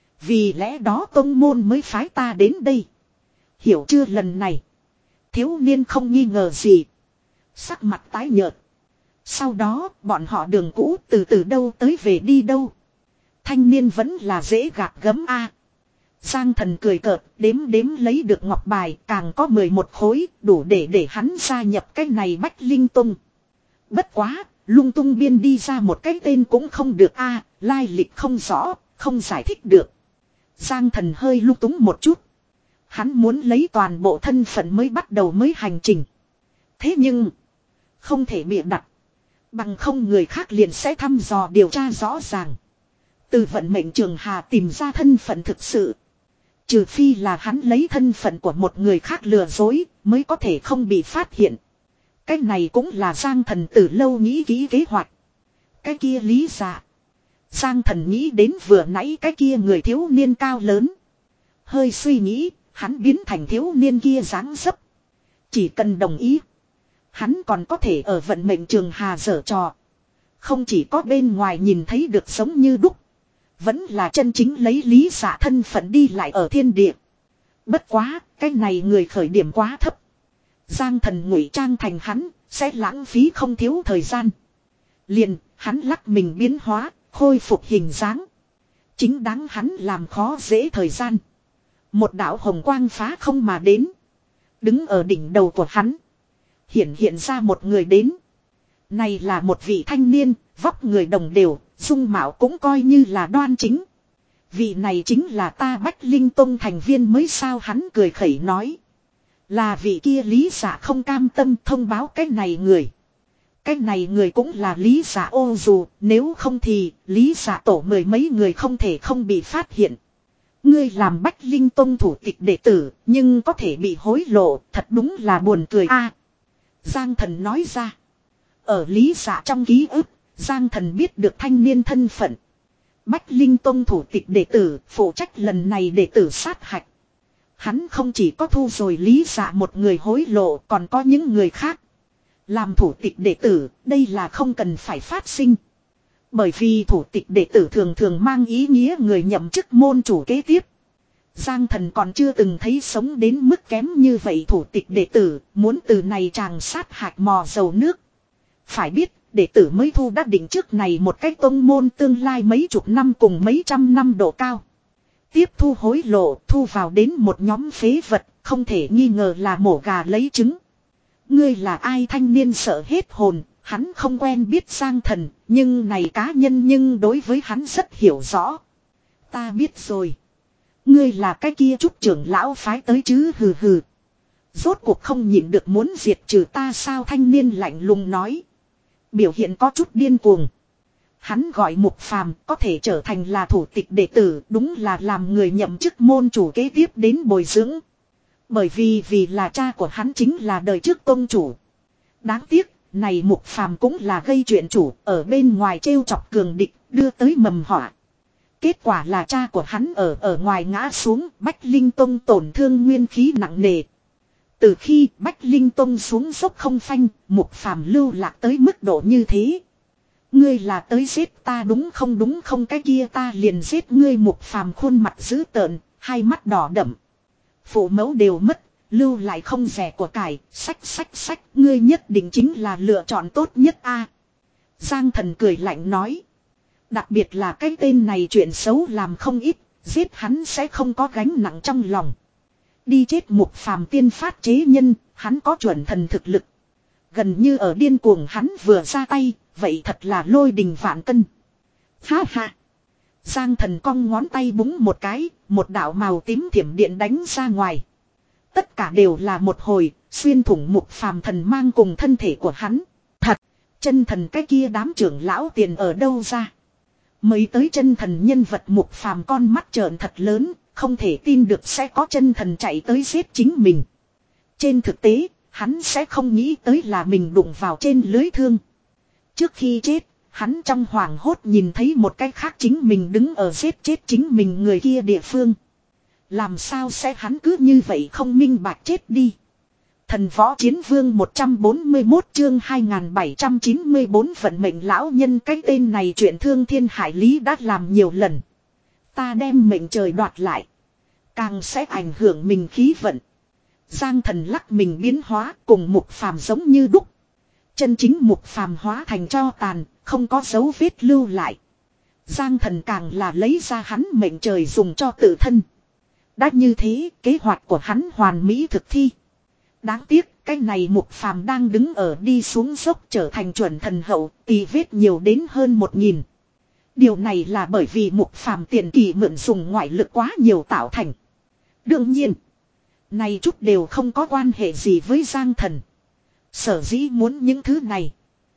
Vì lẽ đó tông môn mới phái ta đến đây. Hiểu chưa? Lần này thiếu niên không nghi ngờ gì. Sắc mặt tái nhợt. Sau đó bọn họ đường cũ từ từ đâu tới về đi đâu. Thanh niên vẫn là dễ gạt gấm a. Giang Thần cười cợt, đếm đếm lấy được ngọc bài, càng có mười một khối, đủ để để hắn gia nhập cái này Bách Linh Tông. Bất quá, lung tung biên đi ra một cái tên cũng không được a, lai lịch không rõ, không giải thích được. Giang Thần hơi lung túng một chút. Hắn muốn lấy toàn bộ thân phận mới bắt đầu mới hành trình. Thế nhưng, không thể bịa đặt. Bằng không người khác liền sẽ thăm dò điều tra rõ ràng. Từ vận mệnh Trường Hà tìm ra thân phận thực sự. Trừ phi là hắn lấy thân phận của một người khác lừa dối, mới có thể không bị phát hiện. Cái này cũng là Giang Thần từ lâu nghĩ kỹ kế hoạch. Cái kia lý dạ. Giang Thần nghĩ đến vừa nãy cái kia người thiếu niên cao lớn. Hơi suy nghĩ, hắn biến thành thiếu niên kia dáng dấp. Chỉ cần đồng ý. Hắn còn có thể ở vận mệnh Trường Hà giở trò. Không chỉ có bên ngoài nhìn thấy được giống như đúc. Vẫn là chân chính lấy lý dạ thân phận đi lại ở thiên địa. Bất quá, cái này người khởi điểm quá thấp. Giang Thần ngụy trang thành hắn, sẽ lãng phí không thiếu thời gian. Liền, hắn lắc mình biến hóa, khôi phục hình dáng. Chính đáng hắn làm khó dễ thời gian. Một đạo hồng quang phá không mà đến. Đứng ở đỉnh đầu của hắn. Hiện hiện ra một người đến. Này là một vị thanh niên, vóc người đồng đều, dung mạo cũng coi như là đoan chính. Vị này chính là ta Bách Linh Tông thành viên mới sao, hắn cười khẩy nói. Là vị kia lý giả không cam tâm thông báo cái này người. Cái này người cũng là lý giả ô dù, nếu không thì lý giả tổ mười mấy người không thể không bị phát hiện. Ngươi làm Bách Linh Tông thủ tịch đệ tử, nhưng có thể bị hối lộ, thật đúng là buồn cười a. Giang Thần nói ra. Ở lý giả trong ký ức, Giang Thần biết được thanh niên thân phận. Bách Linh Tông thủ tịch đệ tử, phụ trách lần này đệ tử sát hạch. Hắn không chỉ có thu rồi lý giả một người hối lộ, còn có những người khác. Làm thủ tịch đệ tử, đây là không cần phải phát sinh. Bởi vì thủ tịch đệ tử thường thường mang ý nghĩa người nhậm chức môn chủ kế tiếp. Giang Thần còn chưa từng thấy sống đến mức kém như vậy thủ tịch đệ tử, muốn từ này chàng sát hạch mò dầu nước. Phải biết, đệ tử mới thu đã định trước này một cách tông môn tương lai mấy chục năm cùng mấy trăm năm độ cao. Tiếp thu hối lộ, thu vào đến một nhóm phế vật, không thể nghi ngờ là mổ gà lấy trứng. Ngươi là ai? Thanh niên sợ hết hồn, hắn không quen biết Giang Thần, nhưng này cá nhân nhưng đối với hắn rất hiểu rõ. Ta biết rồi. Ngươi là cái kia trúc trưởng lão phái tới chứ, hừ hừ. Rốt cuộc không nhịn được muốn diệt trừ ta sao? Thanh niên lạnh lùng nói. Biểu hiện có chút điên cuồng. Hắn gọi Mục Phàm có thể trở thành là thủ tịch đệ tử, đúng là làm người nhậm chức môn chủ kế tiếp đến bồi dưỡng. Bởi vì vì là cha của hắn chính là đời trước tông chủ. Đáng tiếc, này Mục Phàm cũng là gây chuyện chủ, ở bên ngoài trêu chọc cường địch, đưa tới mầm họa. Kết quả là cha của hắn ở ở ngoài ngã xuống, Bách Linh Tông tổn thương nguyên khí nặng nề. Từ khi Bách Linh Tông xuống dốc không phanh, Mục Phàm lưu lạc tới mức độ như thế. Ngươi là tới giết ta đúng không? Đúng không, cái kia ta liền giết ngươi. Mục Phàm khuôn mặt dữ tợn, hai mắt đỏ đậm. Phụ mẫu đều mất, lưu lại không rẻ của cải, sách sách sách, ngươi nhất định chính là lựa chọn tốt nhất a. Giang Thần cười lạnh nói. Đặc biệt là cái tên này chuyện xấu làm không ít, giết hắn sẽ không có gánh nặng trong lòng. Đi chết Mục Phàm tiên phát chế nhân, hắn có chuẩn thần thực lực. Gần như ở điên cuồng hắn vừa ra tay, vậy thật là lôi đình vạn cân. Ha ha. Giang Thần cong ngón tay búng một cái, một đạo màu tím thiểm điện đánh ra ngoài. Tất cả đều là một hồi, xuyên thủng Mục Phàm thần mang cùng thân thể của hắn. Thật, chân thần cái kia đám trưởng lão tiền ở đâu ra? Mới tới chân thần nhân vật Mục Phàm con mắt trợn thật lớn, không thể tin được sẽ có chân thần chạy tới giết chính mình. Trên thực tế, hắn sẽ không nghĩ tới là mình đụng vào trên lưới thương. Trước khi chết, hắn trong hoảng hốt nhìn thấy một cái khác chính mình đứng ở giết chết chính mình người kia địa phương. Làm sao sẽ hắn cứ như vậy không minh bạch chết đi. Thần Võ Chiến Vương một trăm bốn mươi mốt chương hai nghìn bảy trăm chín mươi bốn vận mệnh lão nhân, cái tên này chuyện thương thiên hải lý đã làm nhiều lần. Ta đem mệnh trời đoạt lại, càng sẽ ảnh hưởng mình khí vận. Giang Thần lắc mình biến hóa cùng Mục Phàm giống như đúc. Chân chính Mục Phàm hóa thành tro tàn, không có dấu vết lưu lại. Giang Thần càng là lấy ra hắn mệnh trời dùng cho tự thân. Đã như thế, kế hoạch của hắn hoàn mỹ thực thi. Đáng tiếc, cái này Mục Phàm đang đứng ở đi xuống dốc trở thành chuẩn thần hậu, tì vết nhiều đến hơn một nghìn. Điều này là bởi vì Mục Phàm tiền kỳ mượn dùng ngoại lực quá nhiều tạo thành. Đương nhiên, Này chút đều không có quan hệ gì với Giang Thần. Sở dĩ muốn những thứ này.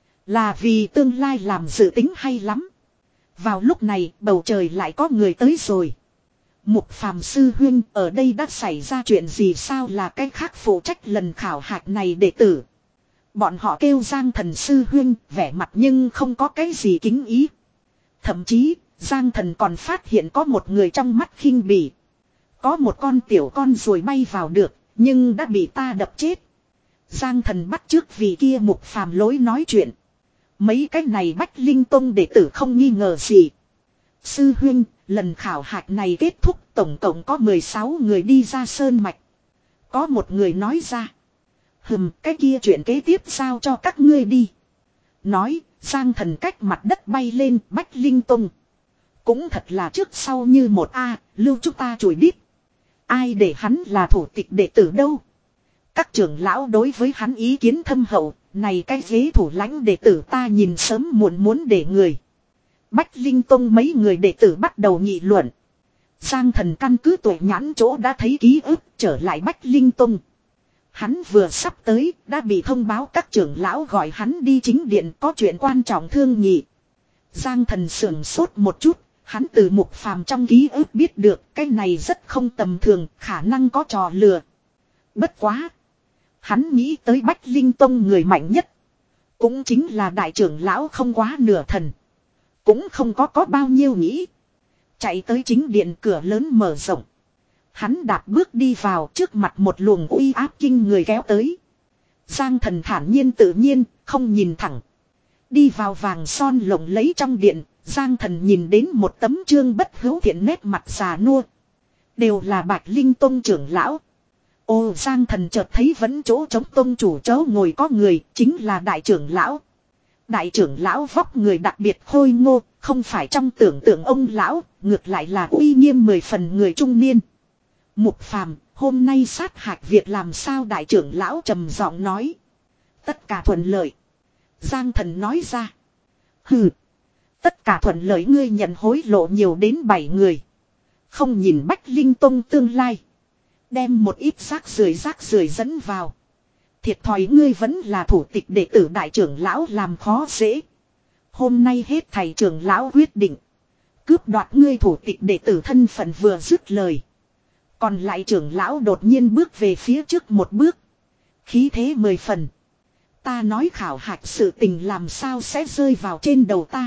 Là vì tương lai làm dự tính hay lắm. Vào lúc này bầu trời lại có người tới rồi. Mục Phàm sư huynh, ở đây đã xảy ra chuyện gì sao? Là cái khác phụ trách lần khảo hạch này đệ tử. Bọn họ kêu Giang Thần sư huynh, vẻ mặt nhưng không có cái gì kính ý. Thậm chí, Giang Thần còn phát hiện có một người trong mắt khinh bỉ. Có một con tiểu con ruồi bay vào được, nhưng đã bị ta đập chết. Giang Thần bắt trước vì kia Mục Phàm lối nói chuyện. Mấy cái này Bách Linh Tông đệ tử không nghi ngờ gì. Sư huynh, lần khảo hạch này kết thúc, tổng cộng có mười sáu người đi ra sơn mạch. Có một người nói ra. Hừm, cái kia chuyện kế tiếp sao cho các ngươi đi. Nói, Giang Thần cách mặt đất bay lên. Bách Linh Tông cũng thật là trước sau như một a, lưu chúng ta chùi đít. Ai để hắn là thủ tịch đệ tử đâu. Các trưởng lão đối với hắn ý kiến thâm hậu. Này cái ghế thủ lãnh đệ tử ta nhìn sớm muộn muốn để người. Bách Linh Tông mấy người đệ tử bắt đầu nghị luận. Giang Thần căn cứ tuổi nhãn chỗ đã thấy ký ức trở lại Bách Linh Tông. Hắn vừa sắp tới đã bị thông báo các trưởng lão gọi hắn đi chính điện có chuyện quan trọng thương nghị. Giang Thần sưởng sốt một chút. Hắn từ Mục Phàm trong ký ức biết được cái này rất không tầm thường, khả năng có trò lừa. Bất quá. Hắn nghĩ tới Bách Linh Tông người mạnh nhất. Cũng chính là đại trưởng lão không quá nửa thần. Cũng không có có bao nhiêu nghĩ. Chạy tới chính điện cửa lớn mở rộng. Hắn đạp bước đi vào trước mặt một luồng uy áp kinh người kéo tới. Giang Thần thản nhiên tự nhiên, không nhìn thẳng. Đi vào vàng son lộng lẫy trong điện, Giang Thần nhìn đến một tấm trương bất hữu thiện nét mặt già nua. Đều là Bạch Linh Tông trưởng lão. Ô Giang Thần chợt thấy vẫn chỗ trống tông chủ chớ ngồi có người, chính là đại trưởng lão. Đại trưởng lão vóc người đặc biệt khôi ngô, không phải trong tưởng tượng ông lão, ngược lại là uy nghiêm mười phần người trung niên. Mục Phàm, hôm nay sát hạch việc làm sao? Đại trưởng lão trầm giọng nói. Tất cả thuận lợi. Giang Thần nói ra. Hừ. Tất cả thuận lợi, ngươi nhận hối lộ nhiều đến bảy người. Không nhìn Bách Linh Tông tương lai. Đem một ít rác rưởi rác rưởi dẫn vào. Thiệt thòi ngươi vẫn là thủ tịch đệ tử đại trưởng lão làm khó dễ. Hôm nay hết thầy trưởng lão quyết định. Cướp đoạt ngươi thủ tịch đệ tử thân phận vừa dứt lời. Còn lại trưởng lão đột nhiên bước về phía trước một bước. Khí thế mười phần. Ta nói khảo hạch sự tình làm sao sẽ rơi vào trên đầu ta.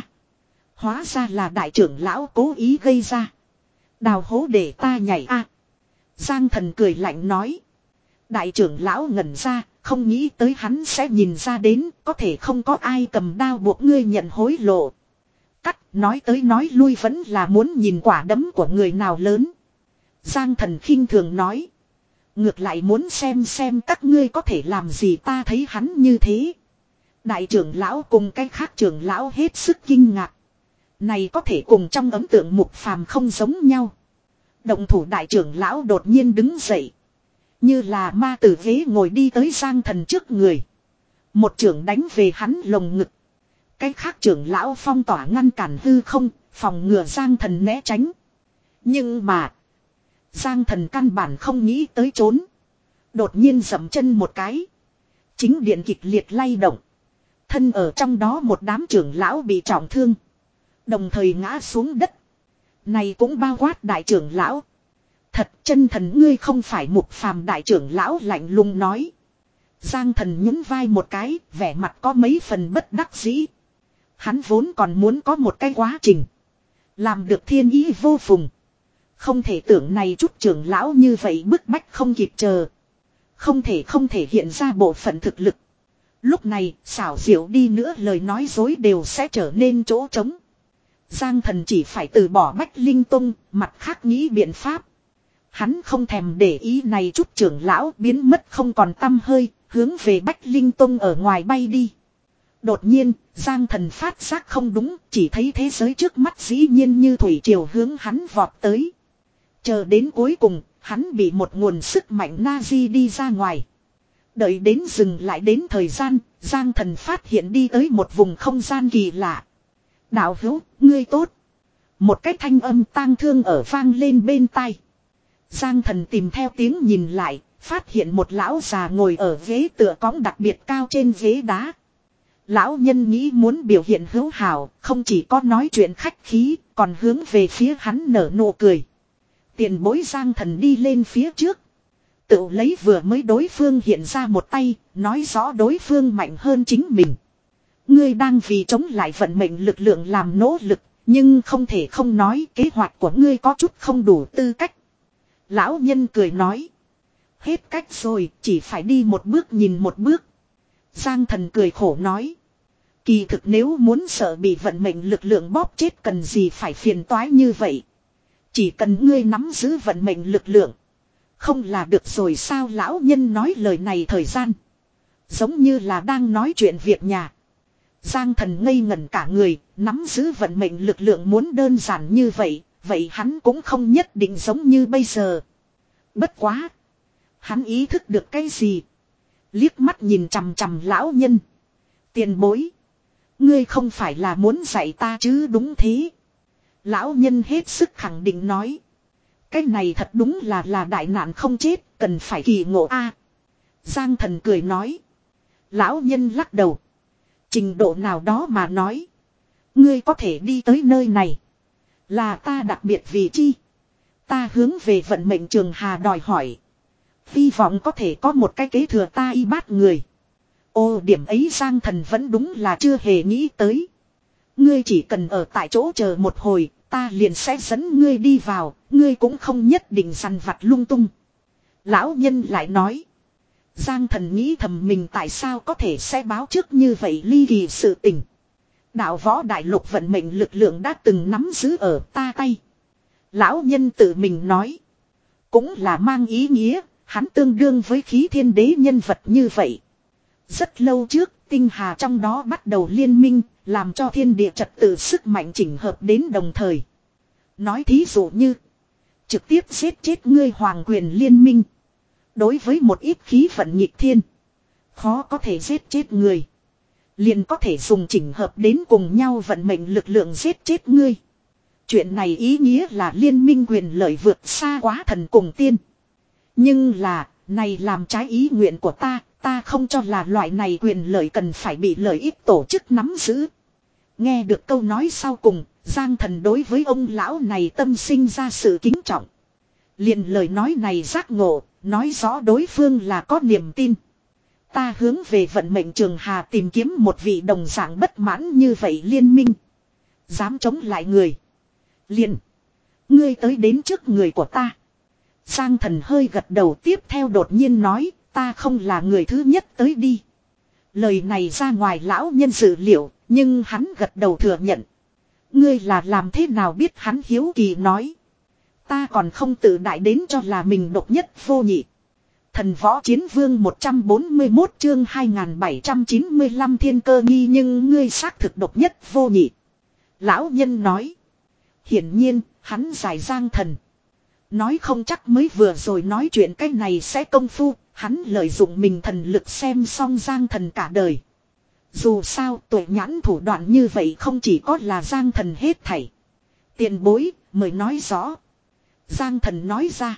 Hóa ra là đại trưởng lão cố ý gây ra. Đào hố để ta nhảy a. Giang Thần cười lạnh nói. Đại trưởng lão ngẩn ra, không nghĩ tới hắn sẽ nhìn ra đến, có thể không có ai cầm đao buộc ngươi nhận hối lộ. Cắt, nói tới nói lui vẫn là muốn nhìn quả đấm của người nào lớn. Giang Thần khinh thường nói. Ngược lại muốn xem xem các ngươi có thể làm gì. Ta thấy hắn như thế. Đại trưởng lão cùng cái khác trưởng lão hết sức kinh ngạc. Này có thể cùng trong ấn tượng Mục Phàm không giống nhau. Động thủ đại trưởng lão đột nhiên đứng dậy. Như là ma tử ghế ngồi đi tới Giang Thần trước người. Một trưởng đánh về hắn lồng ngực. Cái khác trưởng lão phong tỏa ngăn cản hư không, phòng ngừa Giang Thần né tránh. Nhưng mà Giang Thần căn bản không nghĩ tới trốn. Đột nhiên giẫm chân một cái. Chính điện kịch liệt lay động. Thân ở trong đó một đám trưởng lão bị trọng thương. Đồng thời ngã xuống đất. Này cũng bao quát đại trưởng lão. Thật chân thần ngươi không phải Mục Phàm, đại trưởng lão lạnh lùng nói. Giang Thần nhún vai một cái, vẻ mặt có mấy phần bất đắc dĩ. Hắn vốn còn muốn có một cái quá trình. Làm được thiên ý vô phùng. Không thể tưởng này chút trưởng lão như vậy bức bách không kịp chờ. Không thể không thể hiện ra bộ phận thực lực. Lúc này xảo diệu đi nữa lời nói dối đều sẽ trở nên chỗ trống. Giang Thần chỉ phải từ bỏ Bách Linh Tông, mặt khác nghĩ biện pháp. Hắn không thèm để ý này chút trưởng lão biến mất không còn tăm hơi, hướng về Bách Linh Tông ở ngoài bay đi. Đột nhiên, Giang Thần phát giác không đúng, chỉ thấy thế giới trước mắt dĩ nhiên như thủy triều hướng hắn vọt tới. Chờ đến cuối cùng, hắn bị một nguồn sức mạnh Nazi đi ra ngoài. Đợi đến dừng lại đến thời gian, Giang Thần phát hiện đi tới một vùng không gian kỳ lạ. Đạo hữu, ngươi tốt. Một cái thanh âm tang thương ở vang lên bên tai. Giang Thần tìm theo tiếng nhìn lại, Phát hiện một lão già ngồi ở ghế tựa cõng đặc biệt cao trên ghế đá. Lão nhân nghĩ muốn biểu hiện hữu hảo, không chỉ có nói chuyện khách khí, còn hướng về phía hắn nở nụ cười. Tiền bối Giang Thần đi lên phía trước. Tự lấy vừa mới đối phương hiện ra một tay, nói rõ đối phương mạnh hơn chính mình. Ngươi đang vì chống lại vận mệnh lực lượng làm nỗ lực, nhưng không thể không nói kế hoạch của ngươi có chút không đủ tư cách. Lão nhân cười nói. Hết cách rồi, chỉ phải đi một bước nhìn một bước. Giang Thần cười khổ nói. Kỳ thực nếu muốn sợ bị vận mệnh lực lượng bóp chết cần gì phải phiền toái như vậy. Chỉ cần ngươi nắm giữ vận mệnh lực lượng. Không là được rồi sao lão nhân nói lời này thời gian. Giống như là đang nói chuyện việc nhà. Giang Thần ngây ngẩn cả người, nắm giữ vận mệnh lực lượng muốn đơn giản như vậy, vậy hắn cũng không nhất định giống như bây giờ. Bất quá. Hắn ý thức được cái gì? Liếc mắt nhìn chằm chằm lão nhân. Tiền bối. Ngươi không phải là muốn dạy ta chứ đúng thế. Lão nhân hết sức khẳng định nói. Cái này thật đúng là là đại nạn không chết, cần phải kỳ ngộ a. Giang Thần cười nói. Lão nhân lắc đầu. Trình độ nào đó mà nói. Ngươi có thể đi tới nơi này. Là ta đặc biệt vì chi. Ta hướng về vận mệnh Trường Hà đòi hỏi. Hy vọng có thể có một cái kế thừa ta y bát người. Ô điểm ấy Giang Thần vẫn đúng là chưa hề nghĩ tới. Ngươi chỉ cần ở tại chỗ chờ một hồi, ta liền sẽ dẫn ngươi đi vào, ngươi cũng không nhất định săn vặt lung tung. Lão nhân lại nói. Giang Thần nghĩ thầm mình tại sao có thể sẽ báo trước như vậy ly kỳ sự tình. Đạo võ đại lục vận mệnh lực lượng đã từng nắm giữ ở ta tay. Lão nhân tự mình nói. Cũng là mang ý nghĩa, hắn tương đương với khí thiên đế nhân vật như vậy. Rất lâu trước, tinh hà trong đó bắt đầu liên minh, làm cho thiên địa trật tự sức mạnh chỉnh hợp đến đồng thời. Nói thí dụ như, trực tiếp giết chết ngươi hoàng quyền liên minh. Đối với một ít khí vận nghịch thiên, khó có thể giết chết người. Liền có thể dùng chỉnh hợp đến cùng nhau vận mệnh lực lượng giết chết ngươi. Chuyện này ý nghĩa là liên minh quyền lợi vượt xa quá thần cùng tiên. Nhưng là, này làm trái ý nguyện của ta, ta không cho là loại này quyền lợi cần phải bị lợi ích tổ chức nắm giữ. Nghe được câu nói sau cùng, Giang Thần đối với ông lão này tâm sinh ra sự kính trọng. Liền lời nói này giác ngộ, nói rõ đối phương là có niềm tin. Ta hướng về vận mệnh Trường Hà tìm kiếm một vị đồng dạng bất mãn như vậy liên minh. Dám chống lại người. Liền. Ngươi tới đến trước người của ta. Giang Thần hơi gật đầu tiếp theo đột nhiên nói, ta không là người thứ nhất tới đi. Lời này ra ngoài lão nhân dự liệu, nhưng hắn gật đầu thừa nhận. Ngươi là làm thế nào biết hắn hiếu kỳ nói. Ta còn không tự đại đến cho là mình độc nhất vô nhị. Thần võ chiến vương một trăm bốn mươi mốt chương hai nghìn bảy trăm chín mươi lăm thiên cơ nghi nhưng ngươi xác thực độc nhất vô nhị. Lão nhân nói. Hiển nhiên, hắn giải Giang Thần. Nói không chắc mới vừa rồi nói chuyện cái này sẽ công phu, hắn lợi dụng mình thần lực xem xong Giang Thần cả đời. Dù sao tuệ nhãn thủ đoạn như vậy không chỉ có là Giang Thần hết thảy. Tiền bối, mới nói rõ. Giang Thần nói ra.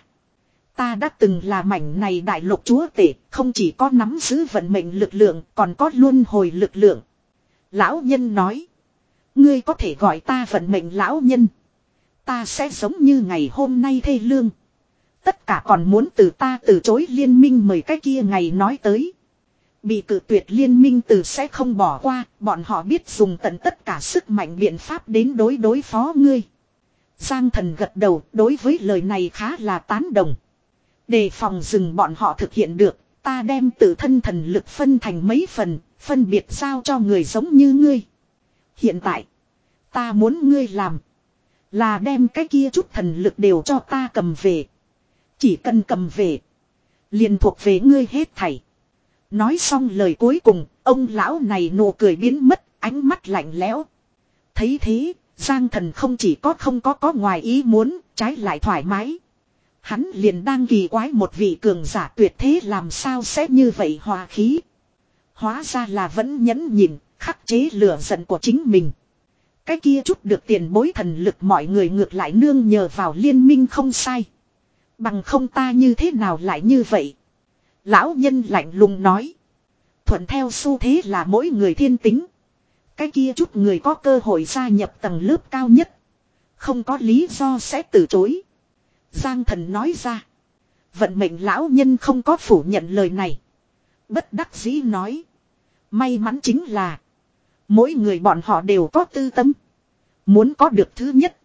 Ta đã từng là mảnh này đại lục chúa tể, không chỉ có nắm giữ vận mệnh lực lượng, còn có luân hồi lực lượng. Lão nhân nói. Ngươi có thể gọi ta vận mệnh lão nhân. Ta sẽ giống như ngày hôm nay thê lương. Tất cả còn muốn từ ta từ chối liên minh mời cái kia ngày nói tới. Bị cự tuyệt liên minh từ sẽ không bỏ qua, bọn họ biết dùng tận tất cả sức mạnh biện pháp đến đối đối phó ngươi. Giang Thần gật đầu, đối với lời này khá là tán đồng. Đề phòng dừng bọn họ thực hiện được, ta đem tự thân thần lực phân thành mấy phần, phân biệt giao cho người giống như ngươi. Hiện tại, ta muốn ngươi làm, là đem cái kia chút thần lực đều cho ta cầm về. Chỉ cần cầm về, liền thuộc về ngươi hết thảy. Nói xong lời cuối cùng, ông lão này nụ cười biến mất, ánh mắt lạnh lẽo. Thấy thế, Giang Thần không chỉ có không có có ngoài ý muốn, trái lại thoải mái. Hắn liền đang kỳ quái một vị cường giả tuyệt thế làm sao sẽ như vậy hòa khí. Hóa ra là vẫn nhẫn nhịn, khắc chế lửa giận của chính mình. Cái kia chút được tiền bối thần lực mọi người ngược lại nương nhờ vào liên minh không sai. Bằng không ta như thế nào lại như vậy. Lão nhân lạnh lùng nói. Thuận theo xu thế là mỗi người thiên tính. Cái kia chút người có cơ hội gia nhập tầng lớp cao nhất. Không có lý do sẽ từ chối. Giang Thần nói ra. Vận mệnh lão nhân không có phủ nhận lời này. Bất đắc dĩ nói. May mắn chính là. Mỗi người bọn họ đều có tư tâm. Muốn có được thứ nhất.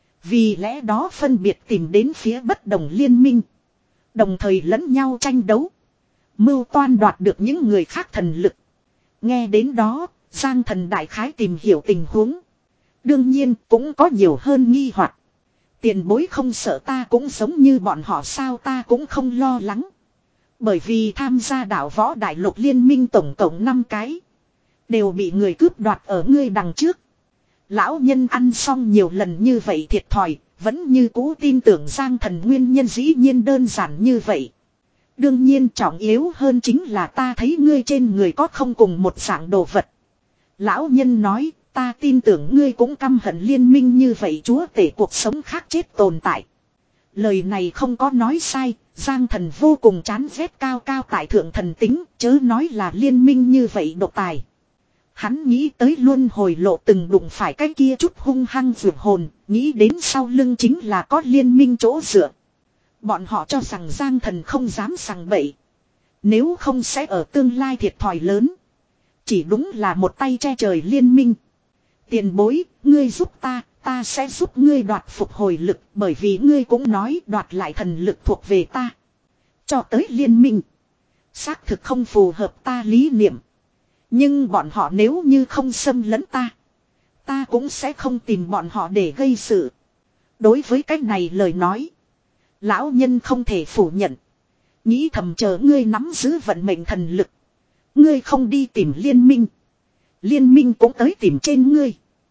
Vì lẽ đó phân biệt tìm đến phía bất đồng liên minh. Đồng thời lẫn nhau tranh đấu. Mưu toan đoạt được những người khác thần lực. Nghe đến đó, Giang Thần đại khái tìm hiểu tình huống. Đương nhiên cũng có nhiều hơn nghi hoặc. Tiền bối không sợ ta cũng giống như bọn họ sao, ta cũng không lo lắng. Bởi vì tham gia đảo võ đại lục liên minh tổng cộng năm cái. Đều bị người cướp đoạt ở ngươi đằng trước. Lão nhân ăn xong nhiều lần như vậy thiệt thòi, vẫn như cũ tin tưởng Giang Thần nguyên nhân dĩ nhiên đơn giản như vậy. Đương nhiên trọng yếu hơn chính là ta thấy ngươi trên người có không cùng một dạng đồ vật. Lão nhân nói, ta tin tưởng ngươi cũng căm hận liên minh như vậy chúa tể cuộc sống khác chết tồn tại. Lời này không có nói sai, Giang Thần vô cùng chán ghét cao cao tại thượng thần tính, chớ nói là liên minh như vậy độc tài. Hắn nghĩ tới luân hồi lộ từng đụng phải cái kia chút hung hăng vượt hồn, nghĩ đến sau lưng chính là có liên minh chỗ dựa. Bọn họ cho rằng Giang Thần không dám sằng bậy. Nếu không sẽ ở tương lai thiệt thòi lớn. Chỉ đúng là một tay che trời liên minh. Tiền bối, ngươi giúp ta, ta sẽ giúp ngươi đoạt phục hồi lực, bởi vì ngươi cũng nói đoạt lại thần lực thuộc về ta. Cho tới liên minh. Xác thực không phù hợp ta lý niệm. Nhưng bọn họ nếu như không xâm lấn ta, ta cũng sẽ không tìm bọn họ để gây sự. Đối với cái này lời nói, lão nhân không thể phủ nhận. Nghĩ thầm chờ ngươi nắm giữ vận mệnh thần lực. Ngươi không đi tìm liên minh. Liên minh cũng tới tìm trên ngươi.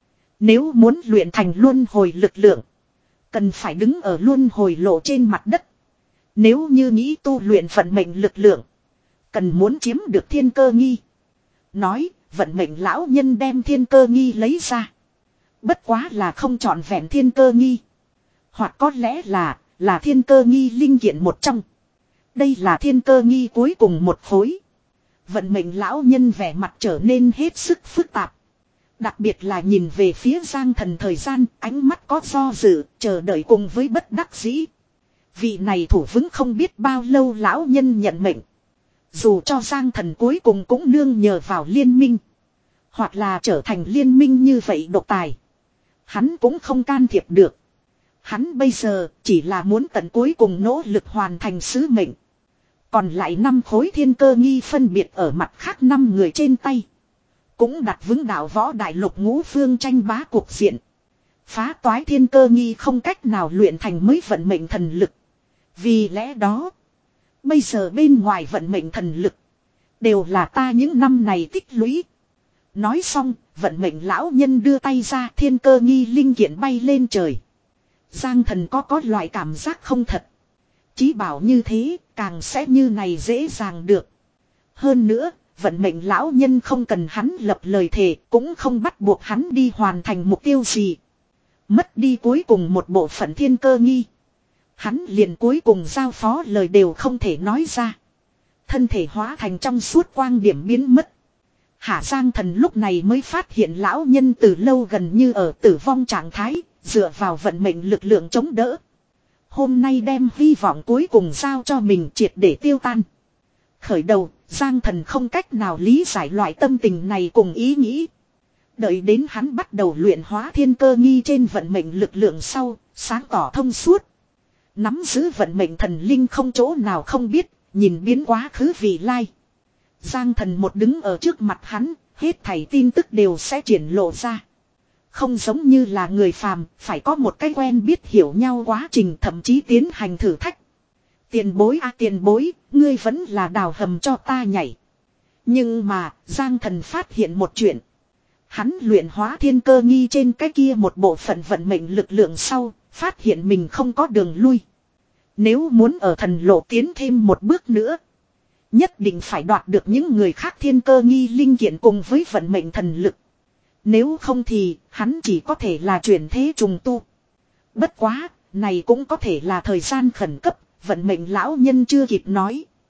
Nếu muốn luyện thành luân hồi lực lượng, cần phải đứng ở luân hồi lộ trên mặt đất. Nếu như nghĩ tu luyện vận mệnh lực lượng, cần muốn chiếm được thiên cơ nghi. Nói, vận mệnh lão nhân đem thiên cơ nghi lấy ra. Bất quá là không trọn vẹn thiên cơ nghi. Hoặc có lẽ là, là thiên cơ nghi linh kiện một trong. Đây là thiên cơ nghi cuối cùng một khối. Vận mệnh lão nhân vẻ mặt trở nên hết sức phức tạp. Đặc biệt là nhìn về phía Giang Thần thời gian, ánh mắt có do dự, chờ đợi cùng với bất đắc dĩ. Vị này thủ vững không biết bao lâu lão nhân nhận mệnh. Dù cho Giang Thần cuối cùng cũng nương nhờ vào liên minh. Hoặc là trở thành liên minh như vậy độc tài. Hắn cũng không can thiệp được. Hắn bây giờ chỉ là muốn tận cuối cùng nỗ lực hoàn thành sứ mệnh. Còn lại năm khối thiên cơ nghi phân biệt ở mặt khác năm người trên tay. Cũng đặt vững đạo võ đại lục ngũ phương tranh bá cuộc diện. Phá toái thiên cơ nghi không cách nào luyện thành mới vận mệnh thần lực. Vì lẽ đó, bây giờ bên ngoài vận mệnh thần lực, đều là ta những năm này tích lũy. Nói xong, vận mệnh lão nhân đưa tay ra, thiên cơ nghi linh kiện bay lên trời. Giang Thần có có loại cảm giác không thật. Chí bảo như thế, càng sẽ như này dễ dàng được. Hơn nữa, vận mệnh lão nhân không cần hắn lập lời thề, cũng không bắt buộc hắn đi hoàn thành mục tiêu gì. Mất đi cuối cùng một bộ phận thiên cơ nghi. Hắn liền cuối cùng giao phó lời đều không thể nói ra. Thân thể hóa thành trong suốt quang điểm biến mất. Hạ Giang Thần lúc này mới phát hiện lão nhân từ lâu gần như ở tử vong trạng thái, dựa vào vận mệnh lực lượng chống đỡ. Hôm nay đem hy vọng cuối cùng giao cho mình triệt để tiêu tan. Khởi đầu, Giang Thần không cách nào lý giải loại tâm tình này cùng ý nghĩ. Đợi đến hắn bắt đầu luyện hóa thiên cơ nghi trên vận mệnh lực lượng sau, sáng tỏ thông suốt. Nắm giữ vận mệnh thần linh không chỗ nào không biết, nhìn biến quá khứ vị lai. Giang Thần một đứng ở trước mặt hắn, hết thảy tin tức đều sẽ triển lộ ra. Không giống như là người phàm, phải có một cái quen biết hiểu nhau quá trình, thậm chí tiến hành thử thách. Tiền bối a à, tiền bối, ngươi vẫn là đào hầm cho ta nhảy. Nhưng mà, Giang Thần phát hiện một chuyện. Hắn luyện hóa thiên cơ nghi trên cái kia một bộ phận vận mệnh lực lượng sau, phát hiện mình không có đường lui. Nếu muốn ở thần lộ tiến thêm một bước nữa, nhất định phải đoạt được những người khác thiên cơ nghi linh kiện cùng với vận mệnh thần lực. Nếu không thì, hắn chỉ có thể là chuyển thế trùng tu. Bất quá, này cũng có thể là thời gian khẩn cấp, vận mệnh lão nhân chưa kịp nói.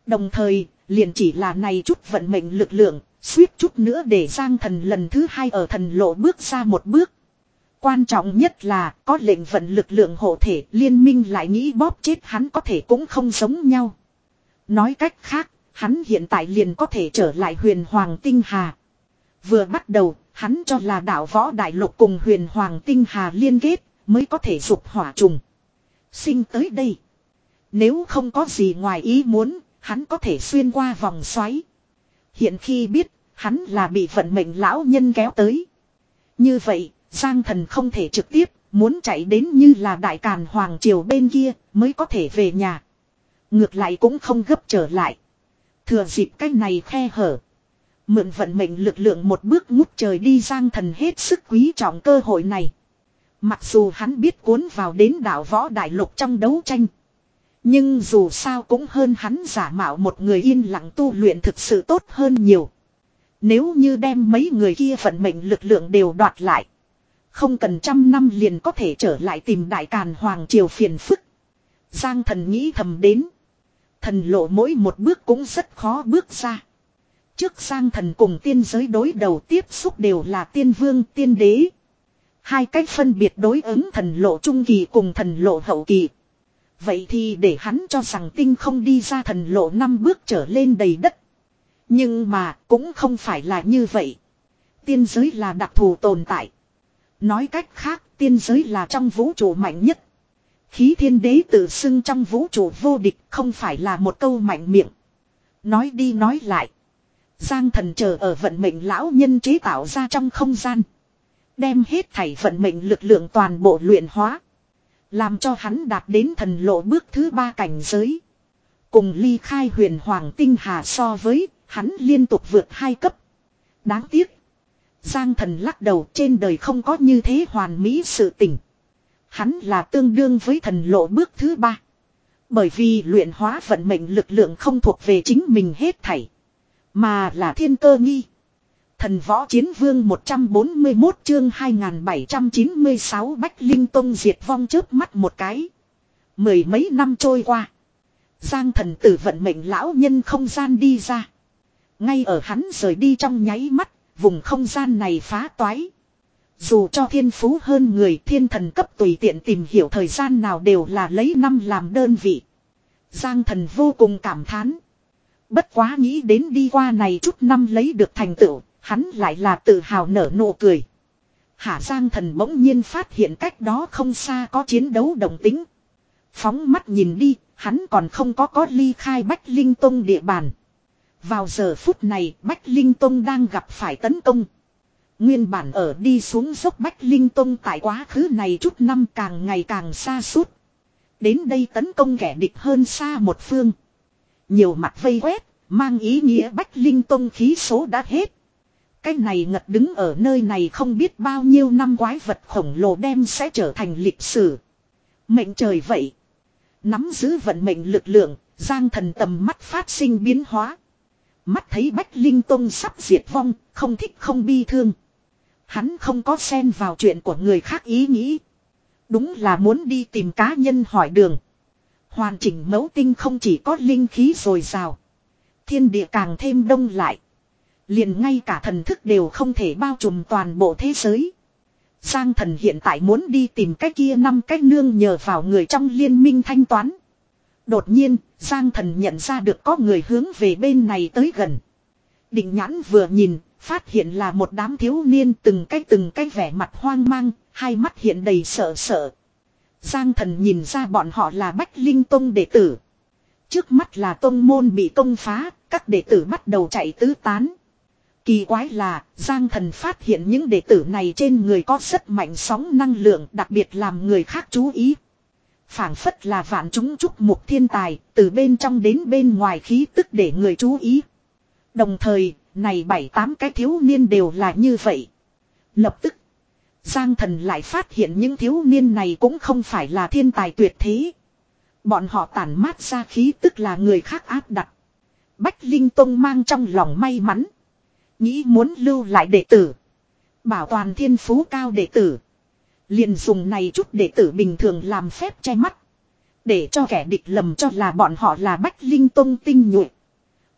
Đồng thời, liền chỉ là này chút vận mệnh lực lượng, suýt chút nữa để Giang Thần lần thứ hai ở thần lộ bước ra một bước. Quan trọng nhất là có lệnh vận lực lượng hộ thể, liên minh lại nghĩ bóp chết hắn có thể cũng không giống nhau. Nói cách khác, hắn hiện tại liền có thể trở lại huyền hoàng tinh hà. Vừa bắt đầu, hắn cho là đạo võ đại lục cùng huyền hoàng tinh hà liên kết, mới có thể dục hỏa trùng sinh tới đây. Nếu không có gì ngoài ý muốn, hắn có thể xuyên qua vòng xoáy. Hiện khi biết, hắn là bị vận mệnh lão nhân kéo tới. Như vậy, Giang Thần không thể trực tiếp, muốn chạy đến như là đại càn hoàng triều bên kia, mới có thể về nhà. Ngược lại cũng không gấp trở lại. Thừa dịp cái này khe hở. Mượn vận mệnh lực lượng một bước ngút trời đi, Giang Thần hết sức quý trọng cơ hội này. Mặc dù hắn biết cuốn vào đến đạo võ đại lục trong đấu tranh. Nhưng dù sao cũng hơn hắn giả mạo một người yên lặng tu luyện thực sự tốt hơn nhiều. Nếu như đem mấy người kia vận mệnh lực lượng đều đoạt lại. Không cần trăm năm liền có thể trở lại tìm đại càn hoàng triều phiền phức. Giang Thần nghĩ thầm đến. Thần lộ mỗi một bước cũng rất khó bước ra. Trước Giang Thần cùng tiên giới đối đầu tiếp xúc đều là tiên vương tiên đế. Hai cách phân biệt đối ứng thần lộ trung kỳ cùng thần lộ hậu kỳ. Vậy thì để hắn cho rằng tinh không đi ra thần lộ năm bước trở lên đầy đất. Nhưng mà cũng không phải là như vậy. Tiên giới là đặc thù tồn tại. Nói cách khác, tiên giới là trong vũ trụ mạnh nhất. Khí thiên đế tự xưng trong vũ trụ vô địch, không phải là một câu mạnh miệng. Nói đi nói lại. Giang Thần chờ ở vận mệnh lão nhân chế tạo ra trong không gian. Đem hết thảy vận mệnh lực lượng toàn bộ luyện hóa. Làm cho hắn đạt đến thần lộ bước thứ ba cảnh giới. Cùng ly khai huyền hoàng tinh hà so với, hắn liên tục vượt hai cấp. Đáng tiếc. Giang Thần lắc đầu, trên đời không có như thế hoàn mỹ sự tình. Hắn là tương đương với thần lộ bước thứ ba. Bởi vì luyện hóa vận mệnh lực lượng không thuộc về chính mình hết thảy. Mà là thiên cơ nghi. Thần võ chiến vương một trăm bốn mươi mốt chương hai nghìn bảy trăm chín mươi sáu Bách Linh Tông diệt vong chớp mắt một cái. Mười mấy năm trôi qua. Giang Thần tử vận mệnh lão nhân không gian đi ra. Ngay ở hắn rời đi trong nháy mắt, vùng không gian này phá toái. Dù cho thiên phú hơn người, thiên thần cấp tùy tiện tìm hiểu thời gian nào đều là lấy năm làm đơn vị. Giang Thần vô cùng cảm thán. Bất quá nghĩ đến đi qua này chút năm lấy được thành tựu, hắn lại là tự hào nở nụ cười. Hả, Giang Thần bỗng nhiên phát hiện cách đó không xa có chiến đấu đồng tính. Phóng mắt nhìn đi, hắn còn không có có ly khai Bách Linh Tông địa bàn. Vào giờ phút này, Bách Linh Tông đang gặp phải tấn công. Nguyên bản ở đi xuống dốc Bách Linh Tông tại quá khứ này chút năm càng ngày càng xa suốt. Đến đây tấn công kẻ địch hơn xa một phương. Nhiều mặt vây quét, mang ý nghĩa Bách Linh Tông khí số đã hết. Cái này ngật đứng ở nơi này không biết bao nhiêu năm quái vật khổng lồ đem sẽ trở thành lịch sử. Mệnh trời vậy. Nắm giữ vận mệnh lực lượng, Giang Thần tầm mắt phát sinh biến hóa. Mắt thấy Bách Linh Tông sắp diệt vong, không thích không bi thương. Hắn không có xen vào chuyện của người khác ý nghĩ. Đúng là muốn đi tìm cá nhân hỏi đường. Hoàn chỉnh mẫu tinh không chỉ có linh khí dồi dào. Thiên địa càng thêm đông lại. Liền ngay cả thần thức đều không thể bao trùm toàn bộ thế giới. Giang Thần hiện tại muốn đi tìm cái kia năm cái nương nhờ vào người trong liên minh thanh toán. Đột nhiên, Giang Thần nhận ra được có người hướng về bên này tới gần. Định nhãn vừa nhìn, phát hiện là một đám thiếu niên từng cái từng cái vẻ mặt hoang mang, hai mắt hiện đầy sợ sợ. Giang Thần nhìn ra bọn họ là Bách Linh Tông đệ tử. Trước mắt là tông môn bị công phá, các đệ tử bắt đầu chạy tứ tán. Kỳ quái là, Giang Thần phát hiện những đệ tử này trên người có rất mạnh sóng năng lượng, đặc biệt làm người khác chú ý. Phảng phất là vạn chúng chúc mục thiên tài, từ bên trong đến bên ngoài khí tức để người chú ý. Đồng thời, này bảy tám cái thiếu niên đều là như vậy. Lập tức, Giang Thần lại phát hiện những thiếu niên này cũng không phải là thiên tài tuyệt thế. Bọn họ tản mát ra khí tức là người khác áp đặt. Bách Linh Tông mang trong lòng may mắn. Nghĩ muốn lưu lại đệ tử. Bảo toàn thiên phú cao đệ tử. Liền dùng này chút đệ tử bình thường làm phép che mắt. Để cho kẻ địch lầm cho là bọn họ là Bách Linh Tông tinh nhuệ.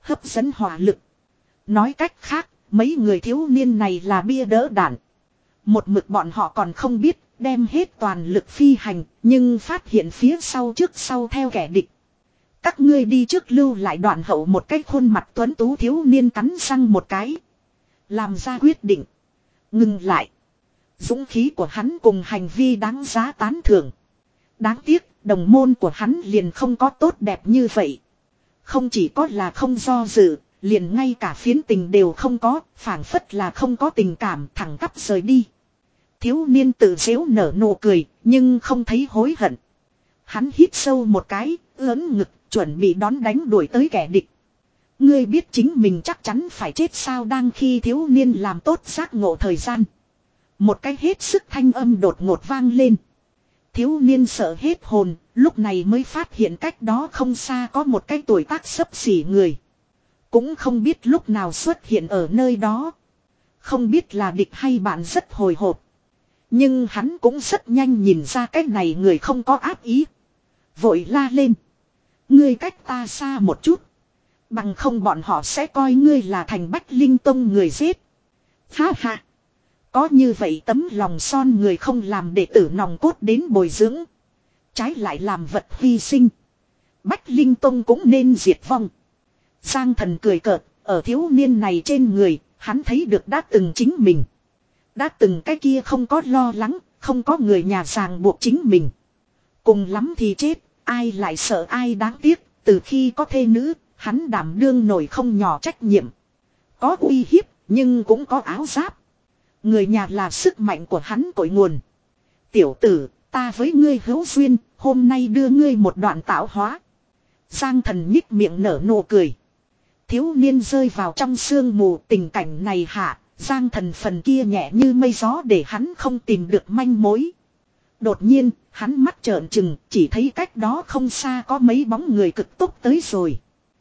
hấp dẫn hỏa lực. Nói cách khác, mấy người thiếu niên này là bia đỡ đạn. Một mực bọn họ còn không biết, đem hết toàn lực phi hành, nhưng phát hiện phía sau trước sau theo kẻ địch. Các ngươi đi trước lưu lại đoạn hậu một cái khuôn mặt tuấn tú thiếu niên cắn răng một cái. Làm ra quyết định. Ngừng lại. Dũng khí của hắn cùng hành vi đáng giá tán thưởng. Đáng tiếc, đồng môn của hắn liền không có tốt đẹp như vậy. Không chỉ có là không do dự, liền ngay cả phiến tình đều không có, phảng phất là không có tình cảm, thẳng tắp rời đi. Thiếu niên tự giễu nở nụ cười, nhưng không thấy hối hận. Hắn hít sâu một cái, ưỡn ngực, chuẩn bị đón đánh đuổi tới kẻ địch. Ngươi biết chính mình chắc chắn phải chết sao, đang khi thiếu niên làm tốt giác ngộ thời gian. Một cái hết sức thanh âm đột ngột vang lên. Thiếu niên sợ hết hồn, lúc này mới phát hiện cách đó không xa có một cái tuổi tác xấp xỉ người. Cũng không biết lúc nào xuất hiện ở nơi đó. Không biết là địch hay bạn, rất hồi hộp. Nhưng hắn cũng rất nhanh nhìn ra cái này người không có ác ý. Vội la lên. Ngươi cách ta xa một chút. Bằng không bọn họ sẽ coi ngươi là thành Bách Linh Tông người giết. Ha ha. Có như vậy tấm lòng son người không làm đệ tử nòng cốt đến bồi dưỡng. Trái lại làm vật hy sinh. Bách Linh Tông cũng nên diệt vong. Giang Thần cười cợt, ở thiếu niên này trên người, hắn thấy được đã từng chính mình. Đã từng cái kia không có lo lắng, không có người nhà ràng buộc chính mình. Cùng lắm thì chết, ai lại sợ ai, đáng tiếc, từ khi có thê nữ, hắn đảm đương nổi không nhỏ trách nhiệm. Có uy hiếp, nhưng cũng có áo giáp. Người nhà là sức mạnh của hắn cội nguồn. Tiểu tử, ta với ngươi hữu duyên, hôm nay đưa ngươi một đoạn tạo hóa. Giang Thần nhích miệng nở nụ cười. Thiếu niên rơi vào trong sương mù, tình cảnh này hạ, Giang Thần phần kia nhẹ như mây gió để hắn không tìm được manh mối. Đột nhiên, hắn mắt trợn trừng, chỉ thấy cách đó không xa có mấy bóng người cực tốc tới rồi.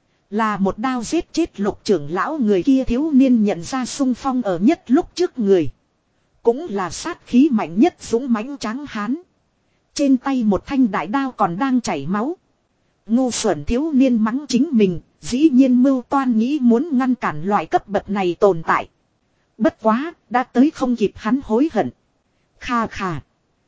Là một đao giết chết Lục trưởng lão, người kia thiếu niên nhận ra xung phong ở nhất lúc trước người. Cũng là sát khí mạnh nhất dũng mãnh tráng hán. Trên tay một thanh đại đao còn đang chảy máu. Ngu xuẩn thiếu niên mắng chính mình, dĩ nhiên mưu toan nghĩ muốn ngăn cản loại cấp bậc này tồn tại. Bất quá, đã tới không kịp hắn hối hận. Kha khà.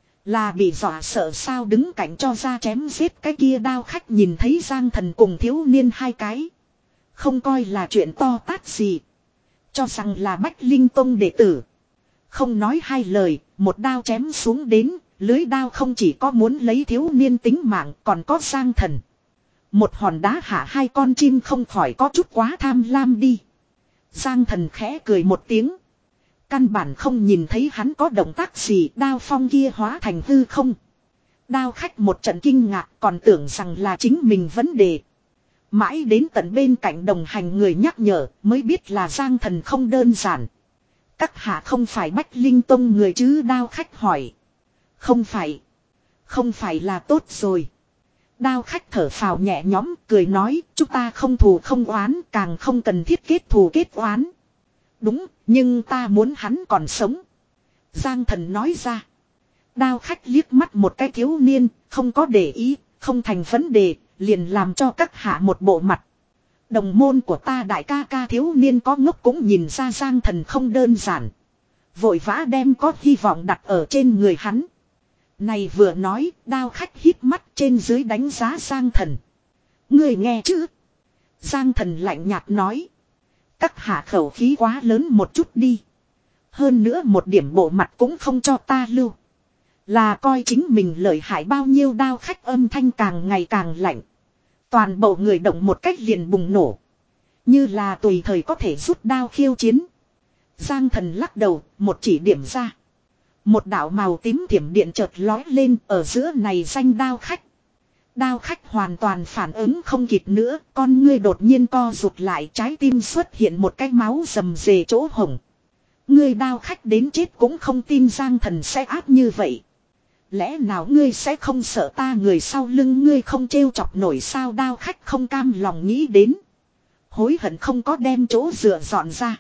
Là bị dọa sợ sao, đứng cạnh cho ra chém giết cái kia đao khách nhìn thấy Giang Thần cùng thiếu niên hai cái. Không coi là chuyện to tát gì. Cho rằng là Bách Linh Tông đệ tử. Không nói hai lời, một đao chém xuống đến, lưới đao không chỉ có muốn lấy thiếu niên tính mạng, còn có Giang Thần. Một hòn đá hạ hai con chim không khỏi có chút quá tham lam đi. Giang Thần khẽ cười một tiếng. Căn bản không nhìn thấy hắn có động tác gì, đao phong kia hóa thành hư không. Đao khách một trận kinh ngạc, còn tưởng rằng là chính mình vấn đề. Mãi đến tận bên cạnh đồng hành người nhắc nhở mới biết là Giang Thần không đơn giản. Các hạ không phải Bách Linh Tông người chứ, đao khách hỏi. Không phải. Không phải là tốt rồi. Đao khách thở phào nhẹ nhõm cười nói, chúng ta không thù không oán, càng không cần thiết kết thù kết oán. Đúng, nhưng ta muốn hắn còn sống. Giang Thần nói ra. Đao khách liếc mắt một cái thiếu niên, không có để ý, không thành vấn đề, liền làm cho các hạ một bộ mặt. Đồng môn của ta đại ca ca thiếu niên có ngốc cũng nhìn ra Giang Thần không đơn giản. Vội vã đem có hy vọng đặt ở trên người hắn. Này vừa nói, đao khách hít mắt trên dưới đánh giá Giang Thần. Người nghe chứ? Giang Thần lạnh nhạt nói. Các hạ khẩu khí quá lớn một chút đi. Hơn nữa một điểm bộ mặt cũng không cho ta lưu. Là coi chính mình lợi hại bao nhiêu, đao khách âm thanh càng ngày càng lạnh. Toàn bộ người động một cách liền bùng nổ. Như là tùy thời có thể rút đao khiêu chiến. Giang Thần lắc đầu, một chỉ điểm ra. Một đạo màu tím thiểm điện chợt lói lên ở giữa này danh đao khách. Đao khách hoàn toàn phản ứng không kịp nữa, con ngươi đột nhiên co rụt lại, trái tim xuất hiện một cái máu rầm rề chỗ hổng. Ngươi đao khách đến chết cũng không tin Giang Thần sẽ áp như vậy. Lẽ nào ngươi sẽ không sợ ta người sau lưng ngươi không trêu chọc nổi sao, đao khách không cam lòng nghĩ đến. Hối hận không có đem chỗ dựa dọn ra.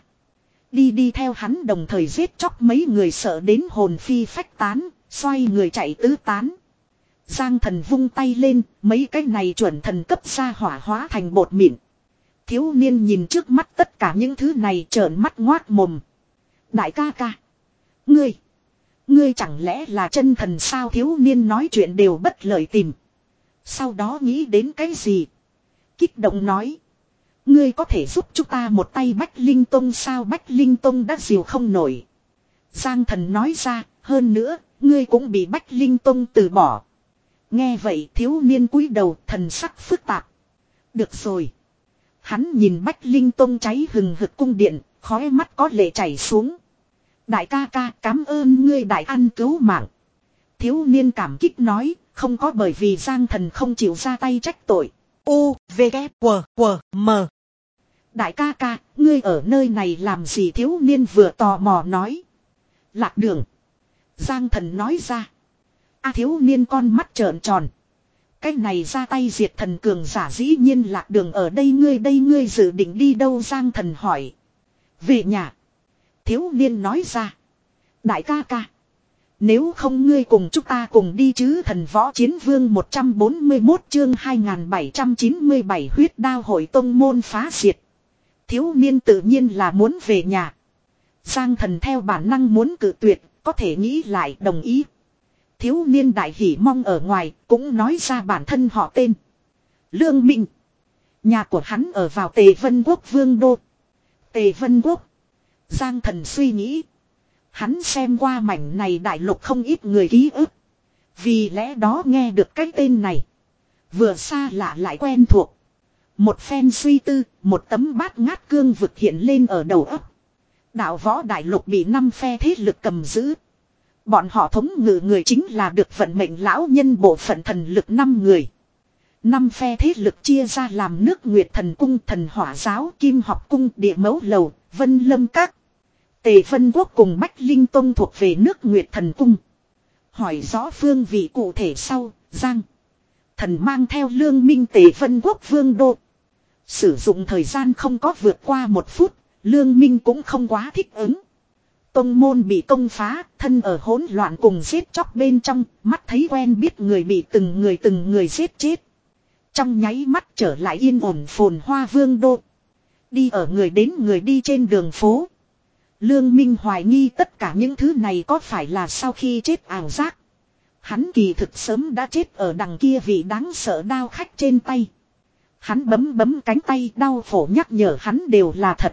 Đi đi theo hắn đồng thời giết chóc mấy người sợ đến hồn phi phách tán, xoay người chạy tứ tán. Giang Thần vung tay lên, mấy cái này chuẩn thần cấp ra hỏa hóa thành bột mịn. Thiếu niên nhìn trước mắt tất cả những thứ này trợn mắt ngoác mồm. Đại ca ca. Ngươi. Ngươi chẳng lẽ là chân thần sao? Thiếu niên nói chuyện đều bất lợi tìm. Sau đó nghĩ đến cái gì? Kích động nói. Ngươi có thể giúp chúng ta một tay Bách Linh Tông sao? Bách Linh Tông đã dìu không nổi. Giang thần nói ra, hơn nữa, ngươi cũng bị Bách Linh Tông từ bỏ. Nghe vậy thiếu niên cúi đầu, thần sắc phức tạp. Được rồi. Hắn nhìn Bách Linh Tông cháy hừng hực cung điện, khóe mắt có lệ chảy xuống. Đại ca ca, cảm ơn ngươi đại ân cứu mạng. Thiếu niên cảm kích nói, không có bởi vì Giang thần không chịu ra tay trách tội. U, V, K, W, W, M. Đại ca ca, ngươi ở nơi này làm gì? Thiếu niên vừa tò mò nói. Lạc đường. Giang thần nói ra. A thiếu niên con mắt trợn tròn. Cái này ra tay diệt thần cường giả dĩ nhiên lạc đường ở đây. Ngươi đây ngươi dự định đi đâu? Giang thần hỏi. Về nhà. Thiếu niên nói ra. Đại ca ca. Nếu không ngươi cùng chúng ta cùng đi chứ? Thần võ chiến vương một trăm bốn mươi mốt chương hai nghìn bảy trăm chín mươi bảy huyết đao hội tông môn phá diệt. Thiếu niên tự nhiên là muốn về nhà. Giang thần theo bản năng muốn cự tuyệt, có thể nghĩ lại đồng ý. Thiếu niên đại hỉ mong ở ngoài, cũng nói ra bản thân họ tên. Lương Minh. Nhà của hắn ở vào Tề Vân Quốc Vương Đô. Tề Vân Quốc. Giang thần suy nghĩ. Hắn xem qua mảnh này đại lục không ít người ký ức. Vì lẽ đó nghe được cái tên này. Vừa xa lạ lại quen thuộc. Một phen suy tư, một tấm bát ngát cương vực hiện lên ở đầu óc. Đạo võ đại lục bị năm phe thế lực cầm giữ. Bọn họ thống ngự người chính là được vận mệnh lão nhân bộ phận thần lực năm người. Năm phe thế lực chia ra làm nước Nguyệt Thần Cung, Thần Hỏa Giáo, Kim Học Cung, Địa Mẫu Lầu, Vân Lâm Các. Tề Vân Quốc cùng Bách Linh Tông thuộc về nước Nguyệt Thần Cung. Hỏi rõ phương vị cụ thể sau, Giang thần mang theo Lương Minh Tề Vân Quốc Vương Đô. Sử dụng thời gian không có vượt qua một phút, Lương Minh cũng không quá thích ứng. Tông môn bị công phá, thân ở hỗn loạn cùng giết chóc bên trong, mắt thấy quen biết người bị từng người từng người giết chết. Trong nháy mắt trở lại yên ổn phồn hoa Vương Đô. Đi ở người đến người đi trên đường phố. Lương Minh hoài nghi tất cả những thứ này có phải là sau khi chết ảo giác. Hắn kỳ thực sớm đã chết ở đằng kia vị đáng sợ đao khách trên tay. Hắn bấm bấm cánh tay đau khổ nhắc nhở hắn đều là thật.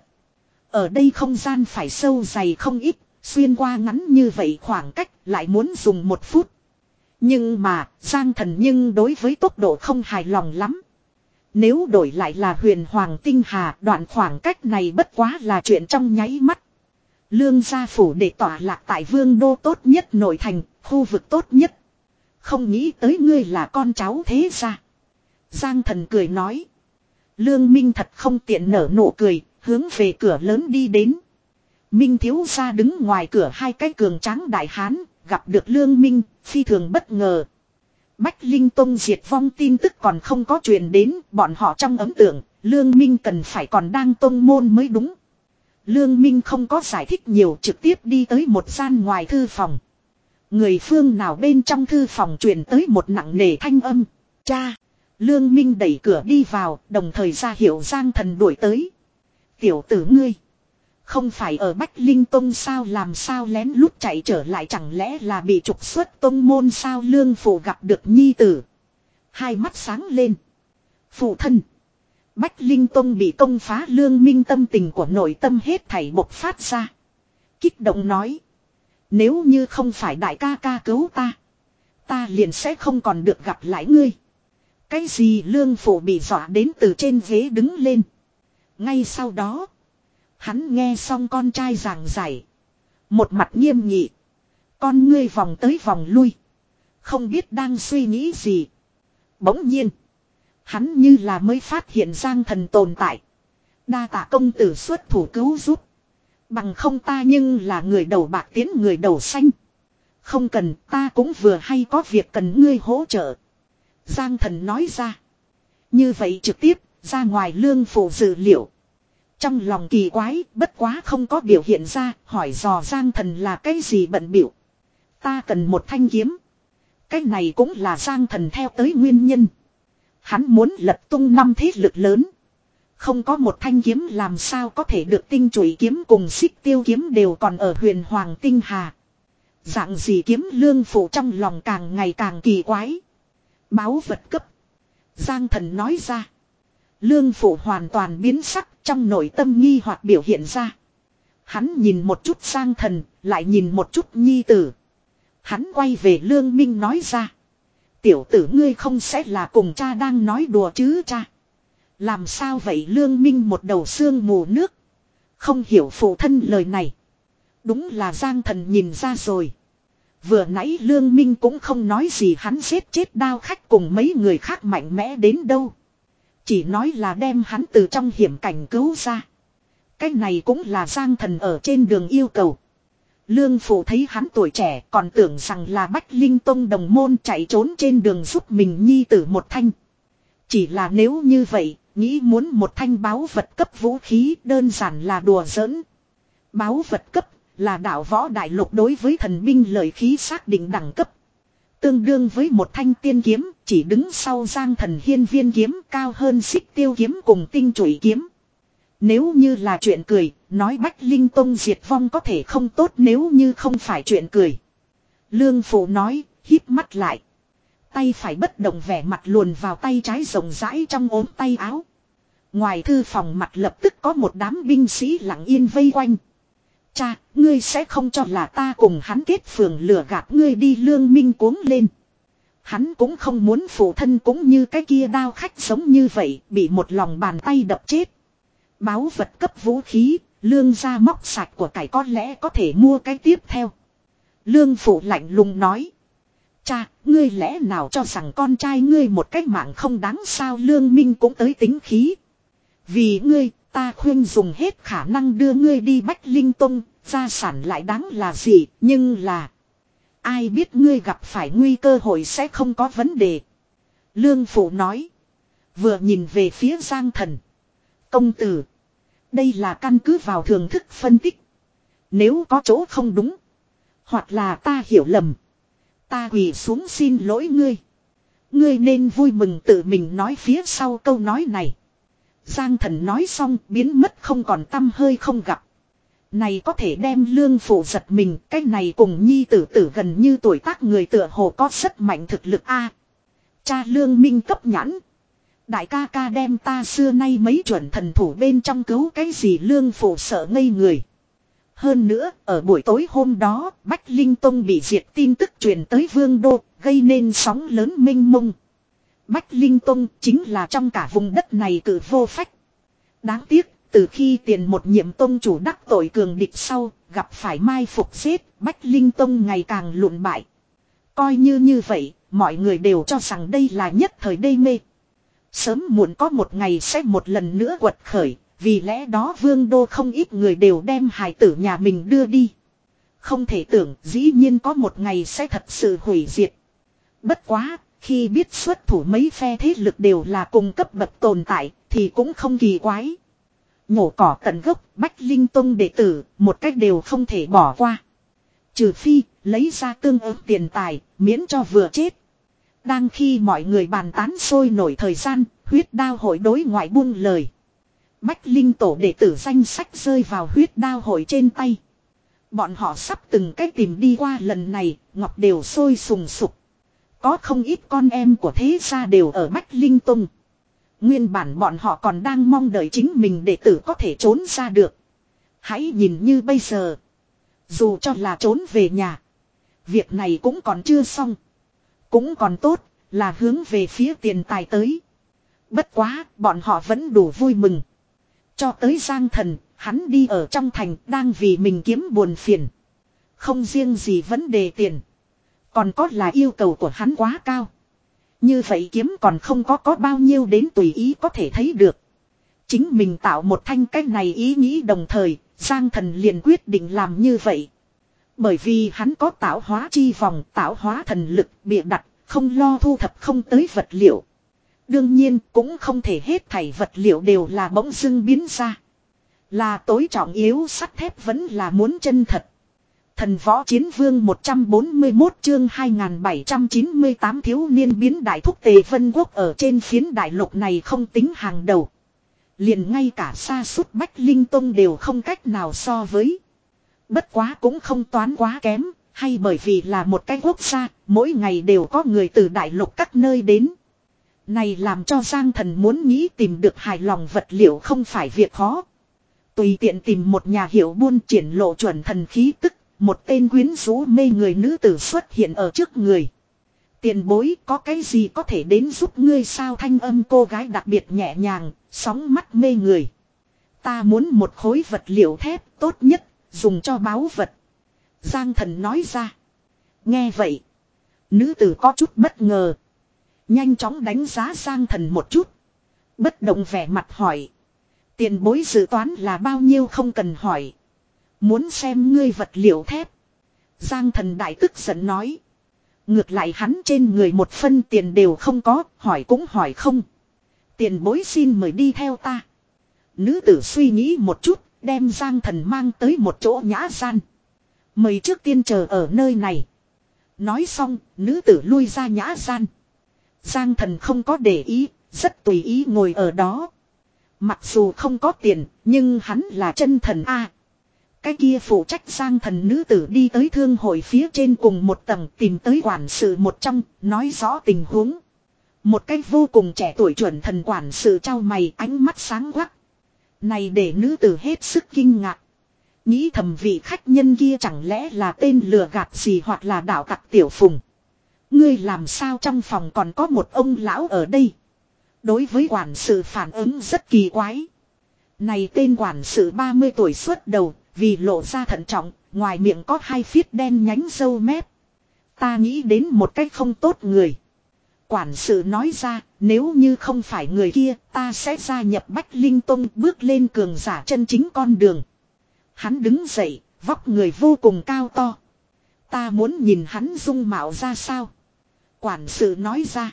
Ở đây không gian phải sâu dày không ít, xuyên qua ngắn như vậy khoảng cách lại muốn dùng một phút. Nhưng mà, Giang thần nhưng đối với tốc độ không hài lòng lắm. Nếu đổi lại là huyền hoàng tinh hà, đoạn khoảng cách này bất quá là chuyện trong nháy mắt. Lương gia phủ để tỏa lạc tại Vương Đô tốt nhất nội thành, khu vực tốt nhất. Không nghĩ tới ngươi là con cháu thế gia. Giang thần cười nói. Lương Minh thật không tiện nở nụ cười, hướng về cửa lớn đi đến. Minh thiếu gia đứng ngoài cửa, hai cái cường tráng đại hán, gặp được Lương Minh, phi thường bất ngờ. Bách Linh Tông diệt vong tin tức còn không có truyền đến, bọn họ trong ấn tượng, Lương Minh cần phải còn đang tông môn mới đúng. Lương Minh không có giải thích nhiều, trực tiếp đi tới một gian ngoài thư phòng. Người phương nào bên trong thư phòng truyền tới một nặng nề thanh âm. Cha! Lương Minh đẩy cửa đi vào, đồng thời ra hiệu Giang thần đuổi tới. Tiểu tử ngươi! Không phải ở Bách Linh Tông sao, làm sao lén lút chạy trở lại, chẳng lẽ là bị trục xuất tông môn sao? Lương phụ gặp được nhi tử. Hai mắt sáng lên. Phụ thân! Bách Linh Tông bị công phá. Lương Minh tâm tình của nội tâm hết thảy bộc phát ra. Kích động nói. Nếu như không phải đại ca ca cứu ta, ta liền sẽ không còn được gặp lại ngươi. Cái gì? Lương phụ bị dọa đến từ trên ghế đứng lên. Ngay sau đó, hắn nghe xong con trai giảng giải. Một mặt nghiêm nghị. Con ngươi vòng tới vòng lui. Không biết đang suy nghĩ gì. Bỗng nhiên, hắn như là mới phát hiện Giang thần tồn tại. Đa tạ công tử xuất thủ cứu giúp. Bằng không ta nhưng là người đầu bạc tiến người đầu xanh. Không cần, ta cũng vừa hay có việc cần ngươi hỗ trợ. Giang thần nói ra. Như vậy trực tiếp, ra ngoài lương phụ dự liệu. Trong lòng kỳ quái, bất quá không có biểu hiện ra, hỏi dò Giang thần là cái gì bận bịu. Ta cần một thanh kiếm. Cái này cũng là Giang thần theo tới nguyên nhân. Hắn muốn lật tung năm thế lực lớn. Không có một thanh kiếm làm sao có thể được tinh chủy kiếm cùng xích tiêu kiếm đều còn ở huyền hoàng tinh hà. Dạng gì kiếm Lương Phụ trong lòng càng ngày càng kỳ quái. Báu vật cấp. Giang Thần nói ra. Lương Phụ hoàn toàn biến sắc, trong nội tâm nghi hoặc biểu hiện ra. Hắn nhìn một chút Giang Thần, lại nhìn một chút nhi tử. Hắn quay về Lương Minh nói ra. Tiểu tử ngươi không sẽ là cùng cha đang nói đùa chứ cha. Làm sao vậy Lương Minh một đầu xương mù nước. Không hiểu phụ thân lời này. Đúng là Giang Thần nhìn ra rồi. Vừa nãy Lương Minh cũng không nói gì hắn giết chết đao khách cùng mấy người khác mạnh mẽ đến đâu. Chỉ nói là đem hắn từ trong hiểm cảnh cứu ra. Cái này cũng là Giang Thần ở trên đường yêu cầu. Lương Phụ thấy hắn tuổi trẻ còn tưởng rằng là Bách Linh Tông đồng môn chạy trốn trên đường giúp mình nhi tử một thanh. Chỉ là nếu như vậy, nghĩ muốn một thanh báu vật cấp vũ khí đơn giản là đùa giỡn. Báu vật cấp là đạo võ đại lục đối với thần binh lợi khí xác định đẳng cấp. Tương đương với một thanh tiên kiếm, chỉ đứng sau Giang Thần hiên viên kiếm cao hơn xích tiêu kiếm cùng tinh chủy kiếm. Nếu như là chuyện cười, nói Bách Linh Tông diệt vong có thể không tốt nếu như không phải chuyện cười. Lương Phụ nói, híp mắt lại. Tay phải bất động vẻ mặt luồn vào tay trái rộng rãi trong ốm tay áo. Ngoài thư phòng mặt lập tức có một đám binh sĩ lặng yên vây quanh. Cha, ngươi sẽ không cho là ta cùng hắn kết phường lừa gạt ngươi đi Lương Minh cuống lên. Hắn cũng không muốn phụ thân cũng như cái kia đao khách giống như vậy, bị một lòng bàn tay đập chết. Báu vật cấp vũ khí, Lương gia móc sạch của cải có lẽ có thể mua cái tiếp theo. Lương Phụ lạnh lùng nói. Cha, ngươi lẽ nào cho rằng con trai ngươi một cách mạng không đáng sao Lương Minh cũng tới tính khí. Vì ngươi, ta khuyên dùng hết khả năng đưa ngươi đi Bách Linh Tông, gia sản lại đáng là gì, nhưng là... Ai biết ngươi gặp phải nguy cơ hội sẽ không có vấn đề. Lương Phụ nói. Vừa nhìn về phía Giang Thần. Công tử. Đây là căn cứ vào thường thức phân tích. Nếu có chỗ không đúng. Hoặc là ta hiểu lầm. Ta quỳ xuống xin lỗi ngươi. Ngươi nên vui mừng tự mình nói phía sau câu nói này. Giang Thần nói xong biến mất không còn tăm hơi không gặp. Này có thể đem Lương Phụ giật mình. Cái này cùng nhi tử tử gần như tuổi tác người tựa hồ có rất mạnh thực lực a. Cha Lương Minh cấp nhãn. Đại ca ca đem ta xưa nay mấy chuẩn thần thủ bên trong cứu cái gì Lương Phụ sợ ngây người. Hơn nữa, ở buổi tối hôm đó, Bách Linh Tông bị diệt tin tức truyền tới Vương Đô, gây nên sóng lớn mênh mông. Bách Linh Tông chính là trong cả vùng đất này cử vô phách. Đáng tiếc, từ khi tiền một nhiệm tông chủ đắc tội cường địch sau, gặp phải mai phục giết, Bách Linh Tông ngày càng lụn bại. Coi như như vậy, mọi người đều cho rằng đây là nhất thời đê mê. Sớm muộn có một ngày sẽ một lần nữa quật khởi, vì lẽ đó Vương Đô không ít người đều đem hài tử nhà mình đưa đi. Không thể tưởng dĩ nhiên có một ngày sẽ thật sự hủy diệt. Bất quá, khi biết xuất thủ mấy phe thế lực đều là cùng cấp bậc tồn tại, thì cũng không kỳ quái. Nhổ cỏ tận gốc, Bách Linh Tông đệ tử, một cách đều không thể bỏ qua. Trừ phi, lấy ra tương ứng tiền tài, miễn cho vừa chết. Đang khi mọi người bàn tán sôi nổi thời gian, huyết đao hội đối ngoại buông lời. Bách Linh tổ đệ tử danh sách rơi vào huyết đao hội trên tay. Bọn họ sắp từng cách tìm đi qua lần này, ngọc đều sôi sùng sục. Có không ít con em của thế gia đều ở Bách Linh Tông. Nguyên bản bọn họ còn đang mong đợi chính mình đệ tử có thể trốn ra được. Hãy nhìn như bây giờ. Dù cho là trốn về nhà. Việc này cũng còn chưa xong. Cũng còn tốt là hướng về phía tiền tài tới. Bất quá bọn họ vẫn đủ vui mừng. Cho tới Giang Thần, hắn đi ở trong thành đang vì mình kiếm buồn phiền. Không riêng gì vấn đề tiền. Còn có là yêu cầu của hắn quá cao. Như vậy kiếm còn không có có bao nhiêu đến tùy ý có thể thấy được. Chính mình tạo một thanh cách này ý nghĩ đồng thời, Giang Thần liền quyết định làm như vậy. Bởi vì hắn có tạo hóa chi vòng, tạo hóa thần lực, bịa đặt, không lo thu thập không tới vật liệu. Đương nhiên cũng không thể hết thảy vật liệu đều là bỗng dưng biến ra. Là tối trọng yếu sắt thép vẫn là muốn chân thật. Thần võ chiến vương một trăm bốn mươi mốt chương hai nghìn bảy trăm chín mươi tám thiếu niên biến đại thúc Tề Vân Quốc ở trên phiến đại lục này không tính hàng đầu. Liền ngay cả sa sút Bách Linh Tông đều không cách nào so với. Bất quá cũng không toán quá kém, hay bởi vì là một cái quốc gia, mỗi ngày đều có người từ đại lục các nơi đến. Này làm cho Giang Thần muốn nghĩ tìm được hài lòng vật liệu không phải việc khó. Tùy tiện tìm một nhà hiệu buôn triển lộ chuẩn thần khí tức, một tên quyến rũ mê người nữ tử xuất hiện ở trước người. Tiền bối có cái gì có thể đến giúp ngươi sao, thanh âm cô gái đặc biệt nhẹ nhàng, sóng mắt mê người. Ta muốn một khối vật liệu thép tốt nhất, dùng cho báu vật. Giang Thần nói ra. Nghe vậy. Nữ tử có chút bất ngờ. Nhanh chóng đánh giá Giang Thần một chút. Bất động vẻ mặt hỏi. Tiền bối dự toán là bao nhiêu không cần hỏi. Muốn xem ngươi vật liệu thép. Giang Thần đại tức giận nói. Ngược lại hắn trên người một phân tiền đều không có, hỏi cũng hỏi không. Tiền bối xin mời đi theo ta. Nữ tử suy nghĩ một chút, đem Giang Thần mang tới một chỗ nhã gian. Mời trước tiên chờ ở nơi này. Nói xong, nữ tử lui ra nhã gian. Giang Thần không có để ý, rất tùy ý ngồi ở đó. Mặc dù không có tiền, nhưng hắn là chân thần A. Cái kia phụ trách Giang Thần nữ tử đi tới thương hội phía trên cùng một tầng, tìm tới quản sự một trong, nói rõ tình huống. Một cách vô cùng trẻ tuổi chuẩn thần quản sự trao mày, ánh mắt sáng quắc. Này để nữ tử hết sức kinh ngạc. Nghĩ thầm vị khách nhân kia chẳng lẽ là tên lừa gạt gì hoặc là đạo tặc Tiểu Phùng. Ngươi làm sao trong phòng còn có một ông lão ở đây. Đối với quản sự phản ứng rất kỳ quái. Này tên quản sự ba mươi tuổi xuất đầu, vì lộ ra thận trọng, ngoài miệng có hai phiết đen nhánh râu mép. Ta nghĩ đến một cách không tốt người. Quản sự nói ra, nếu như không phải người kia, ta sẽ gia nhập Bách Linh Tông, bước lên cường giả chân chính con đường. Hắn đứng dậy, vóc người vô cùng cao to. Ta muốn nhìn hắn dung mạo ra sao. Quản sự nói ra.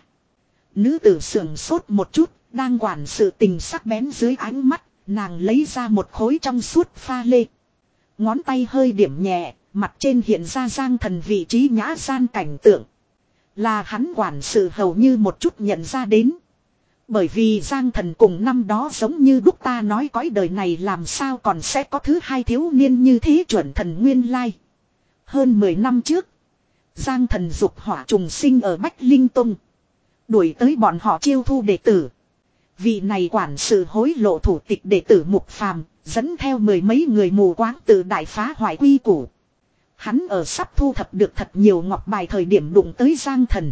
Nữ tử sưởng sốt một chút, đang quản sự tình sắc bén dưới ánh mắt, nàng lấy ra một khối trong suốt pha lê. Ngón tay hơi điểm nhẹ, mặt trên hiện ra Giang Thần vị trí nhã gian cảnh tượng. Là hắn quản sự hầu như một chút nhận ra đến. Bởi vì Giang Thần cùng năm đó giống như đúc ta nói cõi đời này làm sao còn sẽ có thứ hai thiếu niên như thế chuẩn thần nguyên lai. Hơn mười năm trước, Giang Thần dục hỏa trùng sinh ở Bách Linh Tông. Đuổi tới bọn họ chiêu thu đệ tử. Vị này quản sự hối lộ thủ tịch đệ tử Mục Phàm, dẫn theo mười mấy người mù quáng từ đại phá hoại quy củ. Hắn ở sắp thu thập được thật nhiều ngọc bài thời điểm đụng tới Giang Thần.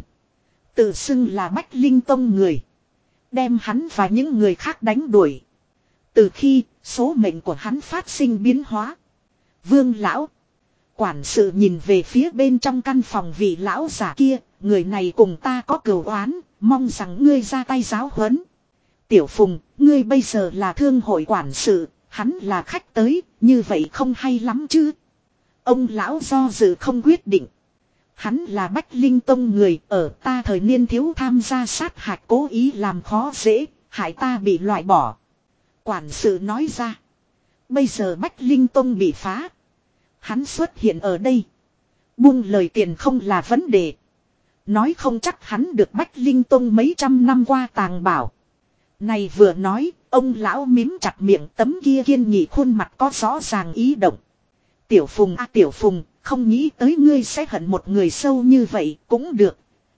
Tự xưng là Bách Linh Tông người. Đem hắn và những người khác đánh đuổi. Từ khi số mệnh của hắn phát sinh biến hóa. Vương lão. Quản sự nhìn về phía bên trong căn phòng vị lão giả kia. Người này cùng ta có cừu oán. Mong rằng ngươi ra tay giáo huấn. Tiểu Phùng, ngươi bây giờ là thương hội quản sự. Hắn là khách tới, như vậy không hay lắm chứ. Ông lão do dự không quyết định. Hắn là Bách Linh Tông người, ở ta thời niên thiếu tham gia sát hạch cố ý làm khó dễ, hại ta bị loại bỏ. Quản sự nói ra. Bây giờ Bách Linh Tông bị phá. Hắn xuất hiện ở đây. Buông lời tiền không là vấn đề. Nói không chắc hắn được Bách Linh Tông mấy trăm năm qua tàng bảo. Này vừa nói, ông lão mím chặt miệng, tấm kia kiên nghị khuôn mặt có rõ ràng ý động. Tiểu Phùng a Tiểu Phùng, không nghĩ tới ngươi sẽ hận một người sâu như vậy, cũng được.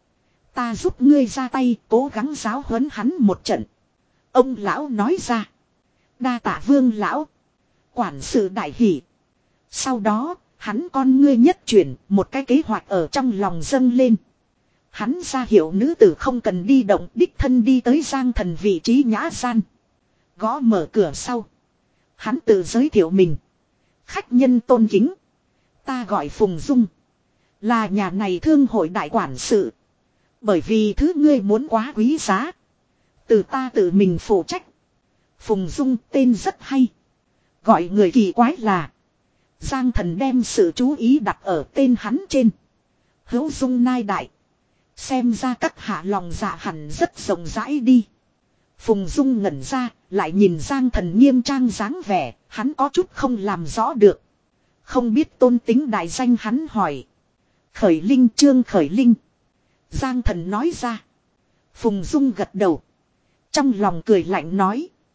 Ta giúp ngươi ra tay, cố gắng giáo huấn hắn một trận. Ông lão nói ra. Đa tạ Vương lão. Quản sự đại hỉ. Sau đó, hắn con ngươi nhất chuyển, một cái kế hoạch ở trong lòng dâng lên. Hắn ra hiệu nữ tử không cần đi động, đích thân đi tới Giang Thần vị trí nhã gian. Gõ mở cửa sau. Hắn tự giới thiệu mình. Khách nhân tôn kính. Ta gọi Phùng Dung. Là nhà này thương hội đại quản sự. Bởi vì thứ ngươi muốn quá quý giá. Từ ta tự mình phụ trách. Phùng Dung tên rất hay. Gọi người kỳ quái là. Giang Thần đem sự chú ý đặt ở tên hắn trên. Hữu Dung nai đại. Xem ra các hạ lòng dạ hẳn rất rộng rãi đi. Phùng Dung ngẩn ra, lại nhìn Giang Thần nghiêm trang dáng vẻ, hắn có chút không làm rõ được. Không biết tôn tính đại danh hắn hỏi. Khởi Linh Trương Khởi Linh. Giang Thần nói ra. Phùng Dung gật đầu. Trong lòng cười lạnh nói.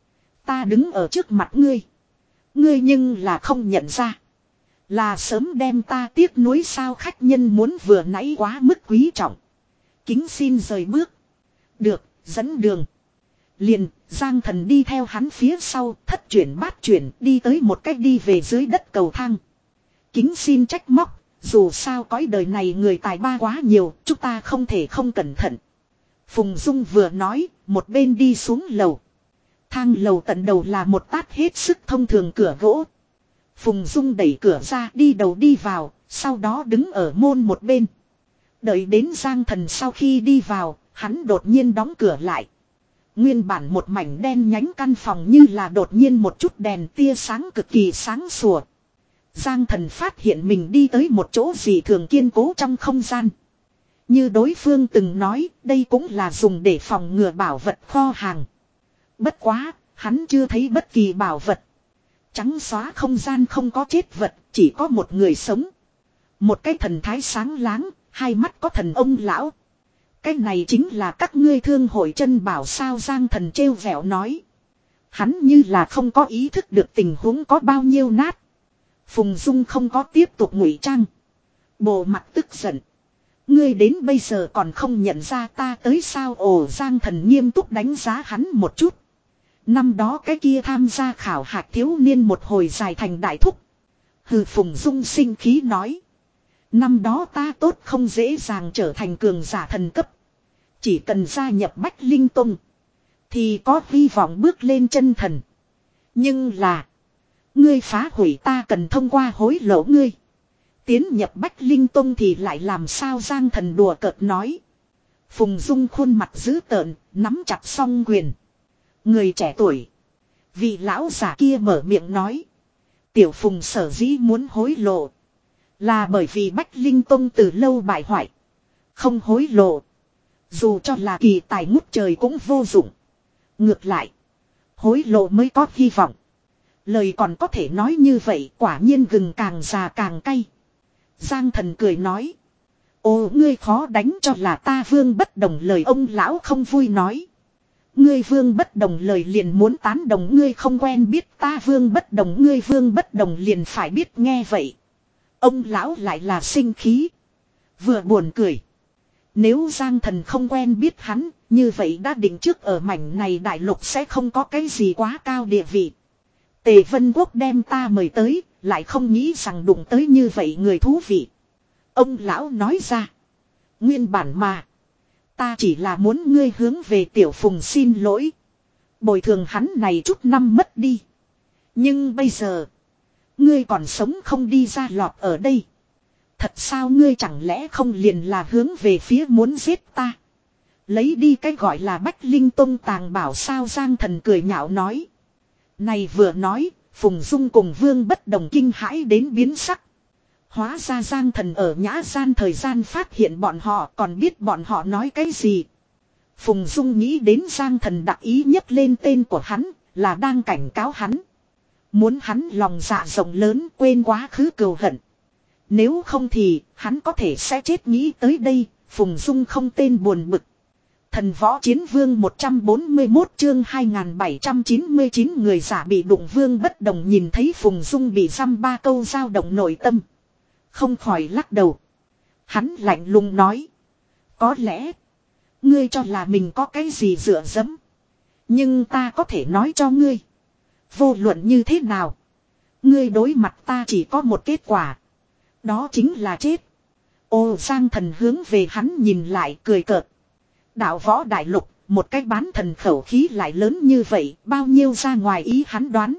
Ta đứng ở trước mặt ngươi. Ngươi nhưng là không nhận ra. Là sớm đem ta tiếc nuối sao khách nhân muốn vừa nãy quá mức quý trọng. Kính xin rời bước. Được, dẫn đường. Liền, Giang Thần đi theo hắn phía sau, thất chuyển bát chuyển, đi tới một cách đi về dưới đất cầu thang. Kính xin trách móc, dù sao cõi đời này người tài ba quá nhiều, chúng ta không thể không cẩn thận. Phùng Dung vừa nói, một bên đi xuống lầu. Thang lầu tận đầu là một tát hết sức thông thường cửa gỗ. Phùng Dung đẩy cửa ra đi đầu đi vào, sau đó đứng ở môn một bên. Đợi đến Giang Thần sau khi đi vào, hắn đột nhiên đóng cửa lại. Nguyên bản một mảnh đen nhánh căn phòng như là đột nhiên một chút đèn tia sáng cực kỳ sáng sủa. Giang Thần phát hiện mình đi tới một chỗ dị thường kiên cố trong không gian. Như đối phương từng nói, đây cũng là dùng để phòng ngừa bảo vật kho hàng. Bất quá, hắn chưa thấy bất kỳ bảo vật. Trắng xóa không gian không có chết vật, chỉ có một người sống. Một cái thần thái sáng láng, hai mắt có thần ông lão. Cái này chính là các ngươi thương hội chân bảo sao Giang Thần trêu vẻo nói. Hắn như là không có ý thức được tình huống có bao nhiêu nát. Phùng Dung không có tiếp tục ngụy trang. Bộ mặt tức giận. Ngươi đến bây giờ còn không nhận ra ta tới sao ồ Giang Thần nghiêm túc đánh giá hắn một chút. Năm đó cái kia tham gia khảo hạch thiếu niên một hồi dài thành đại thúc. Hừ Phùng Dung sinh khí nói. Năm đó ta tốt không dễ dàng trở thành cường giả thần cấp. Chỉ cần gia nhập Bách Linh Tông. Thì có hy vọng bước lên chân thần. Nhưng là. Ngươi phá hủy ta cần thông qua hối lộ ngươi. Tiến nhập Bách Linh Tông thì lại làm sao Giang Thần đùa cợt nói. Phùng Dung khuôn mặt dữ tợn, nắm chặt song quyền. Người trẻ tuổi. Vị lão giả kia mở miệng nói. Tiểu Phùng sở dĩ muốn hối lộ. Là bởi vì Bách Linh Tông từ lâu bại hoại. Không hối lộ. Dù cho là kỳ tài ngút trời cũng vô dụng. Ngược lại. Hối lộ mới có hy vọng. Lời còn có thể nói như vậy quả nhiên gừng càng già càng cay. Giang Thần cười nói. Ồ ngươi khó đánh cho là ta Vương Bất Đồng lời ông lão không vui nói. Ngươi Vương Bất Đồng lời liền muốn tán đồng ngươi không quen biết ta Vương Bất Đồng ngươi Vương Bất Đồng liền phải biết nghe vậy. Ông lão lại là sinh khí. Vừa buồn cười. Nếu Giang Thần không quen biết hắn, như vậy đã định trước ở mảnh này đại lục sẽ không có cái gì quá cao địa vị. Tề Vân Quốc đem ta mời tới, lại không nghĩ rằng đụng tới như vậy người thú vị. Ông lão nói ra. Nguyên bản mà. Ta chỉ là muốn ngươi hướng về Tiểu Phùng xin lỗi. Bồi thường hắn này chút năm mất đi. Nhưng bây giờ. Ngươi còn sống không đi ra lọt ở đây. Thật sao ngươi chẳng lẽ không liền là hướng về phía muốn giết ta. Lấy đi cái gọi là Bách Linh Tông tàng bảo sao Giang Thần cười nhạo nói. Này vừa nói, Phùng Dung cùng Vương Bất Đồng kinh hãi đến biến sắc. Hóa ra Giang Thần ở nhã gian thời gian phát hiện bọn họ còn biết bọn họ nói cái gì. Phùng Dung nghĩ đến Giang Thần đặc ý nhấc lên tên của hắn, là đang cảnh cáo hắn. Muốn hắn lòng dạ rộng lớn quên quá khứ cừu hận. Nếu không thì hắn có thể sẽ chết nghĩ tới đây, Phùng Dung không tên buồn bực. Thần võ chiến vương một trăm bốn mươi mốt chương hai nghìn bảy trăm chín mươi chín người giả bị đụng Vương Bất Đồng nhìn thấy Phùng Dung bị dăm ba câu dao động nội tâm. Không khỏi lắc đầu. Hắn lạnh lùng nói. Có lẽ. Ngươi cho là mình có cái gì dựa dẫm. Nhưng ta có thể nói cho ngươi. Vô luận như thế nào. Ngươi đối mặt ta chỉ có một kết quả. Đó chính là chết. Ô Giang Thần hướng về hắn nhìn lại cười cợt. Đạo võ đại lục, một cái bán thần khẩu khí lại lớn như vậy, bao nhiêu ra ngoài ý hắn đoán.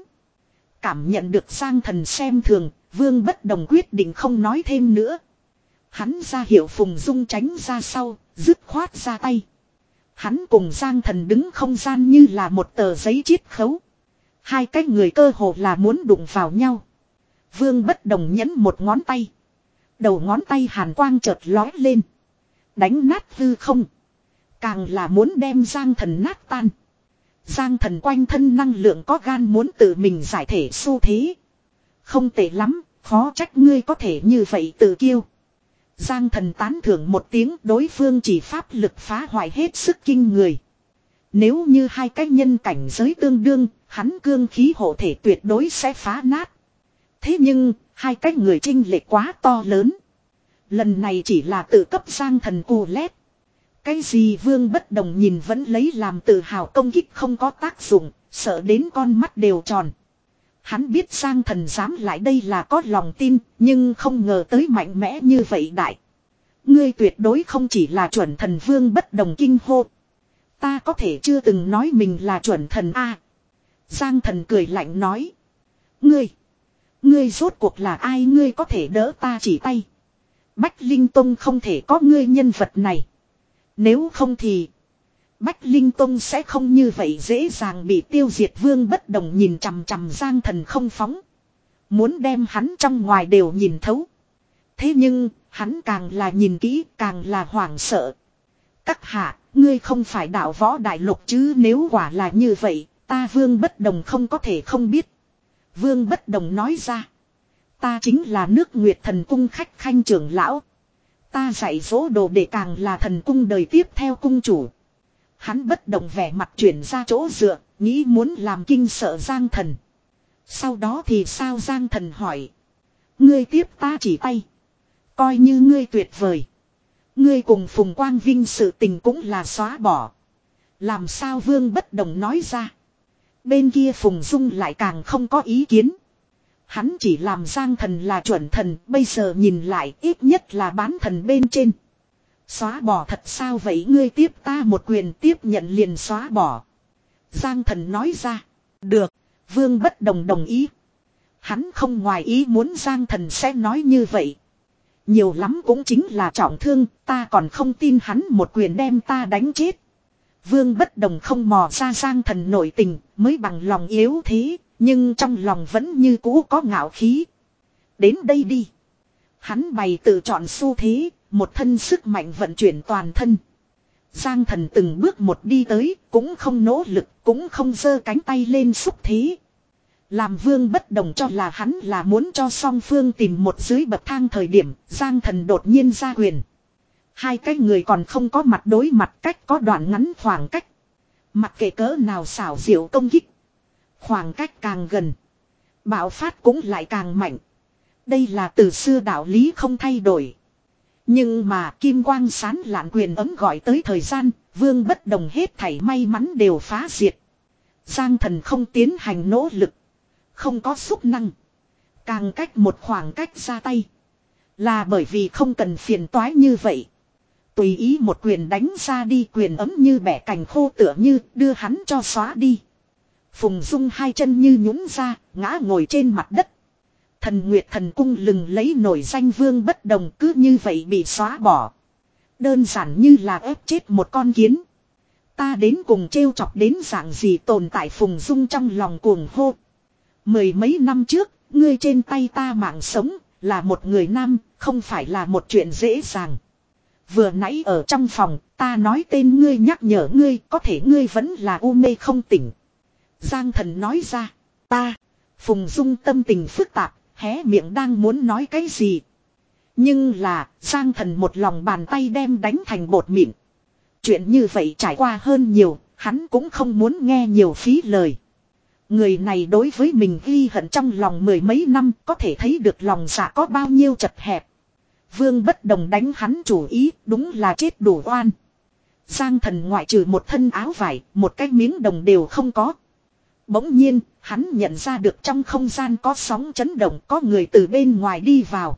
Cảm nhận được Giang Thần xem thường, Vương Bất Đồng quyết định không nói thêm nữa. Hắn ra hiệu Phùng Dung tránh ra sau, dứt khoát ra tay. Hắn cùng Giang Thần đứng không gian như là một tờ giấy chiết khấu. Hai cái người cơ hồ là muốn đụng vào nhau. Vương Bất Đồng nhấn một ngón tay. Đầu ngón tay hàn quang chợt lói lên. Đánh nát hư không. Càng là muốn đem Giang Thần nát tan. Giang Thần quanh thân năng lượng có gan muốn tự mình giải thể xu thế. Không tệ lắm, khó trách ngươi có thể như vậy tự kiêu. Giang Thần tán thưởng một tiếng đối phương chỉ pháp lực phá hoại hết sức kinh người. Nếu như hai cái nhân cảnh giới tương đương, hắn cương khí hộ thể tuyệt đối sẽ phá nát. Thế nhưng, hai cái người chênh lệch quá to lớn. Lần này chỉ là tự cấp Giang Thần cù lét. Cái gì Vương Bất Đồng nhìn vẫn lấy làm tự hào công kích không có tác dụng, sợ đến con mắt đều tròn. Hắn biết Giang Thần dám lại đây là có lòng tin, nhưng không ngờ tới mạnh mẽ như vậy đại. Ngươi tuyệt đối không chỉ là chuẩn thần. Vương Bất Đồng kinh hô. Ta có thể chưa từng nói mình là chuẩn thần a. Giang Thần cười lạnh nói. Ngươi, ngươi rốt cuộc là ai, ngươi có thể đỡ ta chỉ tay. Bách Linh Tông không thể có ngươi nhân vật này. Nếu không thì Bách Linh Tông sẽ không như vậy dễ dàng bị tiêu diệt. Vương Bất Đồng nhìn chằm chằm Giang Thần không phóng. Muốn đem hắn trong ngoài đều nhìn thấu. Thế nhưng hắn càng là nhìn kỹ càng là hoảng sợ. Các hạ, ngươi không phải đạo võ đại lục chứ, nếu quả là như vậy, ta Vương Bất Đồng không có thể không biết. Vương Bất Đồng nói ra. Ta chính là nước Nguyệt Thần Cung khách khanh trưởng lão. Ta dạy dỗ đồ để càng là thần cung đời tiếp theo cung chủ. Hắn bất động vẻ mặt chuyển ra chỗ dựa, nghĩ muốn làm kinh sợ Giang Thần. Sau đó thì sao? Giang Thần hỏi. Ngươi tiếp ta chỉ tay. Coi như ngươi tuyệt vời. Ngươi cùng Phùng Quang Vinh sự tình cũng là xóa bỏ. Làm sao? Vương Bất Đồng nói ra. Bên kia Phùng Dung lại càng không có ý kiến. Hắn chỉ làm Giang Thần là chuẩn thần, bây giờ nhìn lại ít nhất là bán thần bên trên. Xóa bỏ thật sao vậy? Ngươi tiếp ta một quyền tiếp nhận liền xóa bỏ. Giang Thần nói ra. Được, Vương Bất Đồng đồng ý. Hắn không ngoài ý muốn Giang Thần sẽ nói như vậy. Nhiều lắm cũng chính là trọng thương, ta còn không tin hắn một quyền đem ta đánh chết. Vương Bất Đồng không mò ra Giang Thần nội tình, mới bằng lòng yếu thế, nhưng trong lòng vẫn như cũ có ngạo khí. Đến đây đi. Hắn bày tự chọn xu thế, một thân sức mạnh vận chuyển toàn thân. Giang Thần từng bước một đi tới, cũng không nỗ lực, cũng không giơ cánh tay lên xúc thế. Làm Vương Bất Đồng cho là hắn là muốn cho song phương tìm một dưới bậc thang thời điểm, Giang Thần đột nhiên ra quyền. Hai cái người còn không có mặt đối mặt, cách có đoạn ngắn khoảng cách. Mặc kệ cỡ nào xảo diệu công kích. Khoảng cách càng gần, bạo phát cũng lại càng mạnh. Đây là từ xưa đạo lý không thay đổi. Nhưng mà kim quang sán lạn quyền ấm gọi tới thời gian, Vương Bất Đồng hết thảy may mắn đều phá diệt. Giang Thần không tiến hành nỗ lực, không có xúc năng, càng cách một khoảng cách ra tay. Là bởi vì không cần phiền toái như vậy. Tùy ý một quyền đánh ra đi, quyền ấm như bẻ cành khô tựa như đưa hắn cho xóa đi. Phùng Dung hai chân như nhũn ra, ngã ngồi trên mặt đất. Thần Nguyệt Thần Cung lừng lấy nổi danh Vương Bất Đồng cứ như vậy bị xóa bỏ. Đơn giản như là ép chết một con kiến. Ta đến cùng trêu chọc đến dạng gì tồn tại? Phùng Dung trong lòng cuồng hô. Mười mấy năm trước, ngươi trên tay ta mạng sống, là một người nam, không phải là một chuyện dễ dàng. Vừa nãy ở trong phòng, ta nói tên ngươi nhắc nhở ngươi, có thể ngươi vẫn là u mê không tỉnh. Giang Thần nói ra. Ta. Phùng Dung tâm tình phức tạp, hé miệng đang muốn nói cái gì. Nhưng là, Giang Thần một lòng bàn tay đem đánh thành bột mịn. Chuyện như vậy trải qua hơn nhiều, hắn cũng không muốn nghe nhiều phí lời. Người này đối với mình ghi hận trong lòng mười mấy năm, có thể thấy được lòng dạ có bao nhiêu chật hẹp. Vương Bất Đồng đánh hắn chủ ý, đúng là chết đủ oan. Giang Thần ngoại trừ một thân áo vải, một cái miếng đồng đều không có. Bỗng nhiên, hắn nhận ra được trong không gian có sóng chấn động, có người từ bên ngoài đi vào.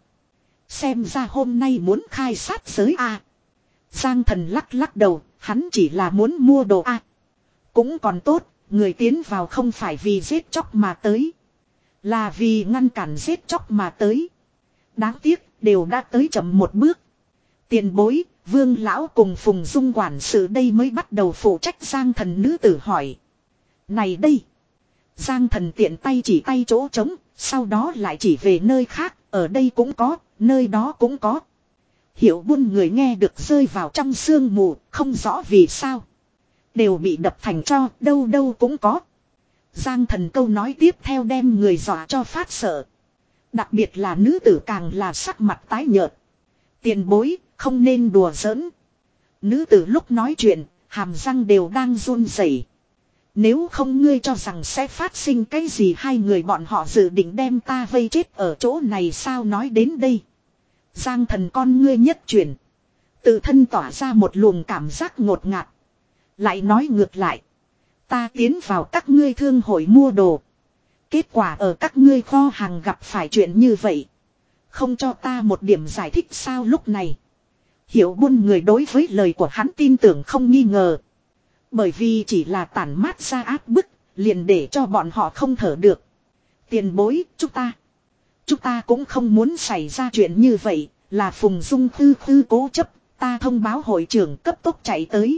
Xem ra hôm nay muốn khai sát giới a. Giang Thần lắc lắc đầu, hắn chỉ là muốn mua đồ a. Cũng còn tốt, người tiến vào không phải vì giết chóc mà tới, là vì ngăn cản giết chóc mà tới. Đáng tiếc, đều đã tới chậm một bước. Tiền bối, Vương lão cùng Phùng Dung quản sự đây mới bắt đầu phụ trách. Giang Thần nữ tử hỏi. Này đây. Giang Thần tiện tay chỉ tay chỗ trống, sau đó lại chỉ về nơi khác, ở đây cũng có, nơi đó cũng có. Hiểu buôn người nghe được rơi vào trong sương mù, không rõ vì sao. Đều bị đập thành tro, đâu đâu cũng có. Giang Thần câu nói tiếp theo đem người dọa cho phát sợ. Đặc biệt là nữ tử càng là sắc mặt tái nhợt. Tiền bối, không nên đùa giỡn. Nữ tử lúc nói chuyện, hàm răng đều đang run rẩy. Nếu không ngươi cho rằng sẽ phát sinh cái gì, hai người bọn họ dự định đem ta vây chết ở chỗ này sao? Nói đến đây, Giang Thần con ngươi nhất chuyển. Tự thân tỏa ra một luồng cảm giác ngột ngạt. Lại nói ngược lại. Ta tiến vào các ngươi thương hội mua đồ. Kết quả ở các ngươi kho hàng gặp phải chuyện như vậy. Không cho ta một điểm giải thích sao? Lúc này Hiểu Buôn người đối với lời của hắn tin tưởng không nghi ngờ. Bởi vì chỉ là tản mát ra áp bức, liền để cho bọn họ không thở được. Tiền bối, chúng ta. Chúng ta cũng không muốn xảy ra chuyện như vậy, là Phùng Dung tư tư cố chấp, ta thông báo hội trưởng cấp tốc chạy tới.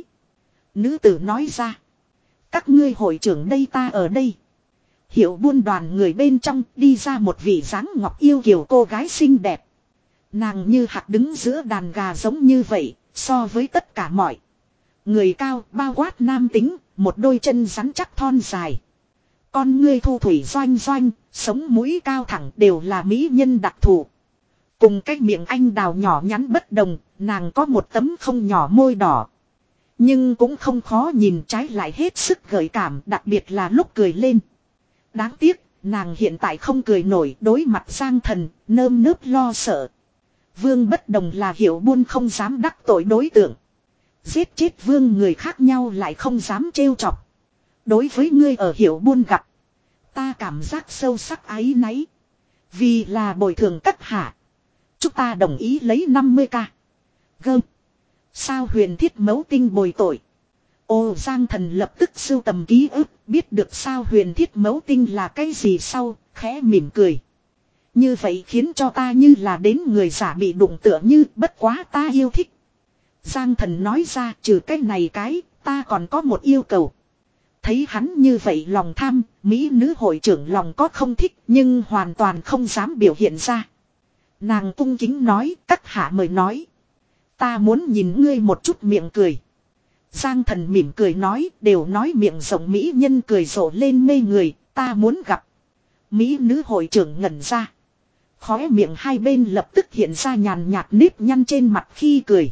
Nữ tử nói ra. Các ngươi hội trưởng đây, ta ở đây. Hiểu Buôn đoàn người bên trong đi ra một vị dáng ngọc yêu kiều cô gái xinh đẹp. Nàng như hạt đứng giữa đàn gà giống như vậy, so với tất cả mọi người cao bao quát nam tính, một đôi chân rắn chắc thon dài. Con ngươi thu thủy doanh doanh, sống mũi cao thẳng đều là mỹ nhân đặc thù. Cùng cái miệng anh đào nhỏ nhắn bất đồng, nàng có một tấm không nhỏ môi đỏ. Nhưng cũng không khó nhìn, trái lại hết sức gợi cảm, đặc biệt là lúc cười lên. Đáng tiếc, nàng hiện tại không cười nổi, đối mặt Giang Thần, nơm nớp lo sợ. Vương Bất Đồng là Hiểu Buôn không dám đắc tội đối tượng. Giết chết vương người khác nhau lại không dám trêu chọc. Đối với ngươi ở Hiểu Buôn gặp, ta cảm giác sâu sắc áy náy. Vì là bồi thường các hạ, chúng ta đồng ý lấy năm mươi k. Gơm. Sao Huyền Thiết Mấu Tinh bồi tội. Ô Giang Thần lập tức sưu tầm ký ức, biết được Sao Huyền Thiết Mấu Tinh là cái gì sau, khẽ mỉm cười. Như vậy khiến cho ta như là đến người giả bị đụng tựa như, bất quá ta yêu thích. Giang Thần nói ra, trừ cái này cái, ta còn có một yêu cầu. Thấy hắn như vậy lòng tham, mỹ nữ hội trưởng lòng có không thích nhưng hoàn toàn không dám biểu hiện ra. Nàng cung kính nói, các hạ mời nói. Ta muốn nhìn ngươi một chút miệng cười. Giang Thần mỉm cười nói, đều nói miệng rộng mỹ nhân cười rộ lên mê người, ta muốn gặp. Mỹ nữ hội trưởng ngẩn ra. Khóe miệng hai bên lập tức hiện ra nhàn nhạt nếp nhăn trên mặt khi cười.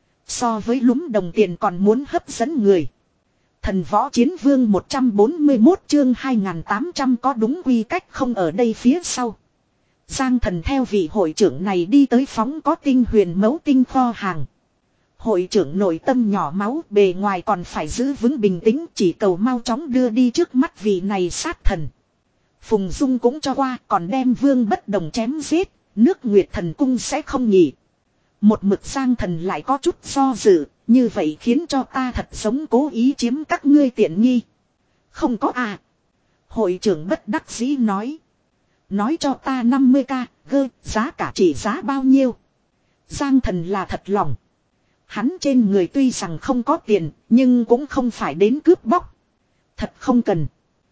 So với lúm đồng tiền còn muốn hấp dẫn người. Thần Võ Chiến Vương một trăm bốn mươi mốt chương hai nghìn tám trăm có đúng quy cách không? Ở đây phía sau. Giang Thần theo vị hội trưởng này đi tới phóng có tinh huyền mấu tinh kho hàng. Hội trưởng nội tâm nhỏ máu, bề ngoài còn phải giữ vững bình tĩnh, chỉ cầu mau chóng đưa đi trước mắt vị này sát thần. Phùng Dung cũng cho qua, còn đem Vương Bất Đồng chém giết, nước Nguyệt Thần Cung sẽ không nhỉ. Một mực Giang Thần lại có chút do dự, như vậy khiến cho ta thật giống cố ý chiếm các ngươi tiện nghi. Không có à. Hội trưởng bất đắc dĩ nói. Nói cho ta năm mươi k, gơ, giá cả chỉ giá bao nhiêu. Giang Thần là thật lòng. Hắn trên người tuy rằng không có tiền, nhưng cũng không phải đến cướp bóc. Thật không cần.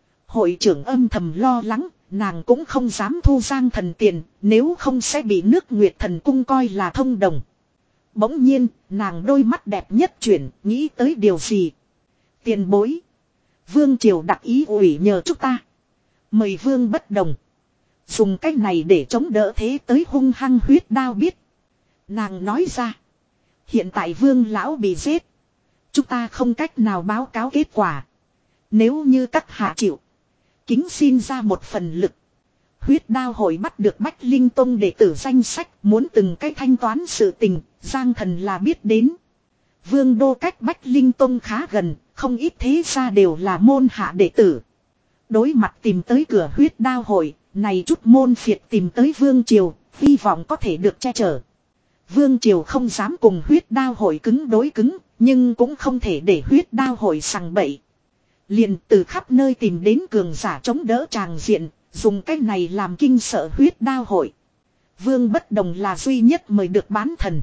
Hội trưởng âm thầm lo lắng, nàng cũng không dám thu Giang Thần tiền, nếu không sẽ bị nước Nguyệt Thần Cung coi là thông đồng. Bỗng nhiên, nàng đôi mắt đẹp nhất chuyển, nghĩ tới điều gì. Tiền bối. Vương Triều đặc ý ủy nhờ chúng ta. Mời Vương Bất Đồng dùng cách này để chống đỡ thế tới hung hăng huyết đao biết. Nàng nói ra. Hiện tại Vương Lão bị giết. Chúng ta không cách nào báo cáo kết quả. Nếu như các hạ chịu, kính xin ra một phần lực. Huyết đao hội bắt được Bách Linh Tông đệ tử danh sách, muốn từng cách thanh toán sự tình, Giang Thần là biết đến. Vương đô cách Bách Linh Tông khá gần, không ít thế gia đều là môn hạ đệ tử. Đối mặt tìm tới cửa huyết đao hội, này chút môn phiệt tìm tới Vương Triều, hy vọng có thể được che chở. Vương Triều không dám cùng huyết đao hội cứng đối cứng, nhưng cũng không thể để huyết đao hội sằng bậy. Liền từ khắp nơi tìm đến cường giả chống đỡ tràng diện, dùng cách này làm kinh sợ huyết đao hội. Vương Bất Đồng là duy nhất mời được bán thần.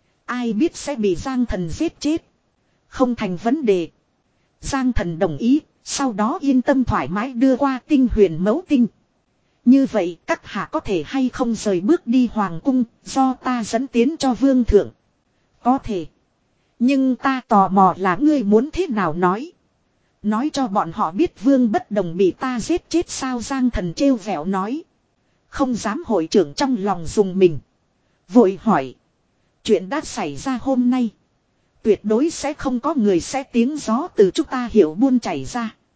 Ai biết sẽ bị Giang Thần giết chết. Không thành vấn đề. Giang Thần đồng ý, sau đó yên tâm thoải mái đưa qua tinh huyền mấu tinh. Như vậy các hạ có thể hay không rời bước đi hoàng cung, do ta dẫn tiến cho vương thượng. Có thể. Nhưng ta tò mò là ngươi muốn thế nào nói. Nói cho bọn họ biết Vương Bất Đồng bị ta giết chết sao? Giang Thần trêu vẻo nói. Không dám hội trưởng trong lòng dùng mình. Vội hỏi. Chuyện đã xảy ra hôm nay. Tuyệt đối sẽ không có người sẽ tiếng gió từ chúng ta Hiểu Buôn chảy ra.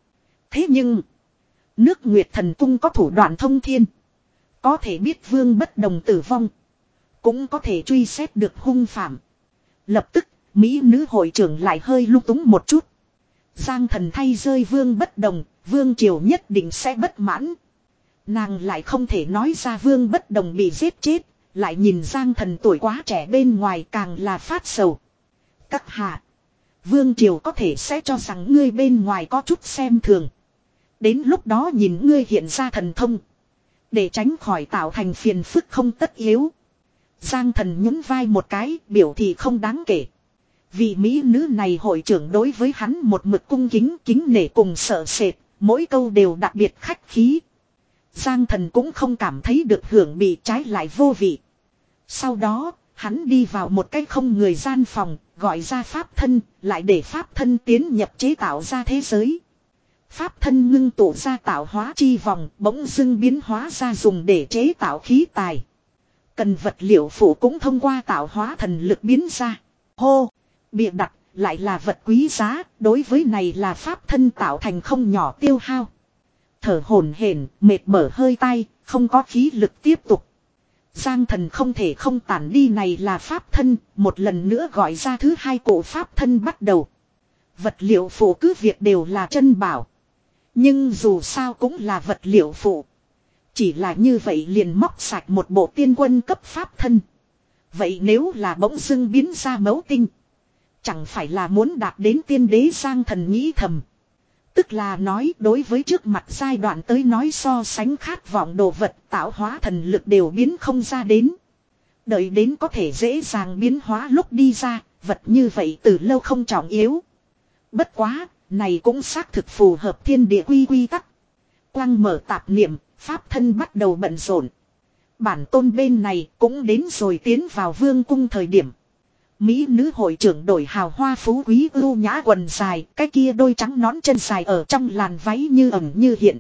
Thế nhưng, nước Nguyệt Thần Cung có thủ đoạn thông thiên. Có thể biết Vương Bất Đồng tử vong. Cũng có thể truy xét được hung phạm. Lập tức, Mỹ nữ hội trưởng lại hơi lung túng một chút. Giang Thần thay rơi Vương Bất Đồng, Vương Triều nhất định sẽ bất mãn. Nàng lại không thể nói ra Vương Bất Đồng bị giết chết. Lại nhìn Giang Thần tuổi quá trẻ bên ngoài càng là phát sầu. Các hạ, Vương Triều có thể sẽ cho rằng ngươi bên ngoài có chút xem thường. Đến lúc đó nhìn ngươi hiện ra thần thông. Để tránh khỏi tạo thành phiền phức không tất yếu. Giang Thần nhún vai một cái, biểu thị không đáng kể. Vị mỹ nữ này hội trưởng đối với hắn một mực cung kính kính nể cùng sợ sệt, mỗi câu đều đặc biệt khách khí. Giang Thần cũng không cảm thấy được hưởng bị trái lại vô vị. Sau đó, hắn đi vào một cái không người gian phòng, gọi ra pháp thân, lại để pháp thân tiến nhập chế tạo ra thế giới. Pháp thân ngưng tụ ra tạo hóa chi vòng, bỗng dưng biến hóa ra dùng để chế tạo khí tài. Cần vật liệu phụ cũng thông qua tạo hóa thần lực biến ra. Hô, bịa đặt, lại là vật quý giá, đối với này là pháp thân tạo thành không nhỏ tiêu hao. Thở hổn hển, mệt mở hơi tay, không có khí lực tiếp tục. Giang Thần không thể không tản đi này là pháp thân, một lần nữa gọi ra thứ hai cổ pháp thân bắt đầu. Vật liệu phụ cứ việc đều là chân bảo. Nhưng dù sao cũng là vật liệu phụ. Chỉ là như vậy liền móc sạch một bộ tiên quân cấp pháp thân. Vậy nếu là bỗng dưng biến ra mấu tinh. Chẳng phải là muốn đạt đến tiên đế Giang Thần nghĩ thầm. Tức là nói đối với trước mặt giai đoạn tới nói so sánh khát vọng đồ vật tạo hóa thần lực đều biến không ra đến. Đợi đến có thể dễ dàng biến hóa lúc đi ra, vật như vậy từ lâu không trọng yếu. Bất quá, này cũng xác thực phù hợp thiên địa quy quy tắc. Quang mở tạp niệm, pháp thân bắt đầu bận rộn. Bản tôn bên này cũng đến rồi tiến vào vương cung thời điểm. Mỹ nữ hội trưởng đổi hào hoa phú quý ưu nhã quần dài, cái kia đôi trắng nón chân dài ở trong làn váy như ẩn như hiện.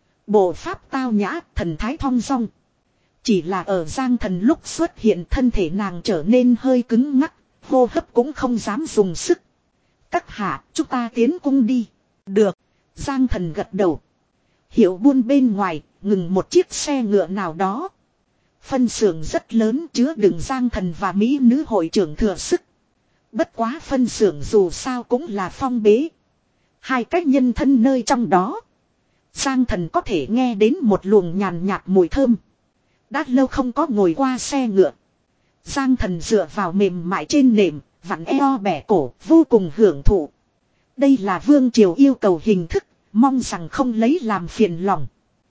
Bộ pháp tao nhã, thần thái thong dong. Chỉ là ở Giang Thần lúc xuất hiện thân thể nàng trở nên hơi cứng ngắc, hô hấp cũng không dám dùng sức. Các hạ, chúng ta tiến cung đi. Được. Giang Thần gật đầu. Hiệu buôn bên ngoài, ngừng một chiếc xe ngựa nào đó. Phân xưởng rất lớn chứa đựng Giang Thần và Mỹ nữ hội trưởng thừa sức. Bất quá phân xưởng dù sao cũng là phong bế. Hai cách nhân thân nơi trong đó. Giang Thần có thể nghe đến một luồng nhàn nhạt mùi thơm. Đã lâu không có ngồi qua xe ngựa. Giang Thần dựa vào mềm mại trên nệm, vặn eo bẻ cổ, vô cùng hưởng thụ. Đây là Vương Triều yêu cầu hình thức, mong rằng không lấy làm phiền lòng.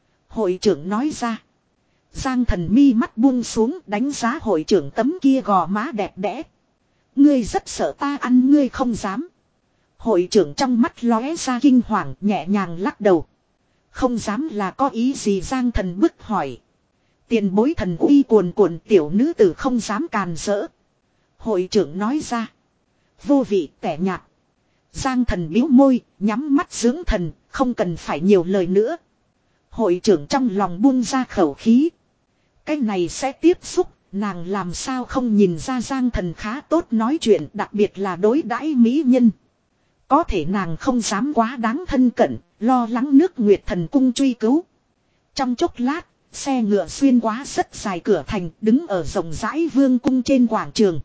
Hội trưởng nói ra. Giang Thần mi mắt buông xuống đánh giá hội trưởng tấm kia gò má đẹp đẽ. Ngươi rất sợ ta ăn ngươi không dám. Hội trưởng trong mắt lóe ra kinh hoàng nhẹ nhàng lắc đầu. Không dám là có ý gì Giang Thần bức hỏi. Tiền bối thần uy cuồn cuộn tiểu nữ tử không dám càn rỡ. Hội trưởng nói ra. Vô vị tẻ nhạt. Giang Thần bĩu môi, nhắm mắt dưỡng thần, không cần phải nhiều lời nữa. Hội trưởng trong lòng buông ra khẩu khí. Cái này sẽ tiếp xúc, nàng làm sao không nhìn ra Giang Thần khá tốt nói chuyện, đặc biệt là đối đãi mỹ nhân. Có thể nàng không dám quá đáng thân cận, lo lắng nước Nguyệt Thần Cung truy cứu. Trong chốc lát, xe ngựa xuyên qua rất dài cửa thành, đứng ở rộng rãi vương cung trên quảng trường.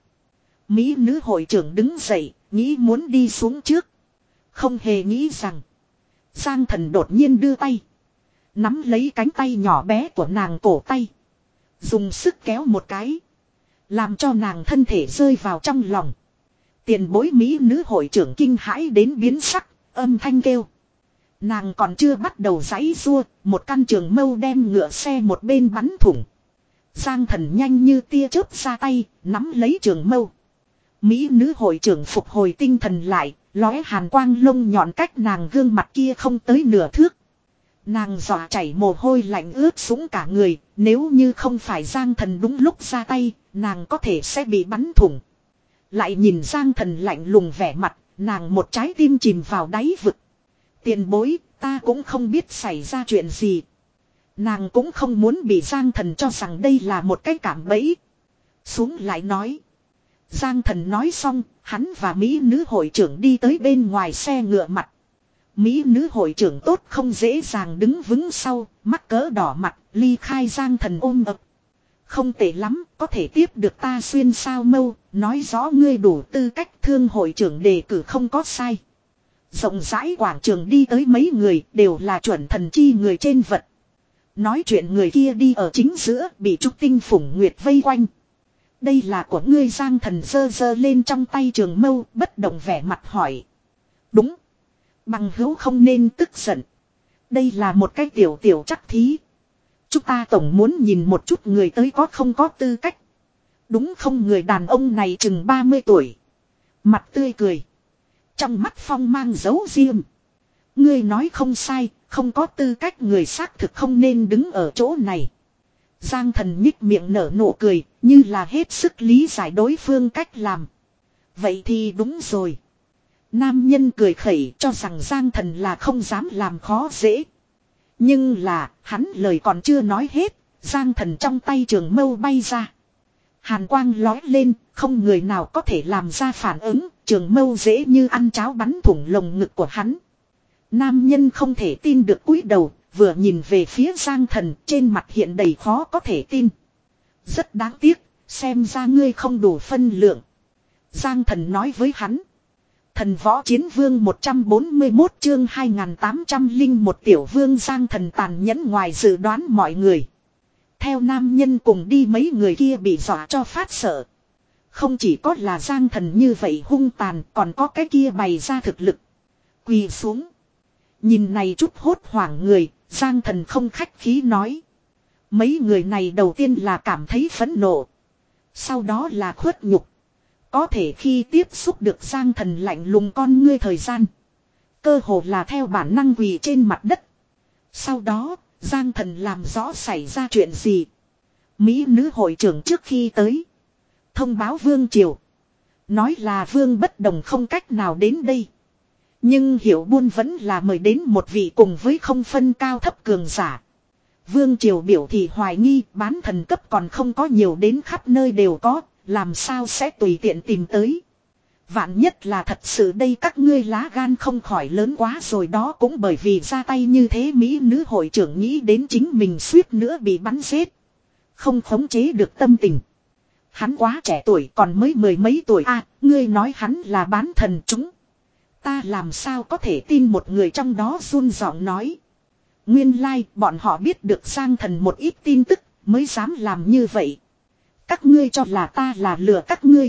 Mỹ nữ hội trưởng đứng dậy, nghĩ muốn đi xuống trước. Không hề nghĩ rằng, Giang Thần đột nhiên đưa tay, nắm lấy cánh tay nhỏ bé của nàng cổ tay. Dùng sức kéo một cái, làm cho nàng thân thể rơi vào trong lòng. Tiền bối Mỹ nữ hội trưởng kinh hãi đến biến sắc, âm thanh kêu. Nàng còn chưa bắt đầu giãy giụa, một căn trường mâu đem ngựa xe một bên bắn thủng. Giang Thần nhanh như tia chớp ra tay, nắm lấy trường mâu. Mỹ nữ hội trưởng phục hồi tinh thần lại, lóe hàn quang lông nhọn cách nàng gương mặt kia không tới nửa thước. Nàng dọa chảy mồ hôi lạnh ướt sũng cả người, nếu như không phải Giang Thần đúng lúc ra tay, nàng có thể sẽ bị bắn thủng. Lại nhìn Giang Thần lạnh lùng vẻ mặt, nàng một trái tim chìm vào đáy vực. Tiền bối, ta cũng không biết xảy ra chuyện gì. Nàng cũng không muốn bị Giang Thần cho rằng đây là một cái cảm bẫy. Xuống lại nói. Giang Thần nói xong, hắn và Mỹ nữ hội trưởng đi tới bên ngoài xe ngựa mặt. Mỹ nữ hội trưởng tốt không dễ dàng đứng vững sau, mắc cỡ đỏ mặt, ly khai Giang Thần ôm ập. Không tệ lắm, có thể tiếp được ta xuyên sao mâu, nói rõ ngươi đủ tư cách, thương hội trưởng đề cử không có sai. Rộng rãi quảng trường đi tới mấy người, đều là chuẩn thần chi người trên vật. Nói chuyện người kia đi ở chính giữa, bị trúc tinh phủng nguyệt vây quanh. Đây là của ngươi. Giang Thần giơ giơ lên trong tay trường mâu, bất động vẻ mặt hỏi. Đúng. Bằng hữu không nên tức giận. Đây là một cái tiểu tiểu chắc thí. Chúng ta tổng muốn nhìn một chút người tới có không có tư cách. Đúng không? Người đàn ông này chừng ba mươi tuổi. Mặt tươi cười. Trong mắt phong mang dấu riêng. Ngươi nói không sai, không có tư cách người xác thực không nên đứng ở chỗ này. Giang Thần nhích miệng nở nụ cười, như là hết sức lý giải đối phương cách làm. Vậy thì đúng rồi. Nam nhân cười khẩy cho rằng Giang Thần là không dám làm khó dễ. Nhưng là, hắn lời còn chưa nói hết, Giang Thần trong tay trường mâu bay ra. Hàn quang lói lên, không người nào có thể làm ra phản ứng, trường mâu dễ như ăn cháo bắn thủng lồng ngực của hắn. Nam nhân không thể tin được cúi đầu, vừa nhìn về phía Giang Thần, trên mặt hiện đầy khó có thể tin. Rất đáng tiếc, xem ra ngươi không đủ phân lượng. Giang Thần nói với hắn. Thần võ chiến vương một trăm bốn mươi mốt chương hai nghìn tám trăm lẻ một tiểu vương. Giang Thần tàn nhẫn ngoài dự đoán mọi người. Theo nam nhân cùng đi mấy người kia bị dọa cho phát sợ. Không chỉ có là Giang Thần như vậy hung tàn, còn có cái kia bày ra thực lực. Quỳ xuống. Nhìn này chút hốt hoảng người, Giang Thần không khách khí nói. Mấy người này đầu tiên là cảm thấy phẫn nộ. Sau đó là khuất nhục. Có thể khi tiếp xúc được Giang Thần lạnh lùng con ngươi thời gian. Cơ hồ là theo bản năng quỳ trên mặt đất. Sau đó, Giang Thần làm rõ xảy ra chuyện gì. Mỹ nữ hội trưởng trước khi tới. Thông báo Vương Triều. Nói là Vương Bất Đồng không cách nào đến đây. Nhưng Hiểu Buôn vẫn là mời đến một vị cùng với không phân cao thấp cường giả. Vương Triều biểu thị hoài nghi bán thần cấp còn không có nhiều đến khắp nơi đều có. Làm sao sẽ tùy tiện tìm tới. Vạn nhất là thật sự đây, các ngươi lá gan không khỏi lớn quá rồi. Đó cũng bởi vì ra tay như thế. Mỹ nữ hội trưởng nghĩ đến chính mình suýt nữa bị bắn giết. Không khống chế được tâm tình. Hắn quá trẻ tuổi, còn mới mười mấy tuổi. À, ngươi nói hắn là bán thần chúng. Ta làm sao có thể tin? Một người trong đó run giọng nói. Nguyên lai like, bọn họ biết được Giang Thần một ít tin tức mới dám làm như vậy. Các ngươi cho là ta là lừa các ngươi.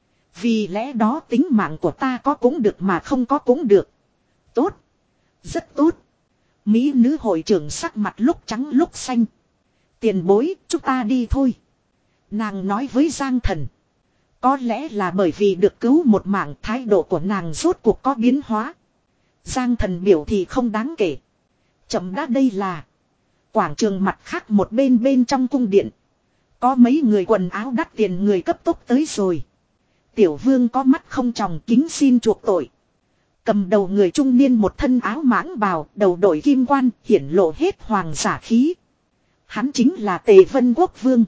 Vì lẽ đó tính mạng của ta có cũng được mà không có cũng được. Tốt. Rất tốt. Mỹ nữ hội trưởng sắc mặt lúc trắng lúc xanh. Tiền bối, chúng ta đi thôi. Nàng nói với Giang Thần. Có lẽ là bởi vì được cứu một mạng, thái độ của nàng rốt cuộc có biến hóa. Giang Thần biểu thì không đáng kể. Chậm đã, đây là quảng trường mặt khác một bên bên trong cung điện. Có mấy người quần áo đắt tiền người cấp tốc tới rồi. Tiểu vương có mắt không tròng, kính xin chuộc tội. Cầm đầu người trung niên một thân áo mãng bào, đầu đội kim quan, hiển lộ hết hoàng giả khí. Hắn chính là Tề Vân Quốc Vương.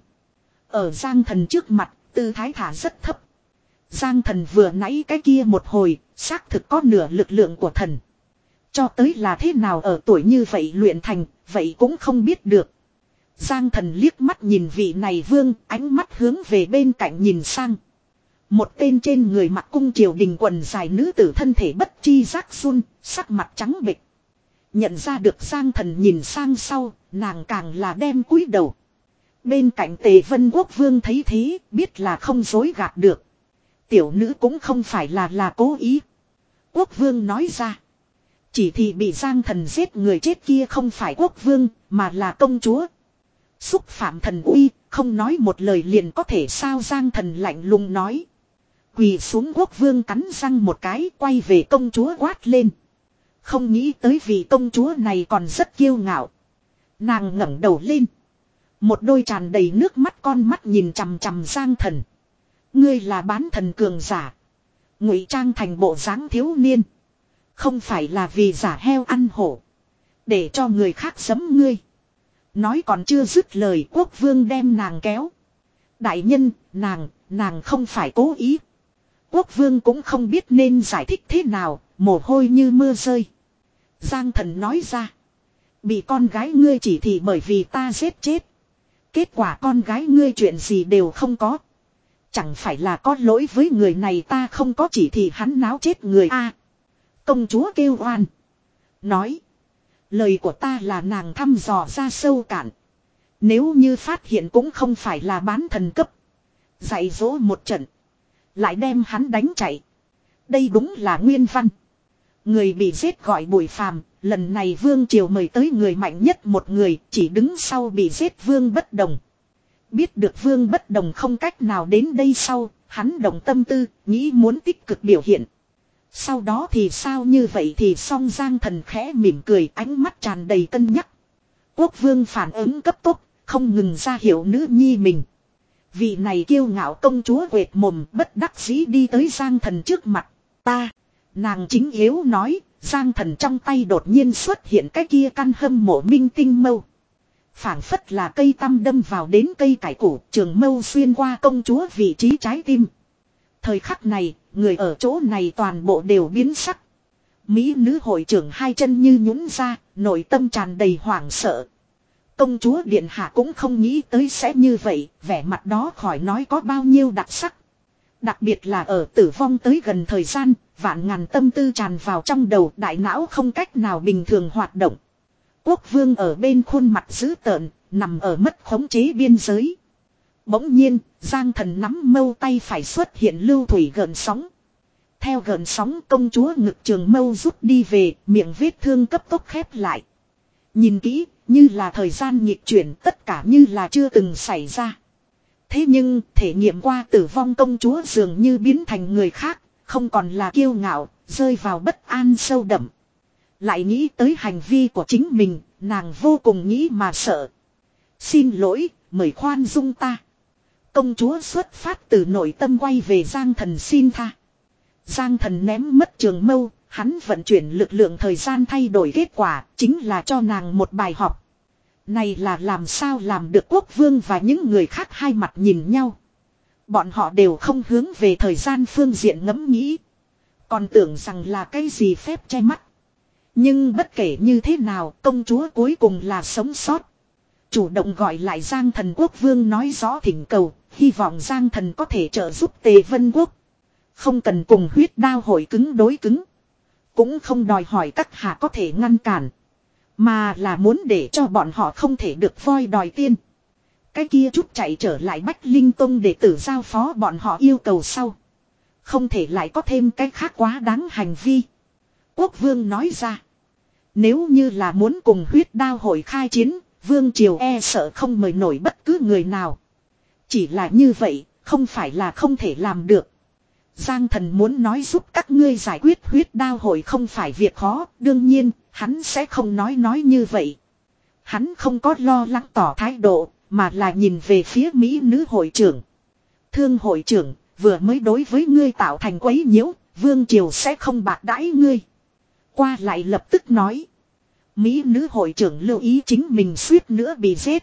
Ở Giang Thần trước mặt, tư thái thả rất thấp. Giang Thần vừa nãy cái kia một hồi, xác thực có nửa lực lượng của thần. Cho tới là thế nào ở tuổi như vậy luyện thành, vậy cũng không biết được. Giang Thần liếc mắt nhìn vị này vương, ánh mắt hướng về bên cạnh nhìn sang. Một tên trên người mặc cung triều đình quần dài nữ tử thân thể bất chi giác run, sắc mặt trắng bệch. Nhận ra được Giang Thần nhìn sang sau, nàng càng là đem cúi đầu. Bên cạnh Tề Vân Quốc Vương thấy thế, biết là không dối gạt được. Tiểu nữ cũng không phải là là cố ý. Quốc Vương nói ra. Chỉ thì bị Giang Thần giết người chết kia không phải Quốc Vương, mà là công chúa. Xúc phạm thần uy, không nói một lời liền có thể sao? Giang Thần lạnh lùng nói. Quỳ xuống. Quốc Vương cắn răng một cái, quay về công chúa quát lên. Không nghĩ tới vì công chúa này còn rất kiêu ngạo. Nàng ngẩng đầu lên. Một đôi tràn đầy nước mắt con mắt nhìn chằm chằm Giang Thần. Ngươi là bán thần cường giả. Ngụy trang thành bộ dáng thiếu niên. Không phải là vì giả heo ăn hổ. Để cho người khác giấm ngươi. Nói còn chưa dứt lời, Quốc Vương đem nàng kéo. Đại nhân, nàng, nàng không phải cố ý. Quốc Vương cũng không biết nên giải thích thế nào, mồ hôi như mưa rơi. Giang Thần nói ra. Bị con gái ngươi chỉ thị bởi vì ta giết chết. Kết quả con gái ngươi chuyện gì đều không có. Chẳng phải là có lỗi với người này ta không có chỉ thị hắn náo chết người a. Công chúa kêu oan. Nói. Lời của ta là nàng thăm dò ra sâu cạn. Nếu như phát hiện cũng không phải là bán thần cấp. Dạy dỗ một trận. Lại đem hắn đánh chạy. Đây đúng là nguyên văn. Người bị giết gọi Bùi Phàm. Lần này Vương Triều mời tới người mạnh nhất một người. Chỉ đứng sau bị giết Vương Bất Đồng. Biết được Vương Bất Đồng không cách nào đến đây sau. Hắn động tâm tư. Nghĩ muốn tích cực biểu hiện. Sau đó thì sao như vậy thì song Giang Thần khẽ mỉm cười, ánh mắt tràn đầy cân nhắc. Quốc vương phản ứng cấp tốc, không ngừng ra hiệu nữ nhi mình. Vị này kiêu ngạo công chúa quệt mồm bất đắc dĩ đi tới Giang Thần trước mặt. Ta, nàng chính yếu nói, Giang Thần trong tay đột nhiên xuất hiện cái kia căn hâm mộ minh tinh mâu. Phảng phất là cây tăm đâm vào đến cây cải củ, trường mâu xuyên qua công chúa vị trí trái tim. Thời khắc này, người ở chỗ này toàn bộ đều biến sắc. Mỹ nữ hội trưởng hai chân như nhũn ra, nội tâm tràn đầy hoảng sợ. Công chúa điện hạ cũng không nghĩ tới sẽ như vậy, vẻ mặt đó khỏi nói có bao nhiêu đặc sắc. Đặc biệt là ở tử vong tới gần thời gian, vạn ngàn tâm tư tràn vào trong đầu, đại não không cách nào bình thường hoạt động. Quốc vương ở bên khuôn mặt dữ tợn, nằm ở mất khống chế biên giới. Bỗng nhiên, Giang Thần nắm mâu tay phải xuất hiện lưu thủy gợn sóng. Theo gợn sóng công chúa ngực trường mâu rút đi về, miệng vết thương cấp tốc khép lại. Nhìn kỹ, như là thời gian nghịch chuyển, tất cả như là chưa từng xảy ra. Thế nhưng, thể nghiệm qua tử vong công chúa dường như biến thành người khác, không còn là kiêu ngạo, rơi vào bất an sâu đậm. Lại nghĩ tới hành vi của chính mình, nàng vô cùng nghĩ mà sợ. Xin lỗi, mời khoan dung ta. Công chúa xuất phát từ nội tâm quay về Giang Thần xin tha. Giang Thần ném mất trường mâu, hắn vận chuyển lực lượng thời gian thay đổi kết quả, chính là cho nàng một bài học. Này là làm sao làm được quốc vương và những người khác hai mặt nhìn nhau. Bọn họ đều không hướng về thời gian phương diện ngẫm nghĩ. Còn tưởng rằng là cái gì phép che mắt. Nhưng bất kể như thế nào, công chúa cuối cùng là sống sót. Chủ động gọi lại Giang Thần quốc vương nói rõ thỉnh cầu, hy vọng Giang Thần có thể trợ giúp Tề Vân Quốc. Không cần cùng huyết đao hội cứng đối cứng. Cũng không đòi hỏi các hạ có thể ngăn cản. Mà là muốn để cho bọn họ không thể được voi đòi tiên. Cái kia chút chạy trở lại Bách Linh Tông để tử giao phó bọn họ yêu cầu sau. Không thể lại có thêm cái khác quá đáng hành vi. Quốc vương nói ra. Nếu như là muốn cùng huyết đao hội khai chiến, Vương Triều e sợ không mời nổi bất cứ người nào. Chỉ là như vậy, không phải là không thể làm được. Giang Thần muốn nói giúp các ngươi giải quyết huyết đao hội không phải việc khó, đương nhiên, hắn sẽ không nói nói như vậy. Hắn không có lo lắng tỏ thái độ, mà là nhìn về phía Mỹ nữ hội trưởng. Thương hội trưởng, vừa mới đối với ngươi tạo thành quấy nhiễu, Vương Triều sẽ không bạc đãi ngươi. Qua lại lập tức nói. Mỹ nữ hội trưởng lưu ý chính mình suýt nữa bị giết.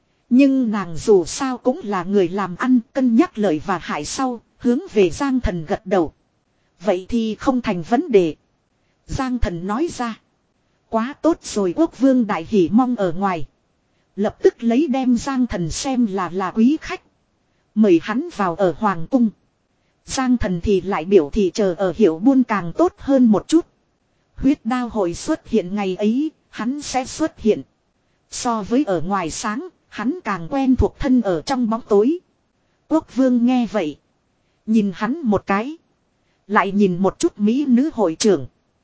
Nhưng nàng dù sao cũng là người làm ăn, cân nhắc lợi và hại sau, hướng về Giang Thần gật đầu. Vậy thì không thành vấn đề. Giang Thần nói ra. Quá tốt rồi, quốc vương đại hỉ mong ở ngoài. Lập tức lấy đem Giang Thần xem là là quý khách. Mời hắn vào ở Hoàng cung. Giang Thần thì lại biểu thị chờ ở Hiểu Buôn càng tốt hơn một chút. Huyết đao hội xuất hiện ngày ấy, hắn sẽ xuất hiện. So với ở ngoài sáng, hắn càng quen thuộc thân ở trong bóng tối. Quốc vương nghe vậy. Nhìn hắn một cái. Lại nhìn một chút Mỹ nữ hội trưởng.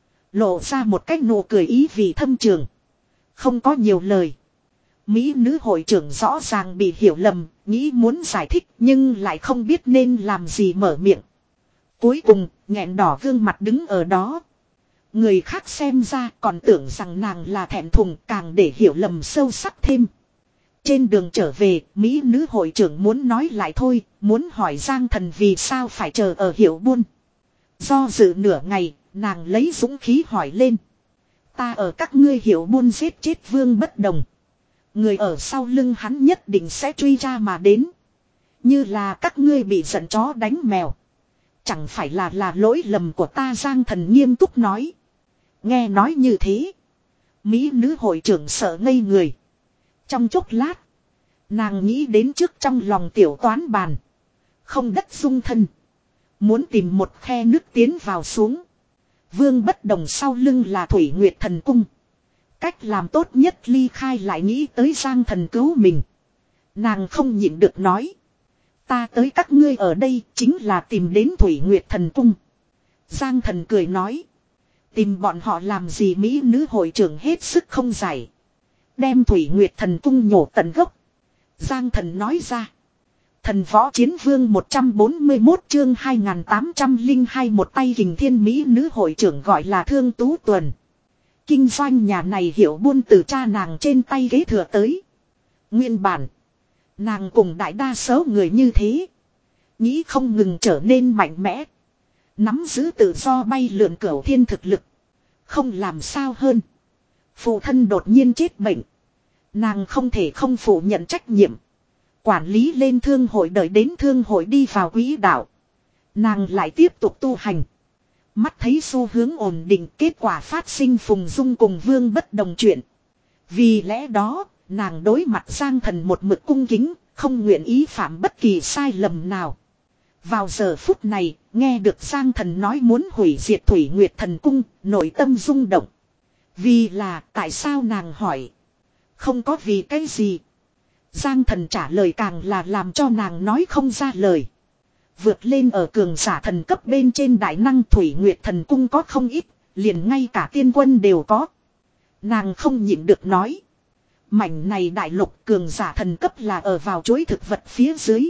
Lộ ra một cái nụ cười ý vị thâm trường. Không có nhiều lời. Mỹ nữ hội trưởng rõ ràng bị hiểu lầm, nghĩ muốn giải thích nhưng lại không biết nên làm gì mở miệng. Cuối cùng, nghẹn đỏ gương mặt đứng ở đó. Người khác xem ra còn tưởng rằng nàng là thẹn thùng, càng để hiểu lầm sâu sắc thêm. Trên đường trở về, Mỹ nữ hội trưởng muốn nói lại thôi, muốn hỏi Giang Thần vì sao phải chờ ở Hiểu Buôn. Do dự nửa ngày, nàng lấy dũng khí hỏi lên. Ta ở các ngươi Hiểu Buôn giết chết Vương Bất Đồng. Người ở sau lưng hắn nhất định sẽ truy ra mà đến. Như là các ngươi bị giận chó đánh mèo. Chẳng phải là là lỗi lầm của ta, Giang Thần nghiêm túc nói. Nghe nói như thế. Mỹ nữ hội trưởng sợ ngây người. Trong chốc lát. Nàng nghĩ đến trước trong lòng tiểu toán bàn. Không đất dung thân. Muốn tìm một khe nước tiến vào xuống. Vương Bất Đồng sau lưng là Thủy Nguyệt Thần Cung. Cách làm tốt nhất ly khai lại nghĩ tới Giang Thần cứu mình. Nàng không nhịn được nói. Ta tới các ngươi ở đây chính là tìm đến Thủy Nguyệt Thần Cung. Giang Thần cười nói. Tìm bọn họ làm gì Mỹ nữ hội trưởng hết sức không giải. Đem Thủy Nguyệt Thần Cung nhổ tận gốc. Giang Thần nói ra. Thần võ chiến vương một trăm bốn mươi mốt chương hai nghìn tám trăm lẻ hai một tay kình thiên Mỹ nữ hội trưởng gọi là Thương Tú Tuần. Kinh doanh nhà này hiểu buôn từ cha nàng trên tay ghế thừa tới. Nguyên bản. Nàng cùng đại đa số người như thế. Nghĩ không ngừng trở nên mạnh mẽ. Nắm giữ tự do bay lượn cửu thiên thực lực. Không làm sao hơn. Phụ thân đột nhiên chết bệnh. Nàng không thể không phủ nhận trách nhiệm. Quản lý lên thương hội đợi đến thương hội đi vào quỹ đạo. Nàng lại tiếp tục tu hành. Mắt thấy xu hướng ổn định kết quả phát sinh Phùng Dung cùng Vương Bất Đồng chuyện. Vì lẽ đó, nàng đối mặt Giang Thần một mực cung kính, không nguyện ý phạm bất kỳ sai lầm nào. Vào giờ phút này, nghe được Giang Thần nói muốn hủy diệt Thủy Nguyệt Thần Cung, nội tâm rung động. Vì là, tại sao nàng hỏi? Không có vì cái gì. Giang Thần trả lời càng là làm cho nàng nói không ra lời. Vượt lên ở cường giả thần cấp bên trên đại năng Thủy Nguyệt Thần Cung có không ít, liền ngay cả tiên quân đều có. Nàng không nhịn được nói. Mảnh này đại lục cường giả thần cấp là ở vào chuỗi thực vật phía dưới.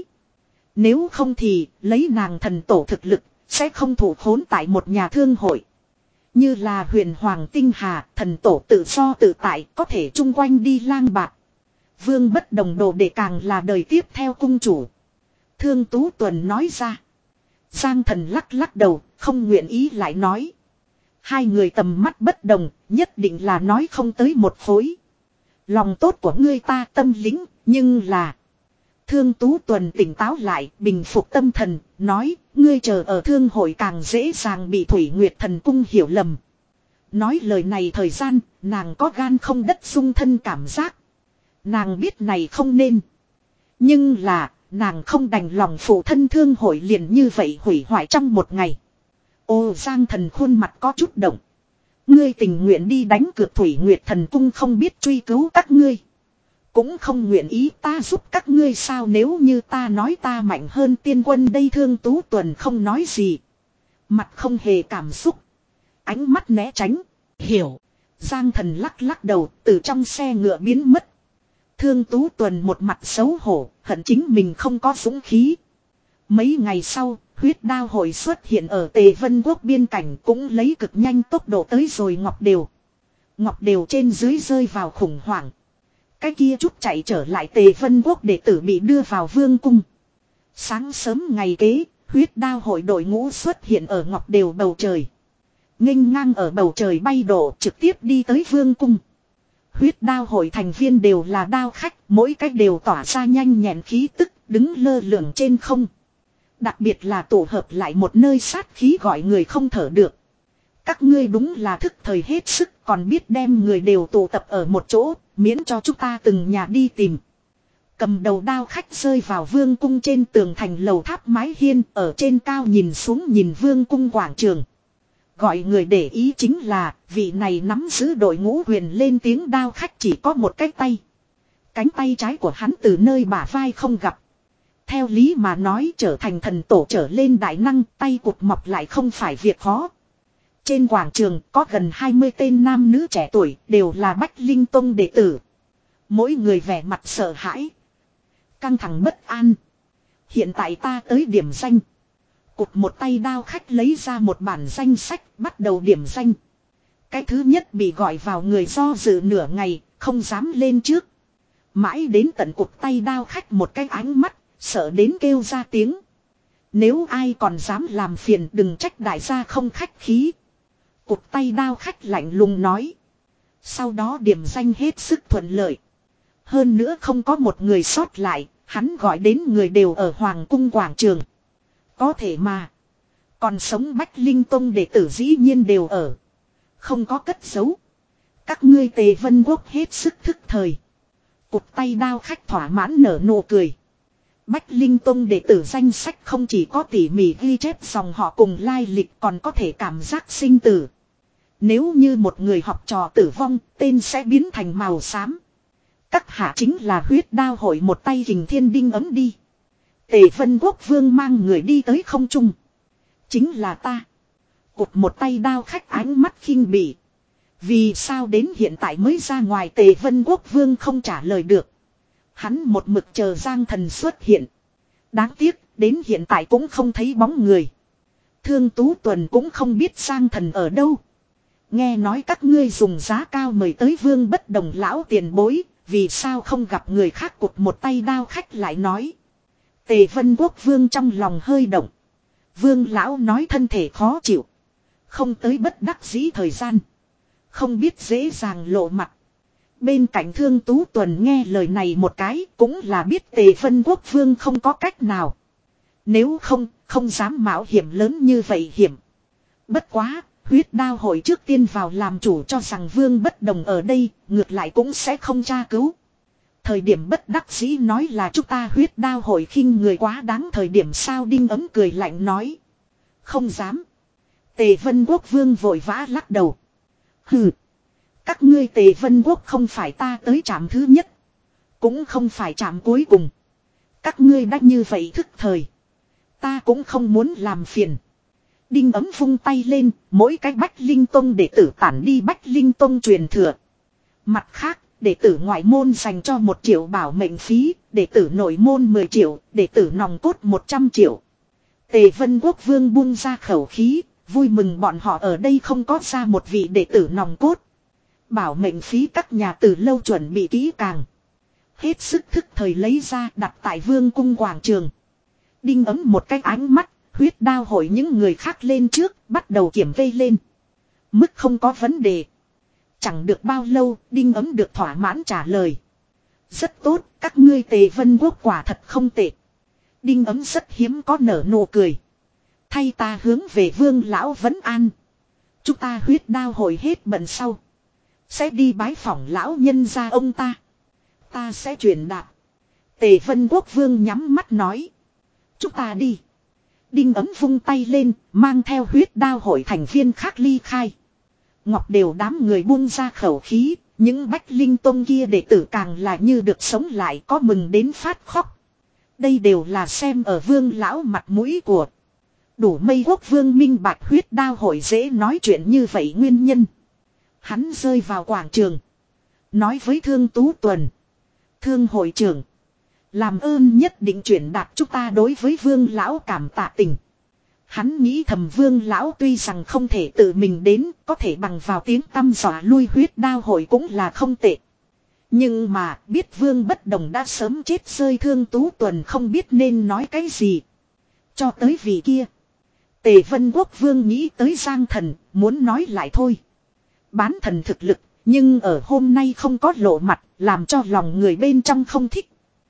Nếu không thì, lấy nàng thần tổ thực lực, sẽ không thủ khốn tại một nhà thương hội. Như là huyền hoàng tinh hà, thần tổ tự do tự tại, có thể chung quanh đi lang bạc. Vương Bất Đồng đồ để càng là đời tiếp theo cung chủ. Thương Tú Tuần nói ra. Giang Thần lắc lắc đầu, không nguyện ý lại nói. Hai người tầm mắt bất đồng, nhất định là nói không tới một phối. Lòng tốt của ngươi ta tâm lính, nhưng là... Thương Tú Tuần tỉnh táo lại, bình phục tâm thần, nói, ngươi chờ ở thương hội càng dễ dàng bị Thủy Nguyệt Thần Cung hiểu lầm. Nói lời này thời gian, nàng có gan không đất dung thân cảm giác. Nàng biết này không nên. Nhưng là, nàng không đành lòng phụ thân thương hội liền như vậy hủy hoại trong một ngày. Ô Giang Thần khuôn mặt có chút động. Ngươi tình nguyện đi đánh cược Thủy Nguyệt Thần Cung không biết truy cứu các ngươi. Cũng không nguyện ý ta giúp các ngươi sao nếu như ta nói ta mạnh hơn tiên quân đây Thương Tú Tuần không nói gì. Mặt không hề cảm xúc. Ánh mắt né tránh. Hiểu. Giang Thần lắc lắc đầu từ trong xe ngựa biến mất. Thương Tú Tuần một mặt xấu hổ, hận chính mình không có dũng khí. Mấy ngày sau, huyết đao hội xuất hiện ở Tề Vân Quốc biên cảnh cũng lấy cực nhanh tốc độ tới rồi Ngọc Đều. Ngọc Đều trên dưới rơi vào khủng hoảng. Cái kia chút chạy trở lại Tề Vân Quốc đệ tử bị đưa vào vương cung. Sáng sớm ngày kế, huyết đao hội đội ngũ xuất hiện ở Ngọc Đều bầu trời. Nghênh ngang ở bầu trời bay độ trực tiếp đi tới vương cung. Huyết đao hội thành viên đều là đao khách, mỗi cách đều tỏa ra nhanh nhẹn khí tức, đứng lơ lửng trên không. Đặc biệt là tổ hợp lại một nơi sát khí gọi người không thở được. Các ngươi đúng là thức thời hết sức, còn biết đem người đều tụ tập ở một chỗ, miễn cho chúng ta từng nhà đi tìm. Cầm đầu đao khách rơi vào vương cung trên tường thành lầu tháp mái hiên, ở trên cao nhìn xuống nhìn vương cung quảng trường. Gọi người để ý chính là, vị này nắm giữ đội ngũ huyền lên tiếng đao khách chỉ có một cái tay. Cánh tay trái của hắn từ nơi bả vai không gặp. Theo lý mà nói trở thành thần tổ trở lên đại năng tay cụt mọc lại không phải việc khó. Trên quảng trường có gần hai mươi tên nam nữ trẻ tuổi đều là Bách Linh Tông đệ tử. Mỗi người vẻ mặt sợ hãi. Căng thẳng bất an. Hiện tại ta tới điểm danh. Cụt một tay đao khách lấy ra một bản danh sách bắt đầu điểm danh. Cái thứ nhất bị gọi vào người do dự nửa ngày, không dám lên trước. Mãi đến tận cụt tay đao khách một cái ánh mắt, sợ đến kêu ra tiếng. Nếu ai còn dám làm phiền đừng trách đại gia không khách khí. Cụt tay đao khách lạnh lùng nói. Sau đó điểm danh hết sức thuận lợi. Hơn nữa không có một người sót lại, hắn gọi đến người đều ở Hoàng cung quảng trường. Có thể mà. Còn sống Bách Linh Tông đệ tử dĩ nhiên đều ở. Không có cất giấu. Các ngươi Tề Vân Quốc hết sức thức thời. Cụt tay đao khách thỏa mãn nở nụ cười. Bách Linh Tông đệ tử danh sách không chỉ có tỉ mỉ ghi chép dòng họ cùng lai lịch còn có thể cảm giác sinh tử. Nếu như một người học trò tử vong, tên sẽ biến thành màu xám. Các hạ chính là huyết đao hội một tay hình thiên đinh ấm đi. Tề Vân Quốc Vương mang người đi tới không trung. Chính là ta. Cụt một tay đao khách ánh mắt khinh bỉ. Vì sao đến hiện tại mới ra ngoài Tề Vân Quốc Vương không trả lời được. Hắn một mực chờ Giang Thần xuất hiện. Đáng tiếc, đến hiện tại cũng không thấy bóng người. Thương Tú Tuần cũng không biết Giang Thần ở đâu. Nghe nói các ngươi dùng giá cao mời tới Vương Bất Đồng lão tiền bối, vì sao không gặp người khác cụt một tay đao khách lại nói. Tề Vân Quốc Vương trong lòng hơi động. Vương lão nói thân thể khó chịu. Không tới bất đắc dĩ thời gian. Không biết dễ dàng lộ mặt. Bên cạnh Thương Tú Tuần nghe lời này một cái cũng là biết Tề Vân Quốc Vương không có cách nào. Nếu không, không dám mạo hiểm lớn như vậy hiểm. Bất quá, huyết đao hội trước tiên vào làm chủ cho rằng Vương Bất Đồng ở đây, ngược lại cũng sẽ không tra cứu. Thời điểm bất đắc dĩ nói là chúng ta huyết đao hội khinh người quá đáng thời điểm sao Đinh Ấm cười lạnh nói. Không dám. Tề Vân Quốc Vương vội vã lắc đầu. Hừ. Các ngươi Tề Vân Quốc không phải ta tới trạm thứ nhất. Cũng không phải trạm cuối cùng. Các ngươi đã như vậy thức thời. Ta cũng không muốn làm phiền. Đinh Ấm vung tay lên, mỗi cái Bách Linh Tông đệ tử tản đi Bách Linh Tông truyền thừa. Mặt khác, đệ tử ngoại môn dành cho một triệu bảo mệnh phí, đệ tử nội môn mười triệu, đệ tử nòng cốt một trăm triệu. Tề Vân Quốc Vương buông ra khẩu khí, vui mừng bọn họ ở đây không có ra một vị đệ tử nòng cốt. Bảo mệnh phí các nhà từ lâu chuẩn bị kỹ càng. Hết sức thức thời lấy ra đặt tại Vương cung quảng trường. Đinh Ấm một cái ánh mắt, huyết đao hội những người khác lên trước, bắt đầu kiểm vây lên. Mức không có vấn đề. Chẳng được bao lâu, Đinh Ấm được thỏa mãn trả lời. Rất tốt, các ngươi Tề Vân Quốc quả thật không tệ. Đinh Ấm rất hiếm có nở nụ cười. Thay ta hướng về Vương lão vấn an. Chúng ta huyết đao hội hết bận sau. Sẽ đi bái phỏng lão nhân gia ông ta. Ta sẽ truyền đạt. Tề Vân Quốc Vương nhắm mắt nói. Chúng ta đi. Đinh Ấm vung tay lên, mang theo huyết đao hội thành viên khác ly khai. Ngọc đều đám người buông ra khẩu khí, những Bách Linh Tông kia đệ tử càng là như được sống lại có mừng đến phát khóc. Đây đều là xem ở Vương lão mặt mũi của. Đủ Mây Quốc Vương minh bạch huyết đao hội dễ nói chuyện như vậy nguyên nhân. Hắn rơi vào quảng trường. Nói với Thương Tú Tuần. Thương hội trưởng. Làm ơn nhất định chuyển đạt chúng ta đối với Vương lão cảm tạ tình. Hắn nghĩ thầm Vương lão tuy rằng không thể tự mình đến, có thể bằng vào tiếng tăm dọa lui huyết đao hội cũng là không tệ. Nhưng mà biết Vương Bất Đồng đã sớm chết rơi Thương Tú Tuần không biết nên nói cái gì. Cho tới vị kia. Tề Vân Quốc Vương nghĩ tới Giang Thần, muốn nói lại thôi. Bán thần thực lực, nhưng ở hôm nay không có lộ mặt, làm cho lòng người bên trong không thích.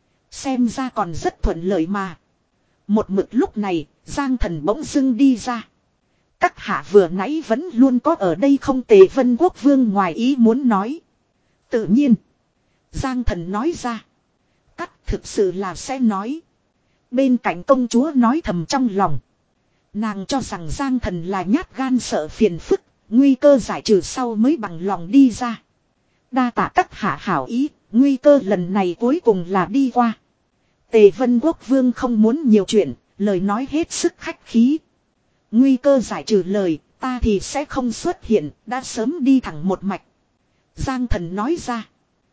Xem ra còn rất thuận lợi mà. Một mực lúc này, Giang Thần bỗng dưng đi ra. Các hạ vừa nãy vẫn luôn có ở đây không Tề Vân Quốc Vương ngoài ý muốn nói. Tự nhiên. Giang Thần nói ra. Cắt thực sự là sẽ nói. Bên cạnh công chúa nói thầm trong lòng. Nàng cho rằng Giang Thần là nhát gan sợ phiền phức. Nguy cơ giải trừ sau mới bằng lòng đi ra. Đa tạ các hạ hảo ý. Nguy cơ lần này cuối cùng là đi qua. Tề Vân Quốc Vương không muốn nhiều chuyện. Lời nói hết sức khách khí. Nguy cơ giải trừ lời. Ta thì sẽ không xuất hiện. Đã sớm đi thẳng một mạch. Giang Thần nói ra.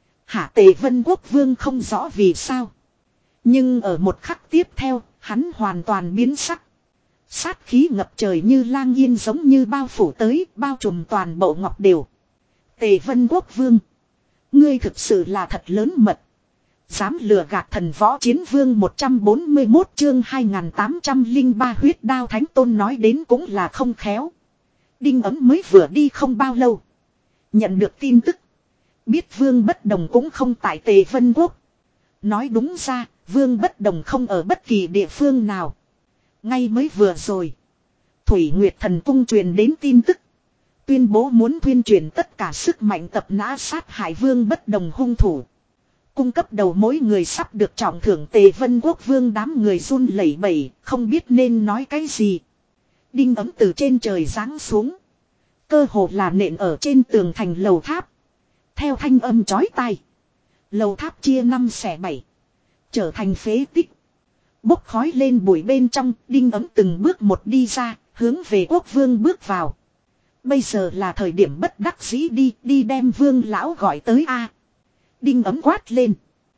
Hạ Tề Vân Quốc Vương không rõ vì sao. Nhưng ở một khắc tiếp theo. Hắn hoàn toàn biến sắc. Sát khí ngập trời như lang yên giống như bao phủ tới. Bao trùm toàn bộ ngọc đều. Tề Vân Quốc Vương. Ngươi thực sự là thật lớn mật. Dám lừa gạt thần võ chiến vương một trăm bốn mươi mốt chương hai nghìn tám trăm lẻ ba huyết đao thánh tôn nói đến cũng là không khéo. Đinh Ấm mới vừa đi không bao lâu. Nhận được tin tức. Biết Vương Bất Đồng cũng không tại Tề Vân Quốc. Nói đúng ra, Vương Bất Đồng không ở bất kỳ địa phương nào. Ngay mới vừa rồi. Thủy Nguyệt Thần Cung truyền đến tin tức. tuyên bố muốn thuyên chuyển tất cả sức mạnh tập nã sát hại Vương Bất Đồng hung thủ. Cung cấp đầu mối người sắp được trọng thưởng. Tề Vân Quốc Vương đám người run lẩy bẩy, không biết nên nói cái gì. Đinh ấm từ trên trời giáng xuống. Cơ hồ là nện ở trên tường thành lầu tháp. Theo thanh âm chói tai, lầu tháp chia năm xẻ bảy, trở thành phế tích. Bốc khói lên bụi bên trong, Đinh ấm từng bước một đi ra, hướng về Quốc Vương bước vào. Bây giờ là thời điểm bất đắc dĩ, đi, đi đem Vương lão gọi tới a. Đinh ấm quát lên.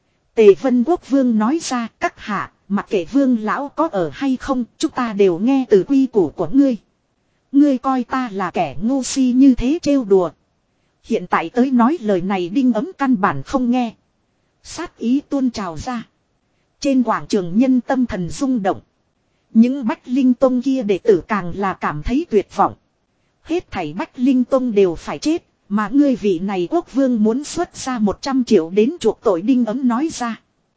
Tề Vân Quốc Vương nói ra, các hạ, mặc kệ Vương lão có ở hay không, chúng ta đều nghe từ quy củ của ngươi. Ngươi coi ta là kẻ ngu si như thế trêu đùa. Hiện tại tới nói lời này Đinh ấm căn bản không nghe. Sát ý tuôn trào ra. Trên quảng trường nhân tâm thần rung động. Những Bách Linh Tông kia đệ tử càng là cảm thấy tuyệt vọng. Hết thảy Bách Linh Tông đều phải chết. Mà ngươi vị này Quốc Vương muốn xuất ra một trăm triệu đến chuộc tội. Đinh ấm nói ra.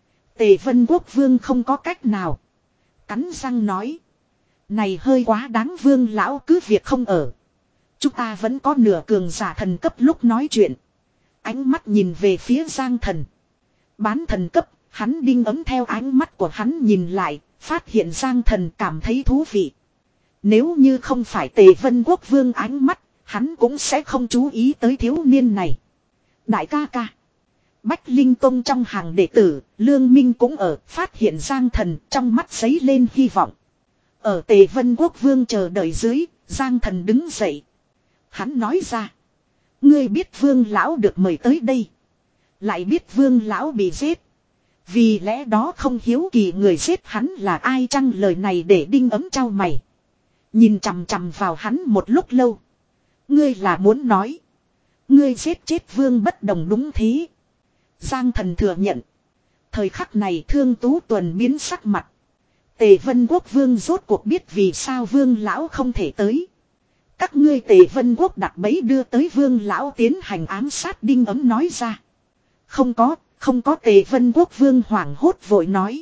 Tề Vân Quốc Vương không có cách nào. Cắn răng nói. Này hơi quá đáng, Vương lão cứ việc không ở. Chúng ta vẫn có nửa cường giả thần cấp. Lúc nói chuyện, ánh mắt nhìn về phía Giang Thần. Bán thần cấp, hắn Đinh ấm theo ánh mắt của hắn nhìn lại, phát hiện Giang Thần cảm thấy thú vị. Nếu như không phải Tề Vân Quốc Vương ánh mắt, hắn cũng sẽ không chú ý tới thiếu niên này. Đại ca ca. Bách Linh Tông trong hàng đệ tử, Lương Minh cũng ở, phát hiện Giang Thần, trong mắt giấy lên hy vọng. Ở Tề Vân Quốc Vương chờ đợi dưới, Giang Thần đứng dậy. Hắn nói ra. Ngươi biết Vương lão được mời tới đây. Lại biết Vương lão bị giết. Vì lẽ đó không hiếu kỳ người giết hắn là ai chăng? Lời này để Đinh ấm trao mày. Nhìn chằm chằm vào hắn một lúc lâu. Ngươi là muốn nói. Ngươi giết chết Vương Bất Đồng đúng thế. Giang Thần thừa nhận. Thời khắc này Thương Tú Tuần biến sắc mặt. Tề Vân Quốc Vương rốt cuộc biết vì sao Vương lão không thể tới. Các ngươi Tề Vân Quốc đặt bẫy đưa tới Vương lão tiến hành ám sát. Đinh ấm nói ra. Không có, không có. Tề Vân Quốc Vương hoảng hốt vội nói.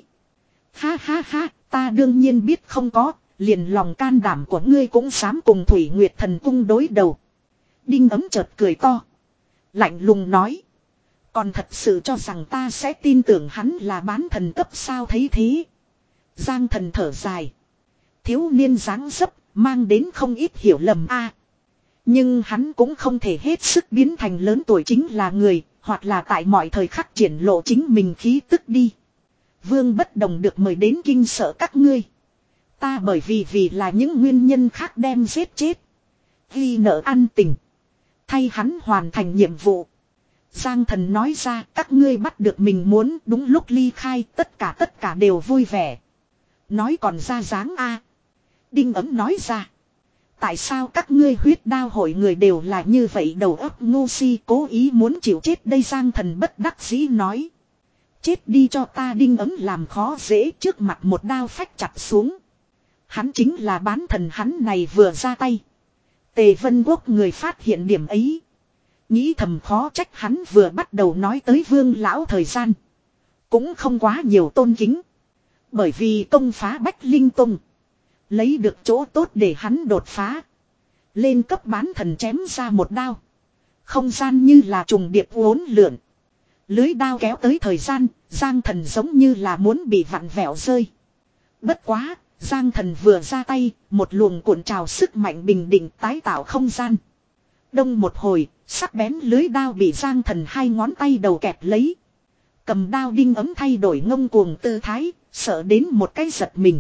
Ha ha ha, ta đương nhiên biết không có, liền lòng can đảm của ngươi cũng dám cùng Thủy Nguyệt Thần Cung đối đầu. Đinh ấm chợt cười to. Lạnh lùng nói. Còn thật sự cho rằng ta sẽ tin tưởng hắn là bán thần cấp sao? Thấy thế, Giang Thần thở dài. Thiếu niên dáng dấp mang đến không ít hiểu lầm a. Nhưng hắn cũng không thể hết sức biến thành lớn tuổi chính là người, hoặc là tại mọi thời khắc triển lộ chính mình khí tức đi. Vương Bất Đồng được mời đến kinh sợ các ngươi. Ta bởi vì vì là những nguyên nhân khác đem giết chết. Ghi nợ ăn tình. Thay hắn hoàn thành nhiệm vụ. Giang Thần nói ra, các ngươi bắt được mình muốn, đúng lúc ly khai, tất cả tất cả đều vui vẻ. Nói còn ra dáng a. Đinh ấm nói ra. Tại sao các ngươi huyết đao hội người đều là như vậy, đầu óc ngu si, cố ý muốn chịu chết đây? Giang Thần bất đắc dĩ nói. Chết đi cho ta. Đinh ấm làm khó dễ, trước mặt một đao phách chặt xuống. Hắn chính là bán thần. Hắn này vừa ra tay, Tề Vân Quốc người phát hiện điểm ấy. Nghĩ thầm khó trách hắn vừa bắt đầu nói tới Vương lão thời gian cũng không quá nhiều tôn kính. Bởi vì công phá Bách Linh Tông, lấy được chỗ tốt để hắn đột phá lên cấp bán thần, chém ra một đao. Không gian như là trùng điệp uốn lượn. Lưới đao kéo tới thời gian, Giang Thần giống như là muốn bị vặn vẹo rơi. Bất quá, Giang Thần vừa ra tay, một luồng cuộn trào sức mạnh bình định tái tạo không gian. Đông một hồi, sắc bén lưới đao bị Giang Thần hai ngón tay đầu kẹp lấy. Cầm đao Đinh ấm thay đổi ngông cuồng tư thái, sợ đến một cái giật mình.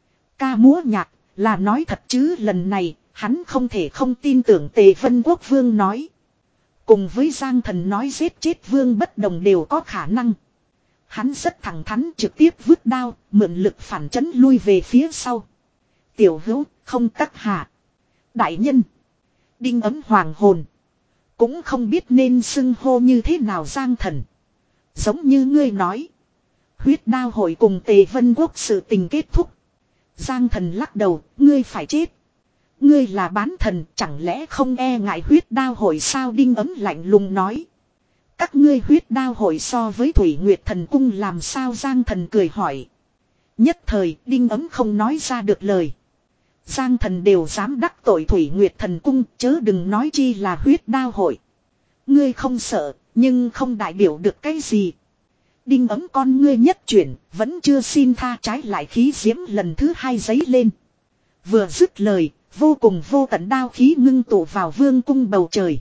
Ca múa nhạc, là nói thật chứ? Lần này, hắn không thể không tin tưởng Tề Vân Quốc Vương nói. Cùng với Giang Thần nói giết chết Vương Bất Đồng đều có khả năng. Hắn rất thẳng thắn, trực tiếp vứt đao, mượn lực phản chấn lui về phía sau. Tiểu hữu, không các hạ. Đại nhân. Đinh ấm hoàng hồn. Cũng không biết nên xưng hô như thế nào. Giang Thần. Giống như ngươi nói. Huyết đao hội cùng Tề Vân Quốc sự tình kết thúc. Giang Thần lắc đầu, ngươi phải chết. Ngươi là bán thần, chẳng lẽ không e ngại huyết đao hội sao? Đinh ấm lạnh lùng nói. Các ngươi huyết đao hội so với Thủy Nguyệt Thần Cung làm sao? Giang Thần cười hỏi. Nhất thời, Đinh ấm không nói ra được lời. Giang thần đều dám đắc tội Thủy Nguyệt Thần Cung, chớ đừng nói chi là huyết đao hội. Ngươi không sợ, nhưng không đại biểu được cái gì. Đinh ấm con ngươi nhất chuyển, vẫn chưa xin tha, trái lại khí diễm lần thứ hai giấy lên. Vừa dứt lời, vô cùng vô tận đao khí ngưng tụ vào vương cung bầu trời.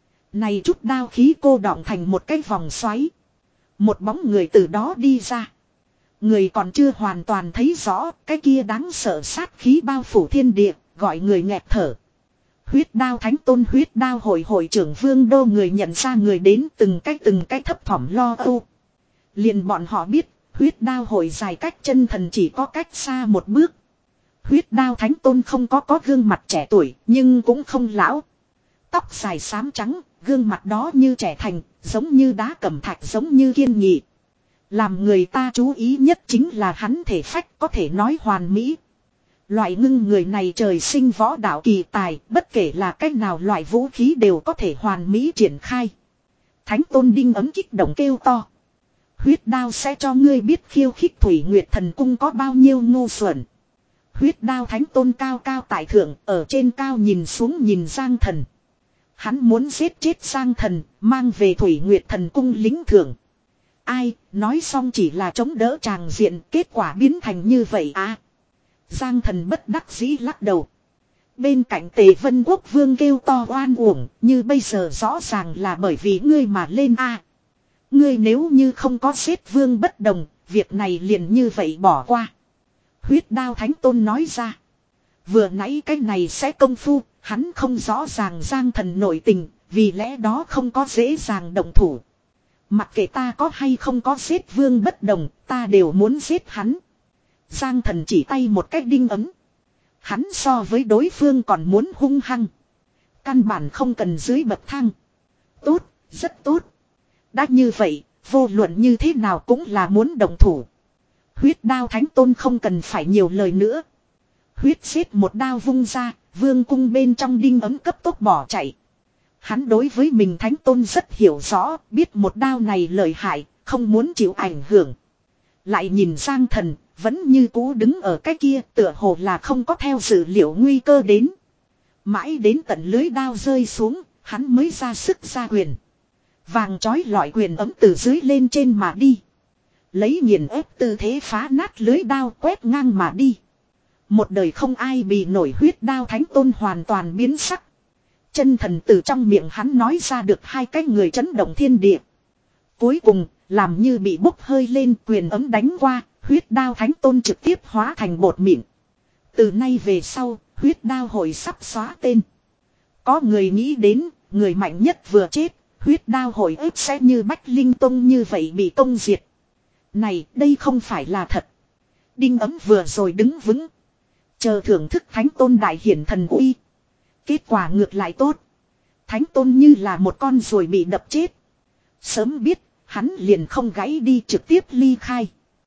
Này chút đao khí cô đọng thành một cái vòng xoáy. Một bóng người từ đó đi ra. Người còn chưa hoàn toàn thấy rõ, cái kia đáng sợ sát khí bao phủ thiên địa, gọi người nghẹt thở. Huyết đao thánh tôn, huyết đao hội hội trưởng Vương Đô, người nhận ra người đến từng cái từng cái thấp thỏm lo âu. Liền bọn họ biết, huyết đao hội dài cách chân thần chỉ có cách xa một bước. Huyết đao thánh tôn không có có gương mặt trẻ tuổi, nhưng cũng không lão. Tóc dài xám trắng, gương mặt đó như trẻ thành, giống như đá cẩm thạch, giống như kiên nghị. Làm người ta chú ý nhất chính là hắn thể phách có thể nói hoàn mỹ. Loại ngưng người này trời sinh võ đạo kỳ tài, bất kể là cách nào loại vũ khí đều có thể hoàn mỹ triển khai. Thánh tôn Đinh ấm kích động kêu to. Huyết đao sẽ cho ngươi biết khiêu khích Thủy Nguyệt Thần Cung có bao nhiêu ngu xuẩn. Huyết đao thánh tôn cao cao tại thượng, ở trên cao nhìn xuống nhìn Giang thần. Hắn muốn giết chết Giang thần, mang về Thủy Nguyệt Thần Cung lính thưởng. Ai, nói xong chỉ là chống đỡ tràng diện, kết quả biến thành như vậy à. Giang thần bất đắc dĩ lắc đầu. Bên cạnh Tề Vân Quốc vương kêu to oan uổng, như bây giờ rõ ràng là bởi vì ngươi mà lên a. À. Ngươi nếu như không có giết vương bất đồng, việc này liền như vậy bỏ qua. Huyết đao thánh tôn nói ra. Vừa nãy cái này sẽ công phu, hắn không rõ ràng Giang thần nội tình, vì lẽ đó không có dễ dàng động thủ. Mặc kệ ta có hay không có giết vương bất đồng, ta đều muốn giết hắn. Giang thần chỉ tay một cách đinh ấm. Hắn so với đối phương còn muốn hung hăng. Căn bản không cần dưới bậc thang. Tốt, rất tốt. Đã như vậy, vô luận như thế nào cũng là muốn động thủ. Huyết đao thánh tôn không cần phải nhiều lời nữa. Huyết xếp một đao vung ra, vương cung bên trong đinh ấm cấp tốc bỏ chạy. Hắn đối với mình thánh tôn rất hiểu rõ, biết một đao này lợi hại, không muốn chịu ảnh hưởng. Lại nhìn Giang thần, vẫn như cũ đứng ở cái kia, tựa hồ là không có theo dự liệu nguy cơ đến. Mãi đến tận lưới đao rơi xuống, hắn mới ra sức ra quyền. Vàng chói lọi quyền ấm từ dưới lên trên mà đi. Lấy nghiền ép tư thế phá nát lưới đao quét ngang mà đi. Một đời không ai bị nổi huyết đao thánh tôn hoàn toàn biến sắc. Chân thần từ trong miệng hắn nói ra được hai cái người chấn động thiên địa. Cuối cùng, làm như bị bốc hơi lên, quyền ấm đánh qua, huyết đao thánh tôn trực tiếp hóa thành bột mịn. Từ nay về sau, huyết đao hội sắp xóa tên. Có người nghĩ đến, người mạnh nhất vừa chết, huyết đao hội ếp sẽ như Bách Linh Tông như vậy bị tông diệt. Này, đây không phải là thật. Đinh ấm vừa rồi đứng vững. Chờ thưởng thức thánh tôn đại hiển thần uy. Kết quả ngược lại tốt. Thánh tôn như là một con ruồi bị đập chết. Sớm biết, hắn liền không gãy đi trực tiếp ly khai.